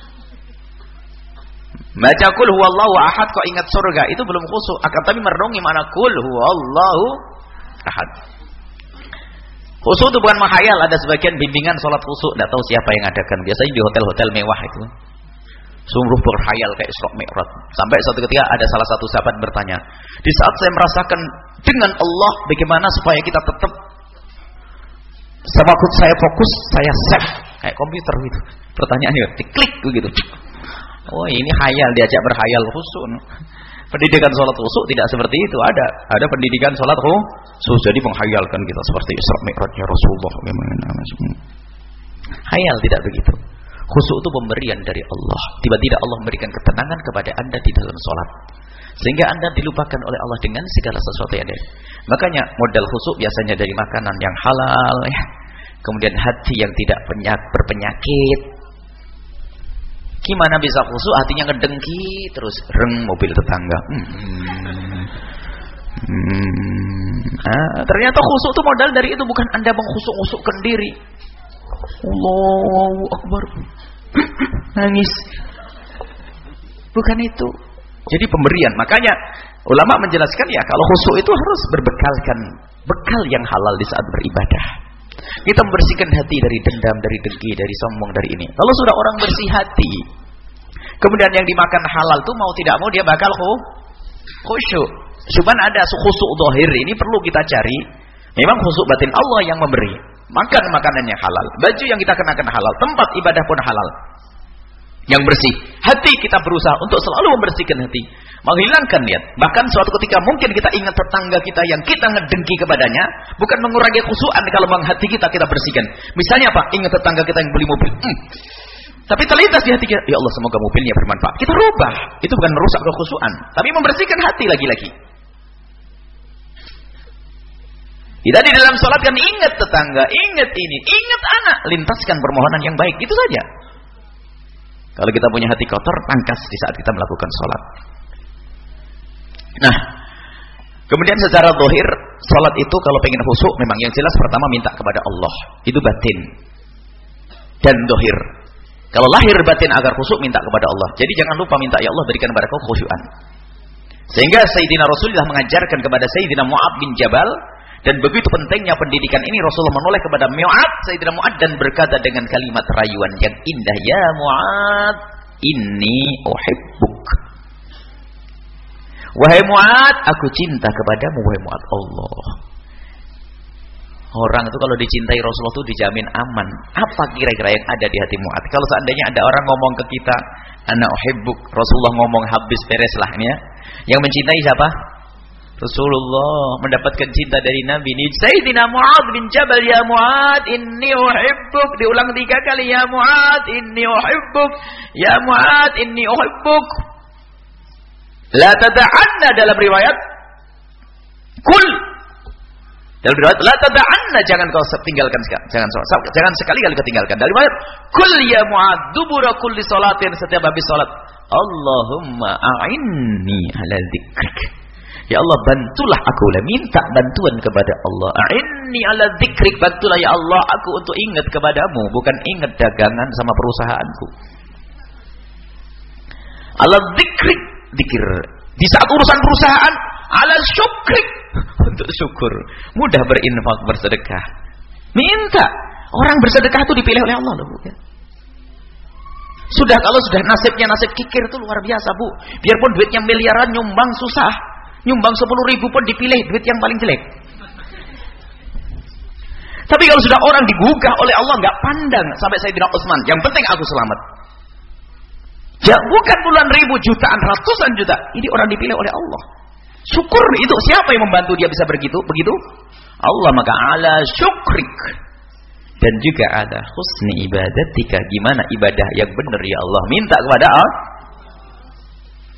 Baca kul huwallahu ahad kok ingat surga, itu belum khusyuk. Akan tapi merenungi mana kul huwallahu ahad. Khusyuk itu bukan menghayal. Ada sebagian bimbingan sholat khusyuk, tidak tahu siapa yang adakan. Biasanya di hotel-hotel mewah itu. Sungguh berhayal kayak Isra Mi'raj. Sampai suatu ketika ada salah satu sahabat bertanya, di saat saya merasakan dengan Allah, bagaimana supaya kita tetap waktu saya fokus, saya save kayak komputer gitu. Pertanyaannya diklik begitu. Oh ini hayal, diajak berhayal khusyuk. Pendidikan sholat khusyuk tidak seperti itu. Ada pendidikan sholat khusyuk. Jadi menghayalkan kita seperti Isra Mi'rajnya Rasulullah. Hayal tidak begitu. Khusyuk itu pemberian dari Allah. Tiba-tiba Allah memberikan ketenangan kepada anda di dalam sholat, sehingga anda dilupakan oleh Allah dengan segala sesuatu yang ada. Makanya modal khusyuk biasanya dari makanan yang halal, ya. Kemudian hati yang tidak berpenyakit. Gimana bisa khusyuk? Hatinya ngedengki terus, reng mobil tetangga. Ternyata khusyuk itu modal dari itu, bukan anda mengkhusuk-khusukkan diri. Allahu Akbar. Nangis. Bukan itu. Jadi pemberian. Makanya ulama menjelaskan ya, kalau khusyuk itu harus berbekalkan bekal yang halal di saat beribadah. Kita membersihkan hati dari dendam, dari dengki, dari sombong, dari ini. Kalau sudah orang bersih hati, kemudian yang dimakan halal tuh mau tidak mau dia bakal khusyuk. Cuman ada khusyuk zahir ini perlu kita cari. Memang khusyuk batin Allah yang memberi. Makan makanannya halal, baju yang kita kenakan halal, tempat ibadah pun halal. Yang bersih. Hati kita berusaha untuk selalu membersihkan hati, menghilangkan niat. Bahkan suatu ketika mungkin kita ingat tetangga kita yang kita ngedengki kepadanya, bukan mengurangi khusyuan kalau hati kita bersihkan. Misalnya apa? Ingat tetangga kita yang beli mobil. Tapi terlintas di hati kita, ya Allah semoga mobilnya bermanfaat. Kita rubah. Itu bukan merusak kekhusyuan, tapi membersihkan hati lagi-lagi. Tidak di dalam sholat kan ingat tetangga, ingat ini, ingat anak, lintaskan permohonan yang baik, itu saja. Kalau kita punya hati kotor, tangkas di saat kita melakukan sholat. Nah, kemudian secara zahir, sholat itu kalau pengen khusyuk, memang yang jelas pertama minta kepada Allah, itu batin dan zahir. Kalau lahir batin agar khusyuk, minta kepada Allah. Jadi jangan lupa minta, ya Allah berikan kepada kau khusyuan. Sehingga Sayyidina Rasulullah mengajarkan kepada Sayyidina Mu'ad bin Jabal. Dan begitu pentingnya pendidikan ini, Rasulullah menoleh kepada Mu'ad, Sayyidina Mu'ad, dan berkata dengan kalimat rayuan yang indah, ya Mu'ad, inni uhibbuk. Wahai Mu'ad, aku cinta kepadamu, wahai Mu'ad. Allah. Orang itu kalau dicintai Rasulullah itu dijamin aman. Apa kira-kira yang ada di hati Mu'ad? Kalau seandainya ada orang ngomong ke kita, ana uhibbuk, Rasulullah ngomong habis beres lah ini ya. Yang mencintai siapa? Rasulullah, mendapatkan cinta dari Nabi ini. Sayyidina Mu'ad bin Jabal, ya Mu'ad, inni uhibbuk. Diulang 3 kali, ya Mu'ad, inni uhibbuk. Ya Mu'ad, inni uhibbuk. La tada'anna dalam riwayat. Kul. Dalam riwayat, la tada'anna, jangan kau tinggalkan, jangan sekali-kali kau tinggalkan. Dalam riwayat, kul ya Mu'ad, dubura kulli salatin, setiap habis salat. Allahumma a'inni ala dzikrik. Ya Allah, bantulah aku, minta bantuan kepada Allah. A'inni ala dzikrik, bantulah ya Allah aku untuk ingat kepadamu, bukan ingat dagangan sama perusahaanku. Ala dzikrik, dzikir. Di saat urusan perusahaan, ala syukrik, untuk syukur. Mudah berinfak, bersedekah. Minta. Orang bersedekah itu dipilih oleh Allah loh, Bu. Sudah, kalau sudah nasibnya nasib kikir itu luar biasa, Bu. Biarpun duitnya miliaran, nyumbang susah. Nyumbang 10.000 pun dipilih duit yang paling jelek. Tapi kalau sudah orang digugah oleh Allah, nggak pandang sampai Sayyidina Utsman, yang penting aku selamat. Ya, bukan puluhan ribu, jutaan, ratusan juta. Ini orang dipilih oleh Allah. Syukur itu, siapa yang membantu dia bisa begitu? Allah. Maka ala syukrik. Dan juga ada husni ibadatika, gimana ibadah yang benar ya Allah. Minta kepada Allah.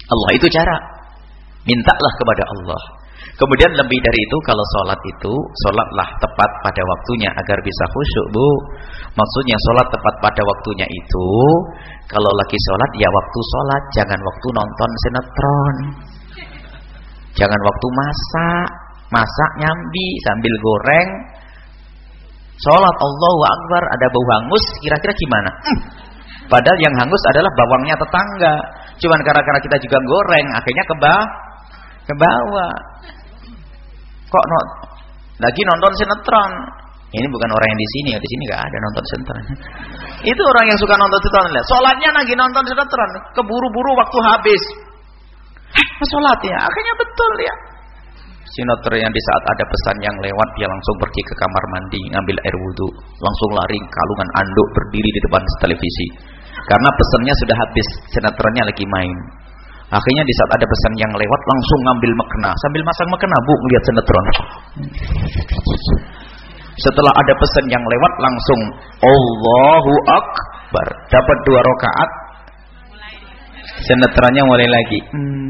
Allah itu cara. Mintalah kepada Allah. Kemudian lebih dari itu, kalau sholat itu, sholatlah tepat pada waktunya agar bisa khusyuk, Bu. Maksudnya sholat tepat pada waktunya itu, kalau lagi sholat ya waktu sholat, jangan waktu nonton sinetron, jangan waktu masak nyambi sambil goreng. Sholat Allahu Akbar ada bau hangus, kira-kira gimana? Padahal yang hangus adalah bawangnya tetangga. Cuman gara-gara kita juga goreng, akhirnya ke bawah. Kok lagi nonton sinetron? Ini bukan orang yang di sini, di sini nggak ada nonton sinetron. Itu orang yang suka nonton sinetron. Sholatnya lagi nonton sinetron, keburu-buru waktu habis. Sholat ya, akhirnya betul ya. Sinetron yang di saat ada pesan yang lewat, dia langsung pergi ke kamar mandi, ngambil air wudhu, langsung lari kalungan anduk berdiri di depan televisi. Karena pesannya sudah habis, sinetronnya lagi main. Akhirnya di saat ada pesan yang lewat, langsung ngambil mekena, sambil masang mekena, Bu, ngeliat sinetron. Setelah ada pesan yang lewat, langsung Allahu Akbar, dapat 2 rakaat, sinetronnya mulai lagi.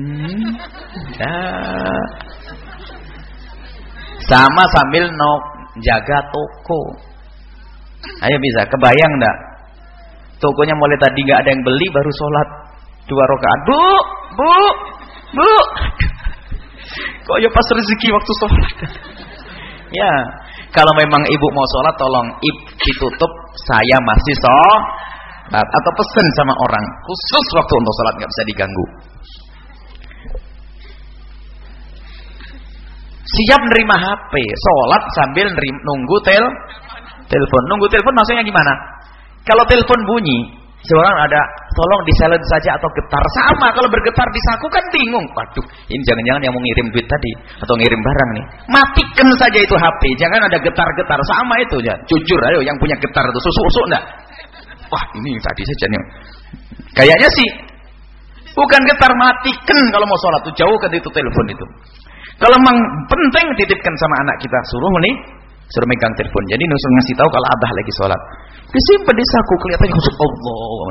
Sama sambil jaga toko. Ayo bisa, kebayang enggak? Tokonya mulai tadi enggak ada yang beli, baru sholat 2 rakaat. Bu. Kok ya pas rezeki waktu sholat. Ya, kalau memang ibu mau sholat, tolong ditutup, saya masih sholat. Atau pesen sama orang, khusus waktu untuk sholat, nggak bisa diganggu. Siap nerima HP, sholat sambil nunggu telepon. Nunggu telepon maksudnya gimana? Kalau telepon bunyi, seorang ada, tolong di silent saja atau getar. Sama, kalau bergetar di saku kan bingung. Waduh, ini jangan-jangan yang mau ngirim duit tadi atau ngirim barang nih. Matikan saja itu HP, jangan ada getar-getar. Sama itu ya. Jujur, ayo yang punya getar itu susuk-susuk enggak? Wah, ini tadi saja nih. Kayaknya sih bukan getar, matikan kalau mau sholat tuh, jauh ke itu telepon itu. Kalau memang penting, titipkan sama anak kita, suruh megang telepon. Jadi nusul ngasih tahu kalau abah lagi sholat. Disimpan di saku, kelihatannya khusus Allah.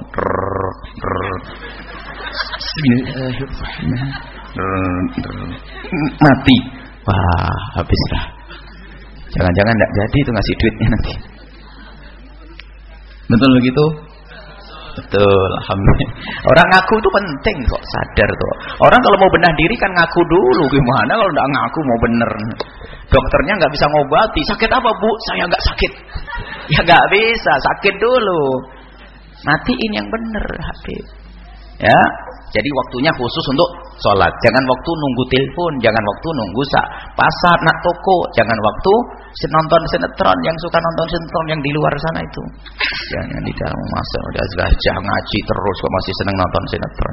Mati. Wah, habislah. Jangan-jangan enggak jadi itu ngasih duitnya nanti. Betul begitu? Betul, alhamdulillah. Orang ngaku itu penting kok, sadar tuh. Orang kalau mau benar diri kan ngaku dulu. Gimana kalau enggak ngaku mau bener? Dokternya nggak bisa ngobati. Sakit apa, Bu? Saya nggak sakit. Ya nggak bisa, sakit dulu. Matiin yang bener, Habib. Ya, jadi waktunya khusus untuk sholat. Jangan waktu nunggu telepon, jangan waktu nunggu pasar, nak toko, jangan waktu nonton sinetron. Yang suka nonton sinetron yang di luar sana itu, jangan di dalam masa udah belajar ngaji terus kok masih seneng nonton sinetron.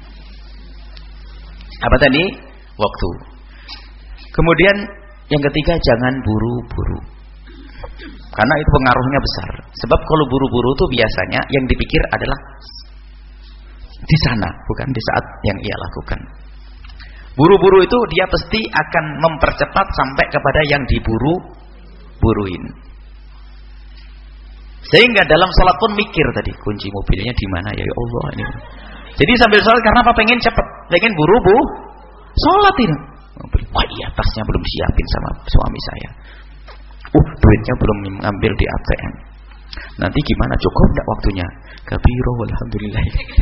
Apa tadi? Waktu. Kemudian yang ketiga, jangan buru-buru. Karena itu pengaruhnya besar. Sebab kalau buru-buru itu biasanya yang dipikir adalah di sana, bukan di saat yang ia lakukan. Buru-buru itu dia pasti akan mempercepat sampai kepada yang diburu-buruin. Sehingga dalam sholat pun mikir tadi, kunci mobilnya di mana ya Allah ini. Jadi sambil sholat karena apa? Pengen cepat, pengen buru-buru sholat ini. Wah iya, tasnya belum siapin sama suami saya. Duitnya belum ngambil di ATM. Nanti gimana, cukup enggak waktunya? Kabiro alhamdulillah.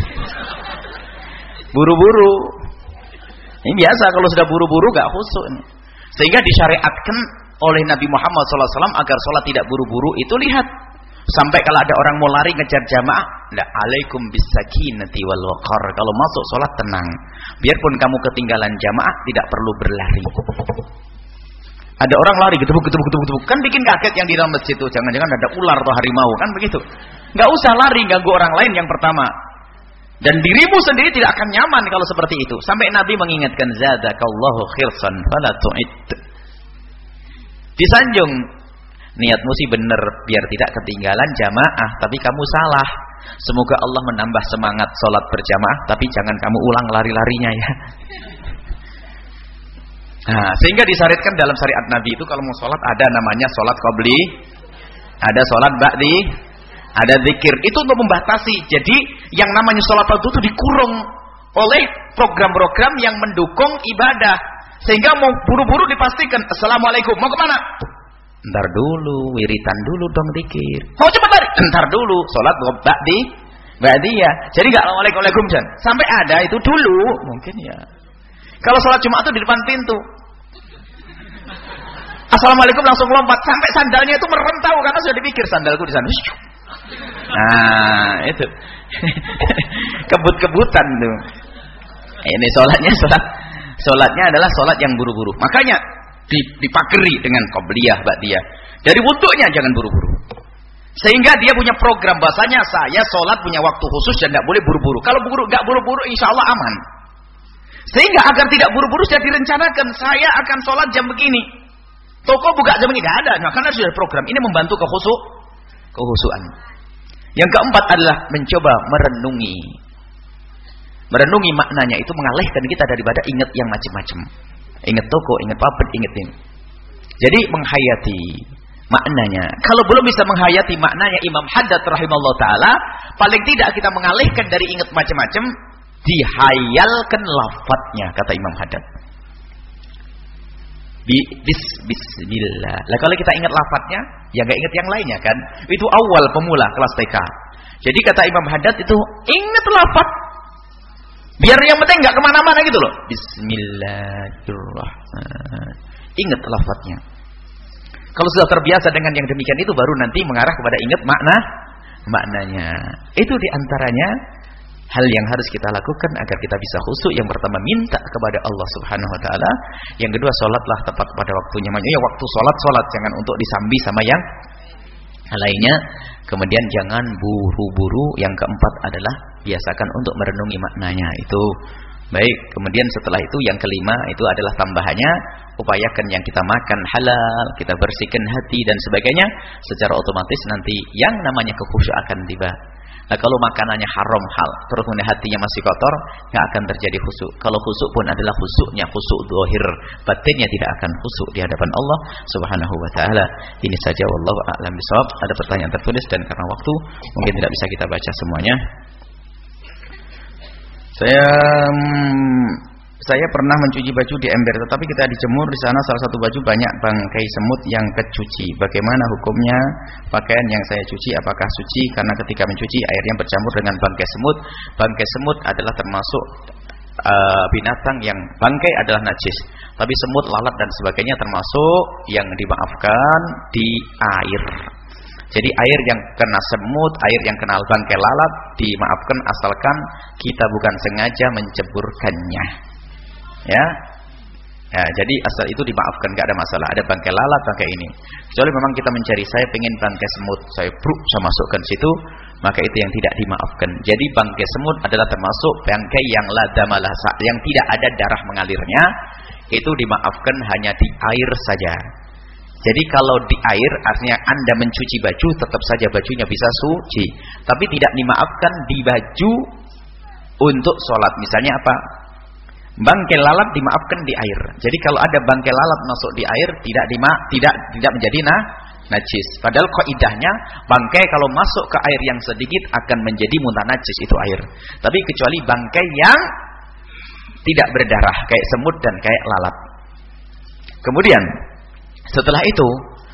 Buru-buru. Ini biasa kalau sudah buru-buru enggak khusyuk. Sehingga disyariatkan oleh Nabi Muhammad SAW agar sholat tidak buru-buru itu, lihat. Sampai kalau ada orang mau lari ngejar jamaah, la alaikum bisakinati wal waqar. Kalau masuk sholat tenang. Biarpun kamu ketinggalan jamaah, tidak perlu berlari. Ada orang lari getubuk, kan bikin kaget yang di dalam masjid itu. Jangan-jangan ada ular atau harimau, kan begitu. Enggak usah lari ganggu orang lain yang pertama. Dan dirimu sendiri tidak akan nyaman kalau seperti itu. Sampai Nabi mengingatkan, zadakallahu khirsan fala tu'id. Disanjung, niatmu sih benar biar tidak ketinggalan jamaah, tapi kamu salah. Semoga Allah menambah semangat sholat berjamaah, tapi jangan kamu ulang lari-larinya ya. Nah, sehingga disyariatkan dalam syariat Nabi itu kalau mau sholat ada namanya sholat qabli, ada sholat ba'di, ada zikir. Itu untuk membatasi. Jadi yang namanya sholat itu dikurung. oleh program-program yang mendukung ibadah. Sehingga mau buru-buru dipastikan, assalamualaikum, mau kemana? Ntar dulu, wiritan dulu dong dikir. Mau cepat lari? Ntar dulu, sholat ba'diyah. Jadi nggak waalaikum Jan. Sampai ada itu dulu, mungkin ya. Kalau sholat Jumat itu di depan pintu. Assalamualaikum langsung lompat sampai sandalnya itu merentau karena sudah dipikir sandalku di sana. Nah, itu. Kebut-kebutan tuh. Ini sholatnya adalah sholat yang buru-buru. Makanya dipageri dengan qobliyah, ba'diyah. Dari wudhunya jangan buru-buru. Sehingga dia punya program bahasanya saya sholat punya waktu khusus dan tidak boleh buru-buru. Kalau nggak buru-buru insya Allah aman. Sehingga agar tidak buru-buru sudah direncanakan saya akan sholat jam begini. Toko buka jam begini nggak ada. Nah, karena sudah program ini membantu kehusuan. Yang keempat adalah mencoba merenungi maknanya, itu mengalihkan kita daripada ingat yang macam-macam. Ingat toko, ingat pabrik, ingat ini. Jadi menghayati maknanya. Kalau belum bisa menghayati maknanya, Imam Haddad rahimahullah ta'ala, paling tidak kita mengalihkan dari ingat macam-macam, dihayalkan lafadznya, kata Imam Haddad. Bismillah. Lah kalau kita ingat lafadznya, ya nggak ingat yang lainnya kan? Itu awal pemula kelas TK. Jadi kata Imam Haddad itu ingat lafadz. Biar yang penting nggak kemana-mana gitu loh. Bismillahirrahmanirrahim. Ingat lafadznya. Kalau sudah terbiasa dengan yang demikian itu, baru nanti mengarah kepada ingat maknanya. Itu diantaranya hal yang harus kita lakukan agar kita bisa khusyuk. Yang pertama, minta kepada Allah Subhanahu Wa Taala. Yang kedua, sholatlah tepat pada waktunya. Maksudnya waktu sholat, jangan untuk disambi sama yang lainnya. Kemudian jangan buru-buru. Yang keempat adalah biasakan untuk merenungi maknanya. Itu baik. Kemudian setelah itu yang kelima itu adalah tambahannya, upayakan yang kita makan halal, kita bersihkan hati dan sebagainya. Secara otomatis nanti yang namanya kekhusyukan akan tiba. Nah, kalau makanannya haram hal, terus kemudian hatinya masih kotor, nggak akan terjadi khusyuk. Kalau khusyuk pun adalah khusyuknya khusyuk zahir, batinnya tidak akan khusyuk di hadapan Allah Subhanahu Wa Taala. Ini saja, wallahu a'lam bishawab. Ada pertanyaan tertulis dan karena waktu mungkin tidak bisa kita baca semuanya. Saya pernah mencuci baju di ember, tetapi kita dijemur di sana salah satu baju banyak bangkai semut yang kecuci. Bagaimana hukumnya pakaian yang saya cuci? Apakah suci? Karena ketika mencuci airnya bercampur dengan bangkai semut. Bangkai semut adalah termasuk binatang yang bangkai adalah najis. Tapi semut, lalat dan sebagainya termasuk yang dimaafkan di air. Jadi air yang kena semut, air yang kena bangkai lalat dimaafkan asalkan kita bukan sengaja menceburkannya. Ya, jadi asal itu dimaafkan, nggak ada masalah. Ada bangkai lalat, bangkai ini. Kecuali memang kita mencari, saya pengen bangkai semut, saya masukkan situ, maka itu yang tidak dimaafkan. Jadi bangkai semut adalah termasuk bangkai yang la damalah, yang tidak ada darah mengalirnya, itu dimaafkan hanya di air saja. Jadi kalau di air artinya Anda mencuci baju, tetap saja bajunya bisa suci. Tapi tidak dimaafkan di baju untuk sholat. Misalnya apa? Bangkai lalat dimaafkan di air. Jadi kalau ada bangkai lalat masuk di air tidak menjadi najis. Padahal kaidahnya bangkai kalau masuk ke air yang sedikit akan menjadi muntah najis itu air. Tapi kecuali bangkai yang tidak berdarah kayak semut dan kayak lalat. Kemudian setelah itu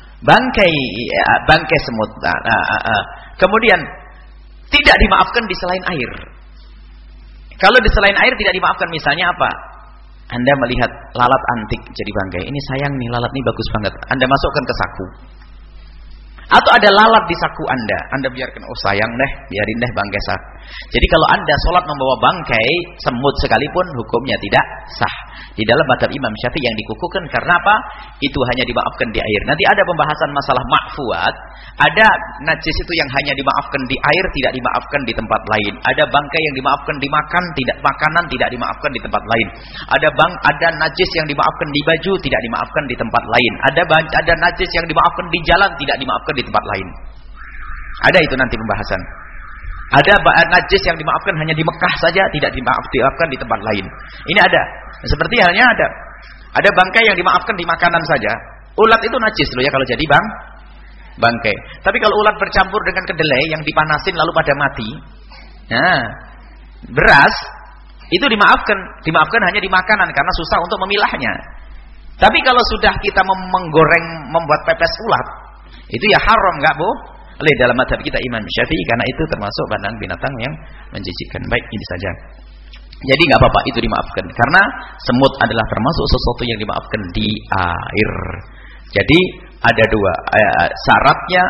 bangkai semut. Kemudian tidak dimaafkan di selain air. Kalau di selain air tidak dimaafkan, misalnya apa? Anda melihat lalat antik jadi bangkai. Ini sayang nih, lalat ini bagus banget. Anda masukkan ke saku. Atau ada lalat di saku Anda biarkan, oh sayang deh, biarin deh bangkai saku. Jadi kalau Anda sholat membawa bangkai semut sekalipun, hukumnya tidak sah. Di dalam mazhab Imam Syafi'i yang dikukuhkan karena apa? Itu hanya dimaafkan di air. Nanti ada pembahasan masalah ma'fuat. Ada najis itu yang hanya dimaafkan di air, tidak dimaafkan di tempat lain. Ada bangkai yang dimaafkan di makanan tidak dimaafkan di tempat lain. Ada najis yang dimaafkan di baju, tidak dimaafkan di tempat lain. Ada najis yang dimaafkan di jalan, tidak dimaafkan di tempat lain. Ada itu nanti pembahasan. Ada najis yang dimaafkan hanya di Mekah saja, tidak dimaafkan di tempat lain. Ini ada. Seperti halnya ada bangkai yang dimaafkan di makanan saja. Ulat itu najis loh ya kalau jadi bangkai. Tapi kalau ulat bercampur dengan kedelai yang dipanasin lalu pada mati, nah, beras Itu dimaafkan hanya di makanan karena susah untuk memilahnya. Tapi kalau sudah kita menggoreng, membuat pepes ulat, itu ya haram, enggak boleh dalam mazhab kita Imam Syafi'i, karena itu termasuk bandang binatang yang menjijikkan. Baik, ini saja. Jadi enggak apa-apa itu dimaafkan karena semut adalah termasuk sesuatu yang dimaafkan di air. Jadi ada dua syaratnya.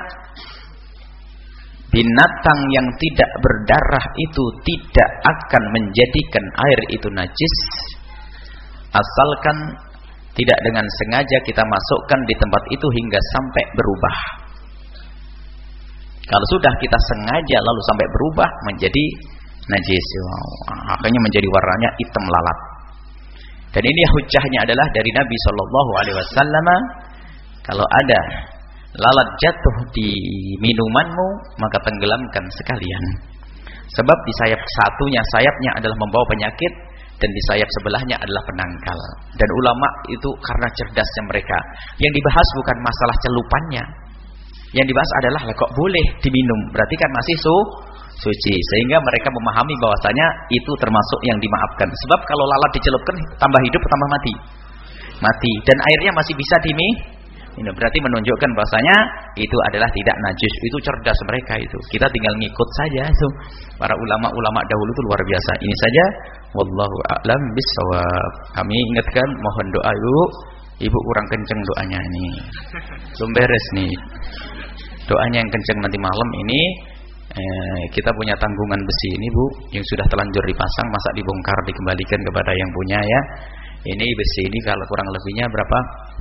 Binatang yang tidak berdarah itu tidak akan menjadikan air itu najis, asalkan tidak dengan sengaja kita masukkan di tempat itu hingga sampai berubah. Kalau sudah kita sengaja lalu sampai berubah menjadi najis, akhirnya menjadi warnanya hitam lalat. Dan ini hujahnya adalah dari Nabi SAW. Kalau ada lalat jatuh di minumanmu, maka tenggelamkan sekalian. Sebab di sayap sayapnya adalah membawa penyakit, dan di sayap sebelahnya adalah penangkal. Dan ulama itu karena cerdasnya mereka, yang dibahas bukan masalah celupannya, yang dibahas adalah kok boleh diminum, berarti kan masih suci. Sehingga mereka memahami bahwasanya itu termasuk yang dimaafkan. Sebab kalau lalat dicelupkan tambah hidup tambah mati, dan airnya masih bisa diminum. Ini berarti menunjukkan bahwasanya itu adalah tidak najis. Itu cerdas mereka itu. Kita tinggal ngikut saja itu. Para ulama-ulama dahulu itu luar biasa. Ini saja. Wallahu a'lam bishawab. Kami ingatkan, mohon doa ibu kurang kenceng doanya ini. Belum beres nih. Doanya yang kenceng nanti malam ini. Kita punya tanggungan besi ini Bu, yang sudah terlanjur dipasang, masa dibongkar dikembalikan kepada yang punya ya. Ini besi ini kalau kurang lebihnya berapa?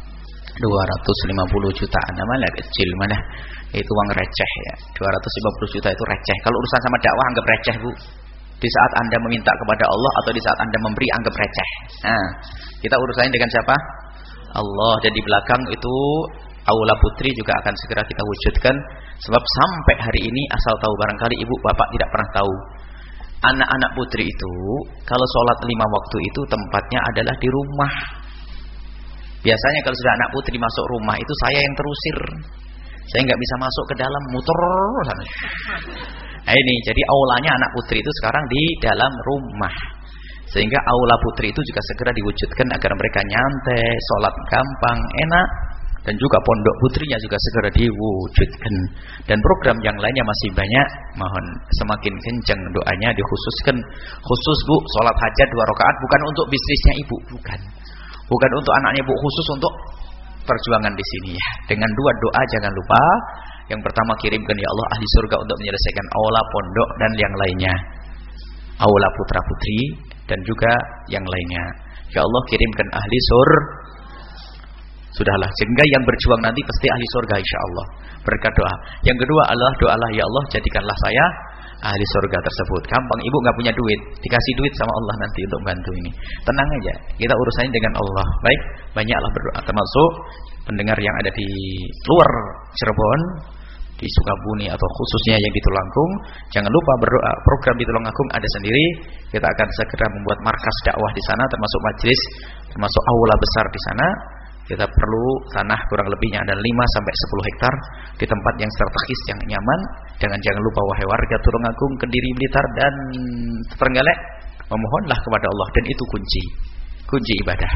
250 jutaan. Mana kecil mana? Itu uang receh ya. 250 juta itu receh. Kalau urusan sama dakwah anggap receh Bu. Di saat Anda meminta kepada Allah atau di saat Anda memberi anggap receh. Nah, kita urusannya dengan siapa? Allah. Dan di belakang itu aula putri juga akan segera kita wujudkan. Sebab sampai hari ini asal tahu, barangkali ibu bapak tidak pernah tahu, anak-anak putri itu kalau sholat 5 waktu itu tempatnya adalah di rumah. Biasanya kalau sudah anak putri masuk rumah itu saya yang terusir, saya nggak bisa masuk ke dalam, muter sana. Nah ini jadi aulanya anak putri itu sekarang di dalam rumah, sehingga aula putri itu juga segera diwujudkan agar mereka nyantai, sholat gampang, enak. Dan juga pondok putrinya juga segera diwujudkan. Dan program yang lainnya masih banyak. Mohon semakin kencang doanya dikhususkan. Khusus Bu, sholat hajat 2 rakaat bukan untuk bisnisnya ibu, bukan untuk anaknya Bu, khusus untuk perjuangan di sini ya. Dengan 2 doa jangan lupa. Yang pertama, kirimkan ya Allah ahli surga untuk menyelesaikan aula pondok dan yang lainnya, aula putra putri dan juga yang lainnya. Ya Allah kirimkan ahli surga. Sudahlah, sehingga yang berjuang nanti pasti ahli surga insyaallah. Berkat doa. Yang kedua adalah doalah ya Allah jadikanlah saya ahli surga tersebut. Gampang, ibu nggak punya duit, dikasih duit sama Allah nanti untuk bantu ini. Tenang aja, kita urusannya dengan Allah. Baik, banyaklah berdoa, termasuk pendengar yang ada di luar Cirebon, di Sukabumi atau khususnya yang di Tulungagung. Jangan lupa berdoa. Program di Tulungagung ada sendiri. Kita akan segera membuat markas dakwah di sana, termasuk majelis, termasuk aula besar di sana. Kita perlu tanah kurang lebihnya ada 5 sampai 10 hektar di tempat yang strategis, yang nyaman. Jangan lupa wahai warga Tulungagung, Kediri, Blitar dan Trenggalek, memohonlah kepada Allah, dan itu kunci ibadah.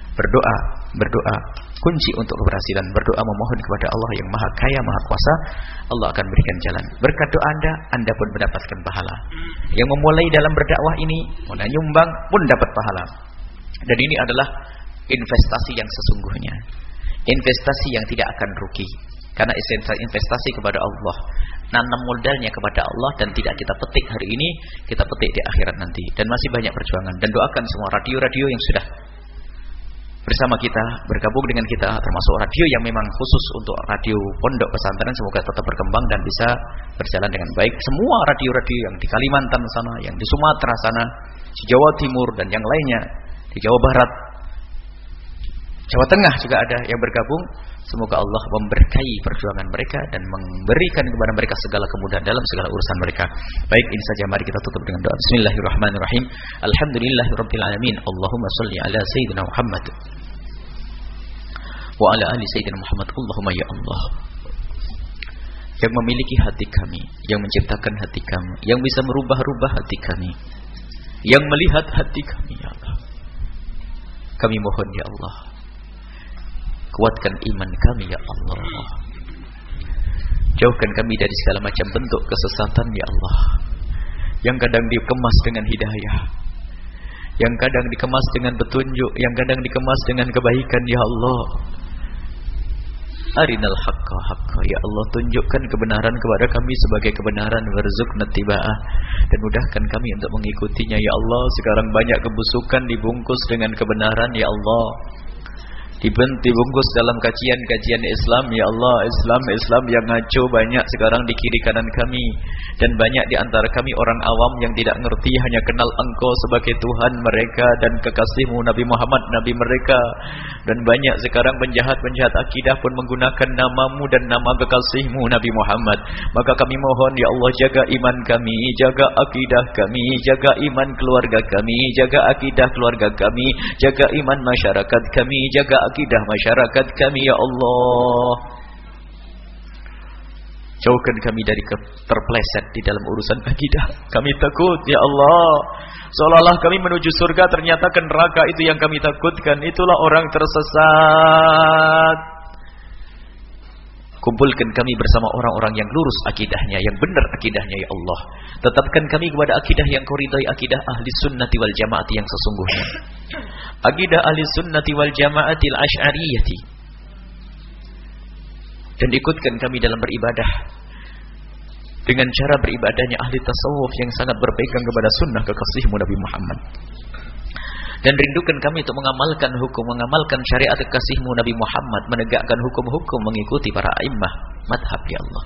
Berdoa kunci untuk keberhasilan. Berdoa memohon kepada Allah yang Maha Kaya, Maha Kuasa. Allah akan berikan jalan. Berkat doa Anda pun mendapatkan pahala. Yang memulai dalam berdakwah ini, mulai nyumbang pun dapat pahala. Dan ini adalah investasi yang sesungguhnya, investasi yang tidak akan rugi, karena investasi kepada Allah, nanam modalnya kepada Allah, dan tidak kita petik hari ini, kita petik di akhirat nanti. Dan masih banyak perjuangan. Dan doakan semua radio-radio yang sudah bersama kita, bergabung dengan kita, termasuk radio yang memang khusus untuk radio pondok pesantren, semoga tetap berkembang dan bisa berjalan dengan baik. Semua radio-radio yang di Kalimantan sana, yang di Sumatera sana, di Jawa Timur dan yang lainnya, di Jawa Barat, Jawa Tengah juga ada yang bergabung. Semoga Allah memberkahi perjuangan mereka dan memberikan kepada mereka segala kemudahan dalam segala urusan mereka. Baik, ini saja, mari kita tutup dengan doa. Bismillahirrahmanirrahim. Alhamdulillahirabbil alamin. Allahumma shalli ala sayyidina Muhammad wa ala ali sayyidina Muhammad. Allahumma ya Allah, yang memiliki hati kami, yang menciptakan hati kami, yang bisa merubah-rubah hati kami, yang melihat hati kami ya Allah. Kami mohon ya Allah, kuatkan iman kami ya Allah. Jauhkan kami dari segala macam bentuk kesesatan ya Allah, yang kadang dikemas dengan hidayah, yang kadang dikemas dengan petunjuk, yang kadang dikemas dengan kebaikan ya Allah. Arinal haqqa haqqa ya Allah, tunjukkan kebenaran kepada kami sebagai kebenaran, warzuqna tiba'ah, dan mudahkan kami untuk mengikutinya ya Allah. Sekarang banyak kebusukan dibungkus dengan kebenaran ya Allah, dibungkus dalam kajian-kajian Islam ya Allah. Islam yang ngaco banyak sekarang di kiri kanan kami, dan banyak di antara kami orang awam yang tidak ngerti, hanya kenal Engkau sebagai Tuhan mereka dan kekasih-Mu Nabi Muhammad Nabi mereka. Dan banyak sekarang penjahat-penjahat akidah pun menggunakan nama-Mu dan nama kekasih-Mu Nabi Muhammad. Maka kami mohon ya Allah, jaga iman kami, jaga akidah kami, jaga iman keluarga kami, jaga akidah keluarga kami, jaga iman masyarakat kami, jaga akidah masyarakat kami ya Allah. Jauhkan kami dari terpleset di dalam urusan akidah. Kami takut ya Allah, seolah-olah kami menuju surga, ternyata ke neraka itu yang kami takutkan. Itulah orang tersesat. Kumpulkan kami bersama orang-orang yang lurus akidahnya, yang benar akidahnya ya Allah. Tetapkan kami kepada akidah yang Kau ridai, akidah ahli sunnati wal jamaati yang sesungguhnya, akidah ahli sunnati wal jamaatil asy'ariyati. Dan ikutkan kami dalam beribadah dengan cara beribadahnya ahli tasawuf yang sangat berpegang kepada sunnah kekasih-Mu Nabi Muhammad. Dan rindukan kami untuk mengamalkan hukum, mengamalkan syariat kekasih-Mu Nabi Muhammad, menegakkan hukum-hukum mengikuti para a'immah madhab ya Allah.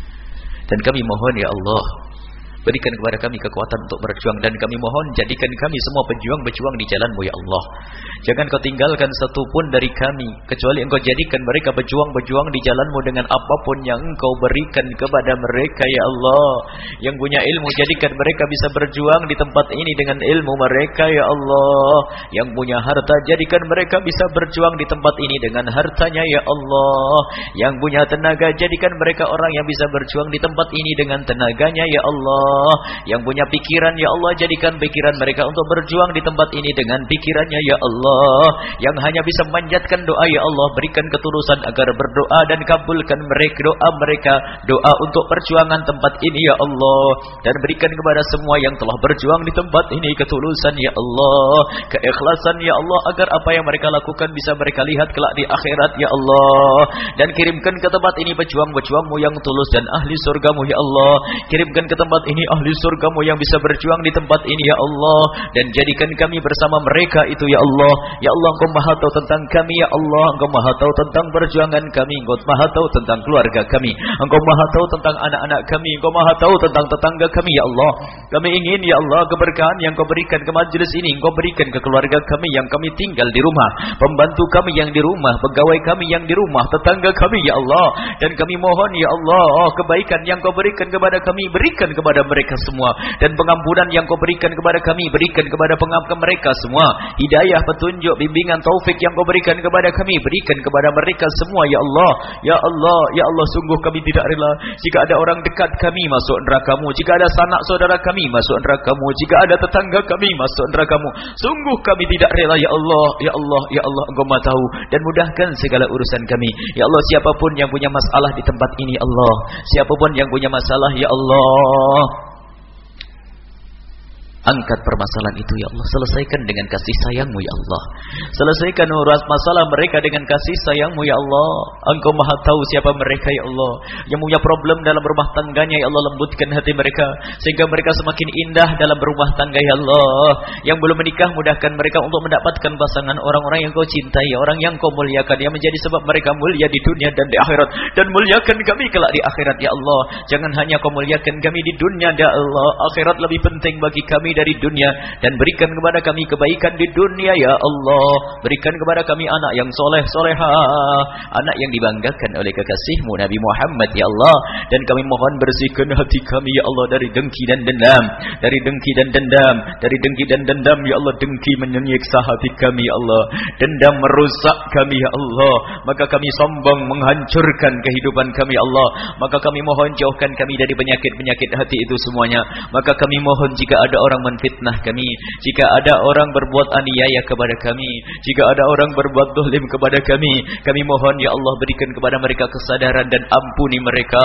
Dan kami mohon ya Allah, berikan kepada kami kekuatan untuk berjuang, dan kami mohon jadikan kami semua pejuang-pejuang di jalan-Mu ya Allah. Jangan Kau tinggalkan satu pun dari kami, kecuali Engkau jadikan mereka pejuang-pejuang di jalan-Mu dengan apapun yang Engkau berikan kepada mereka ya Allah. Yang punya ilmu, jadikan mereka bisa berjuang di tempat ini dengan ilmu mereka ya Allah. Yang punya harta, jadikan mereka bisa berjuang di tempat ini dengan hartanya ya Allah. Yang punya tenaga, jadikan mereka orang yang bisa berjuang di tempat ini dengan tenaganya ya Allah. Yang punya pikiran ya Allah, jadikan pikiran mereka untuk berjuang di tempat ini dengan pikirannya ya Allah. Yang hanya bisa memanjatkan doa ya Allah, berikan ketulusan agar berdoa dan kabulkan mereka doa mereka, doa untuk perjuangan tempat ini ya Allah. Dan berikan kepada semua yang telah berjuang di tempat ini ketulusan ya Allah, keikhlasan ya Allah, agar apa yang mereka lakukan bisa mereka lihat kelak di akhirat ya Allah. Dan kirimkan ke tempat ini pejuang-pejuang-Mu yang tulus dan ahli surga-Mu ya Allah. Kirimkan ke tempat ini ahli surga-Mu yang bisa berjuang di tempat ini ya Allah. Dan jadikan kami bersama mereka itu ya Allah. Ya Allah, Engkau maha tahu tentang kami ya Allah. Engkau maha tahu tentang perjuangan kami, Engkau maha tahu tentang keluarga kami, Engkau maha tahu tentang anak-anak kami, Engkau maha tahu tentang tetangga kami ya Allah. Kami ingin ya Allah, keberkahan yang Kau berikan ke majelis ini Engkau berikan ke keluarga kami yang kami tinggal di rumah, pembantu kami yang di rumah, pegawai kami yang di rumah, tetangga kami ya Allah. Dan kami mohon ya Allah, kebaikan yang Kau berikan kepada kami, berikan kepada mereka semua. Dan pengampunan yang Kau berikan kepada kami, berikan kepada mereka semua. Hidayah, petunjuk, bimbingan, taufik yang Kau berikan kepada kami, berikan kepada mereka semua ya Allah. Ya Allah, ya Allah, sungguh kami tidak rela jika ada orang dekat kami masuk neraka-Mu, jika ada sanak saudara kami masuk neraka-Mu, jika ada tetangga kami masuk neraka-Mu. Sungguh kami tidak rela ya Allah. Ya Allah, ya Allah, Engkau maha tahu, dan mudahkan segala urusan kami ya Allah. Siapapun yang punya masalah di tempat ini Allah, siapapun yang punya masalah ya Allah, angkat permasalahan itu ya Allah. Selesaikan dengan kasih sayang-Mu ya Allah. Selesaikan urus masalah mereka dengan kasih sayang-Mu ya Allah. Engkau maha tahu siapa mereka ya Allah, yang punya problem dalam rumah tangganya ya Allah. Lembutkan hati mereka sehingga mereka semakin indah dalam berumah tangga ya Allah. Yang belum menikah, mudahkan mereka untuk mendapatkan pasangan orang-orang yang Kau cintai, orang yang Kau muliakan, yang menjadi sebab mereka mulia di dunia dan di akhirat. Dan muliakan kami kelak di akhirat ya Allah. Jangan hanya Kau muliakan kami di dunia ya Allah, akhirat lebih penting bagi kami dari dunia. Dan berikan kepada kami kebaikan di dunia ya Allah. Berikan kepada kami anak yang soleh soleha, anak yang dibanggakan oleh kekasih-Mu Nabi Muhammad ya Allah. Dan kami mohon bersihkan hati kami ya Allah dari dengki dan dendam, dari dengki dan dendam, dari dengki dan dendam ya Allah. Dengki menyiksa hati kami ya Allah, dendam merusak kami ya Allah. Maka kami sombong menghancurkan kehidupan kami ya Allah. Maka kami mohon jauhkan kami dari penyakit-penyakit hati itu semuanya. Maka kami mohon jika ada orang menfitnah kami, jika ada orang berbuat aniaya kepada kami, jika ada orang berbuat zalim kepada kami mohon ya Allah berikan kepada mereka kesadaran dan ampuni mereka,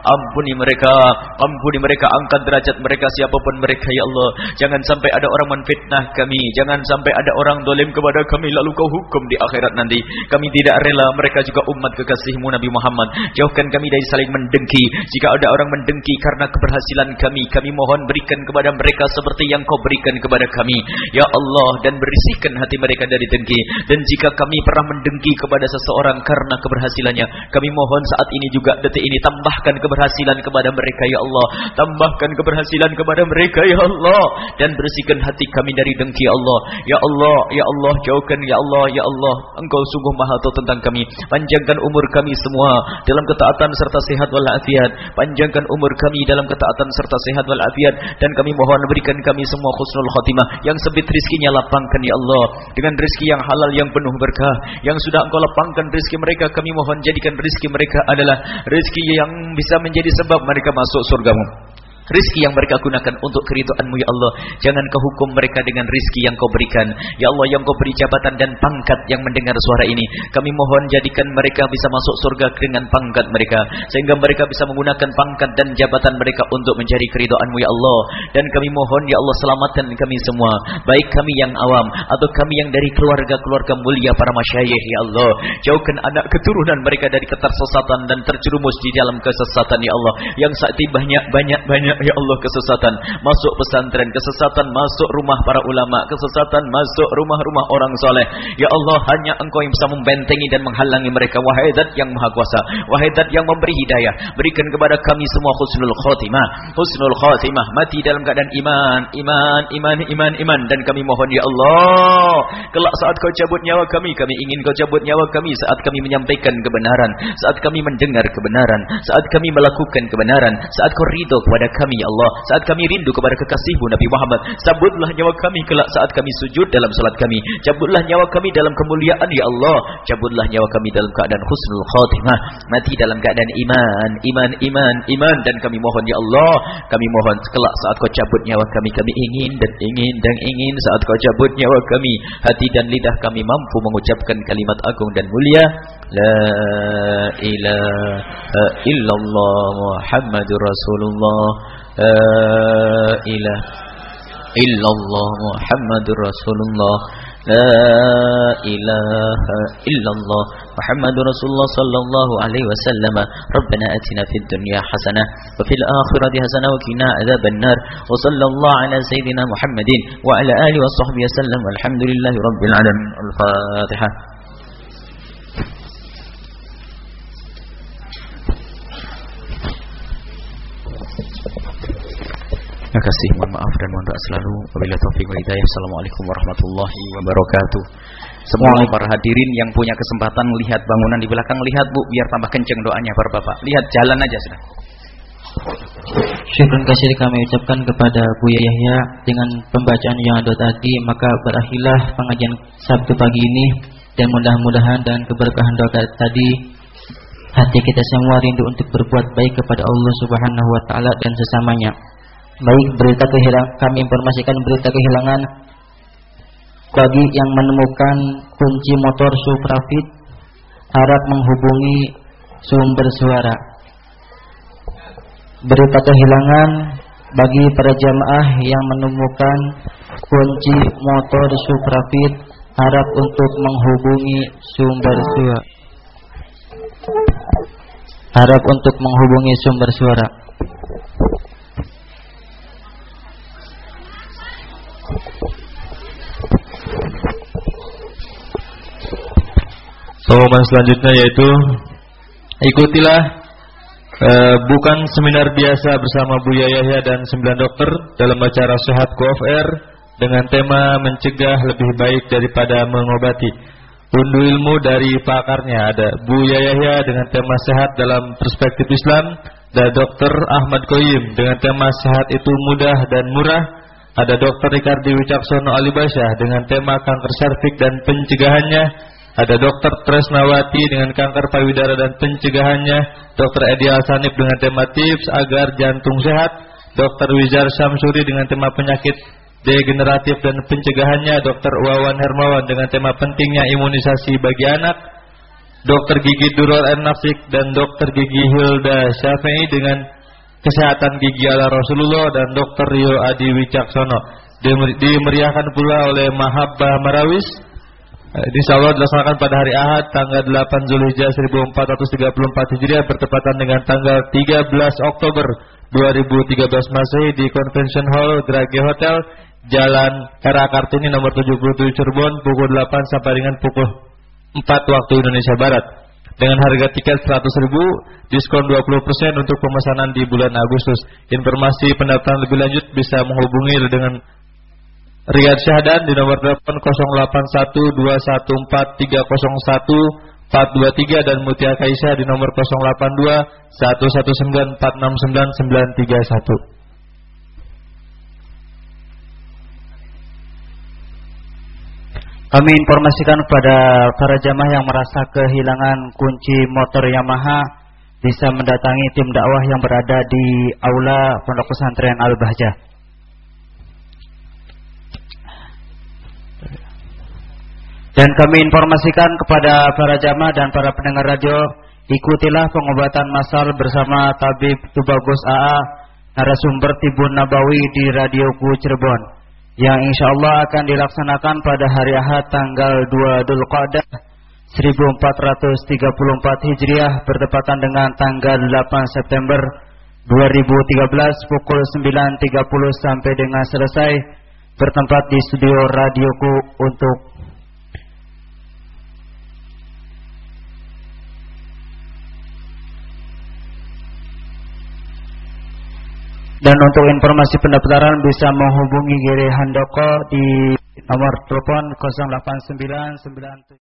angkat derajat mereka siapapun mereka ya Allah. Jangan sampai ada orang menfitnah kami, jangan sampai ada orang zalim kepada kami lalu kau hukum di akhirat nanti. Kami tidak rela, mereka juga umat kekasihmu Nabi Muhammad. Jauhkan kami dari saling mendengki. Jika ada orang mendengki karena keberhasilan kami mohon berikan kepada mereka seperti yang kau berikan kepada kami ya Allah, dan bersihkan hati mereka dari dengki. Dan jika kami pernah mendengki kepada seseorang karena keberhasilannya, kami mohon saat ini juga detik ini tambahkan keberhasilan kepada mereka ya Allah, tambahkan keberhasilan kepada mereka ya Allah, dan bersihkan hati kami dari dengki ya Allah. Ya Allah, ya Allah, jauhkan ya Allah, ya Allah, Engkau sungguh Maha tahu tentang kami. Panjangkan umur kami semua dalam ketaatan serta sehat walafiat. Panjangkan umur kami dalam ketaatan serta sehat walafiat, dan kami mohon berikan kami semua husnul khotimah. Yang sempit rizkinya lapangkan ya Allah dengan rizki yang halal yang penuh berkah. Yang sudah Engkau lapangkan rizki mereka, kami mohon jadikan rizki mereka adalah rizki yang bisa menjadi sebab mereka masuk surgamu. Rizki yang mereka gunakan untuk keridhaan-Mu ya Allah. Jangan Kau hukum mereka dengan rizki yang Kau berikan ya Allah, yang Kau beri jabatan dan pangkat yang mendengar suara ini. Kami mohon jadikan mereka bisa masuk surga dengan pangkat mereka, sehingga mereka bisa menggunakan pangkat dan jabatan mereka untuk mencari keridhaan-Mu ya Allah. Dan kami mohon ya Allah, selamatkan kami semua, baik kami yang awam atau kami yang dari keluarga-keluarga mulia para masyayikh ya Allah. Jauhkan anak keturunan mereka dari ketersesatan dan terjerumus di dalam kesesatan ya Allah. Yang saat ini banyak ya Allah kesesatan masuk pesantren, kesesatan masuk rumah para ulama, kesesatan masuk rumah-rumah orang soleh ya Allah. Hanya Engkau yang bisa membentengi dan menghalangi mereka. Wahai Zat yang Maha Kuasa, wahai Zat yang memberi hidayah, berikan kepada kami semua husnul khotimah, mati dalam keadaan iman. Dan kami mohon ya Allah, kelak saat Kau cabut nyawa kami ingin Kau cabut nyawa kami saat kami menyampaikan kebenaran, saat kami mendengar kebenaran, saat kami melakukan kebenaran, saat Kau ridho kepada kami ya Allah, saat kami rindu kepada kekasihmu Nabi Muhammad. Cabutlah nyawa kami kelak saat kami sujud dalam salat kami, cabutlah nyawa kami dalam kemuliaan ya Allah, cabutlah nyawa kami dalam keadaan husnul khotimah, mati dalam keadaan iman. Dan kami mohon ya Allah, kami mohon kelak saat Kau cabut nyawa kami ingin saat Kau cabut nyawa kami, hati dan lidah kami mampu mengucapkan kalimat agung dan mulia, la ilaha illallah Muhammadur Rasulullah, la ilaha illallah Muhammadur Rasulullah, la ilaha illallah Muhammadur Rasulullah sallallahu alaihi wasallam. Rabbana atina fid dunya hasanah wa fil akhirati hasanah wa qina adzabannar. Wa sallallahu ala sayyidina Muhammadin wa ala alihi wa sahbihi wasallam. Walhamdulillahi rabbil alamin. Al-Fatihah. Terima kasih, mohon maaf dan mohon doa selalu. Wabillahi taufiq wal hidayah. Assalamualaikum warahmatullahi wabarakatuh. Semua para hadirin yang punya kesempatan melihat bangunan di belakang, lihat Bu, biar tambah kenceng doanya para bapak. Lihat jalan aja sudah. Syukur kasih kami ucapkan kepada Buya Yahya dengan pembacaan yang ada tadi. Maka berakhirlah pengajian Sabtu pagi ini, dan mudah-mudahan dengan keberkahan doa tadi hati kita semua rindu untuk berbuat baik kepada Allah Subhanahu wa taala dan sesamanya. Baik, berita kehilangan, kami informasikan berita kehilangan bagi yang menemukan kunci motor Suprafit harap menghubungi sumber suara. Berita kehilangan bagi para jamaah yang menemukan kunci motor Suprafit harap untuk menghubungi sumber suara. Harap untuk menghubungi sumber suara. Pengumuman selanjutnya yaitu ikutilah bukan seminar biasa bersama Buya Yahya dan 9 dokter dalam acara Sehat Go-Off Air dengan tema mencegah lebih baik daripada mengobati. Unduh ilmu dari pakarnya, ada Buya Yahya dengan tema sehat dalam perspektif Islam, dan Dr. Ahmad Qoyim dengan tema sehat itu mudah dan murah. Ada Dr. Ricardi Wicaksono Alibasyah dengan tema kanker serviks dan pencegahannya. Ada Dr. Tresnawati dengan kanker payudara dan pencegahannya. Dr. Edi Alsanif dengan tema tips agar jantung sehat. Dr. Wizar Syamsuri dengan tema penyakit degeneratif dan pencegahannya Dr. Wawan Hermawan dengan tema pentingnya imunisasi bagi anak, Dr. Gigi Duror Ernafik dan Dr. Gigi Hilda Syafi'i dengan kesehatan gigi ala Rasulullah, dan Dr. Rio Adi Wicaksono. Dimeriahkan pula oleh Mahabbah Marawis. Insyaallah dilaksanakan pada hari Ahad tanggal 8 Zulhijjah 1434 Hijriah bertepatan dengan tanggal 13 Oktober 2013 Masehi di Convention Hall Grage Hotel, Jalan Era Kartini nomor 77 Cirebon, pukul 8 sampai dengan pukul 4 waktu Indonesia Barat. Dengan harga tiket 100.000, diskon 20% untuk pemesanan di bulan Agustus. Informasi pendaftaran lebih lanjut bisa menghubungi dengan Riyad Syahdan di nomor telepon 081414301423 dan Mutia Kaisah di nomor 082119469931. Kami informasikan kepada para jamaah yang merasa kehilangan kunci motor Yamaha bisa mendatangi tim dakwah yang berada di aula Pondok Pesantren Al-Bahjah. Dan kami informasikan kepada para jamaah dan para pendengar radio, ikutilah pengobatan massal bersama Tabib Tubagus AA, narasumber Tibun Nabawi di Radioku Cirebon, yang insyaallah akan dilaksanakan pada hari Ahad tanggal 2 Dzulqa'dah 1434 Hijriah bertepatan dengan tanggal 8 September 2013 pukul 9.30 sampai dengan selesai, bertempat di studio Radioku untuk dan untuk informasi pendaftaran bisa menghubungi Giri Handoko di nomor telepon 0899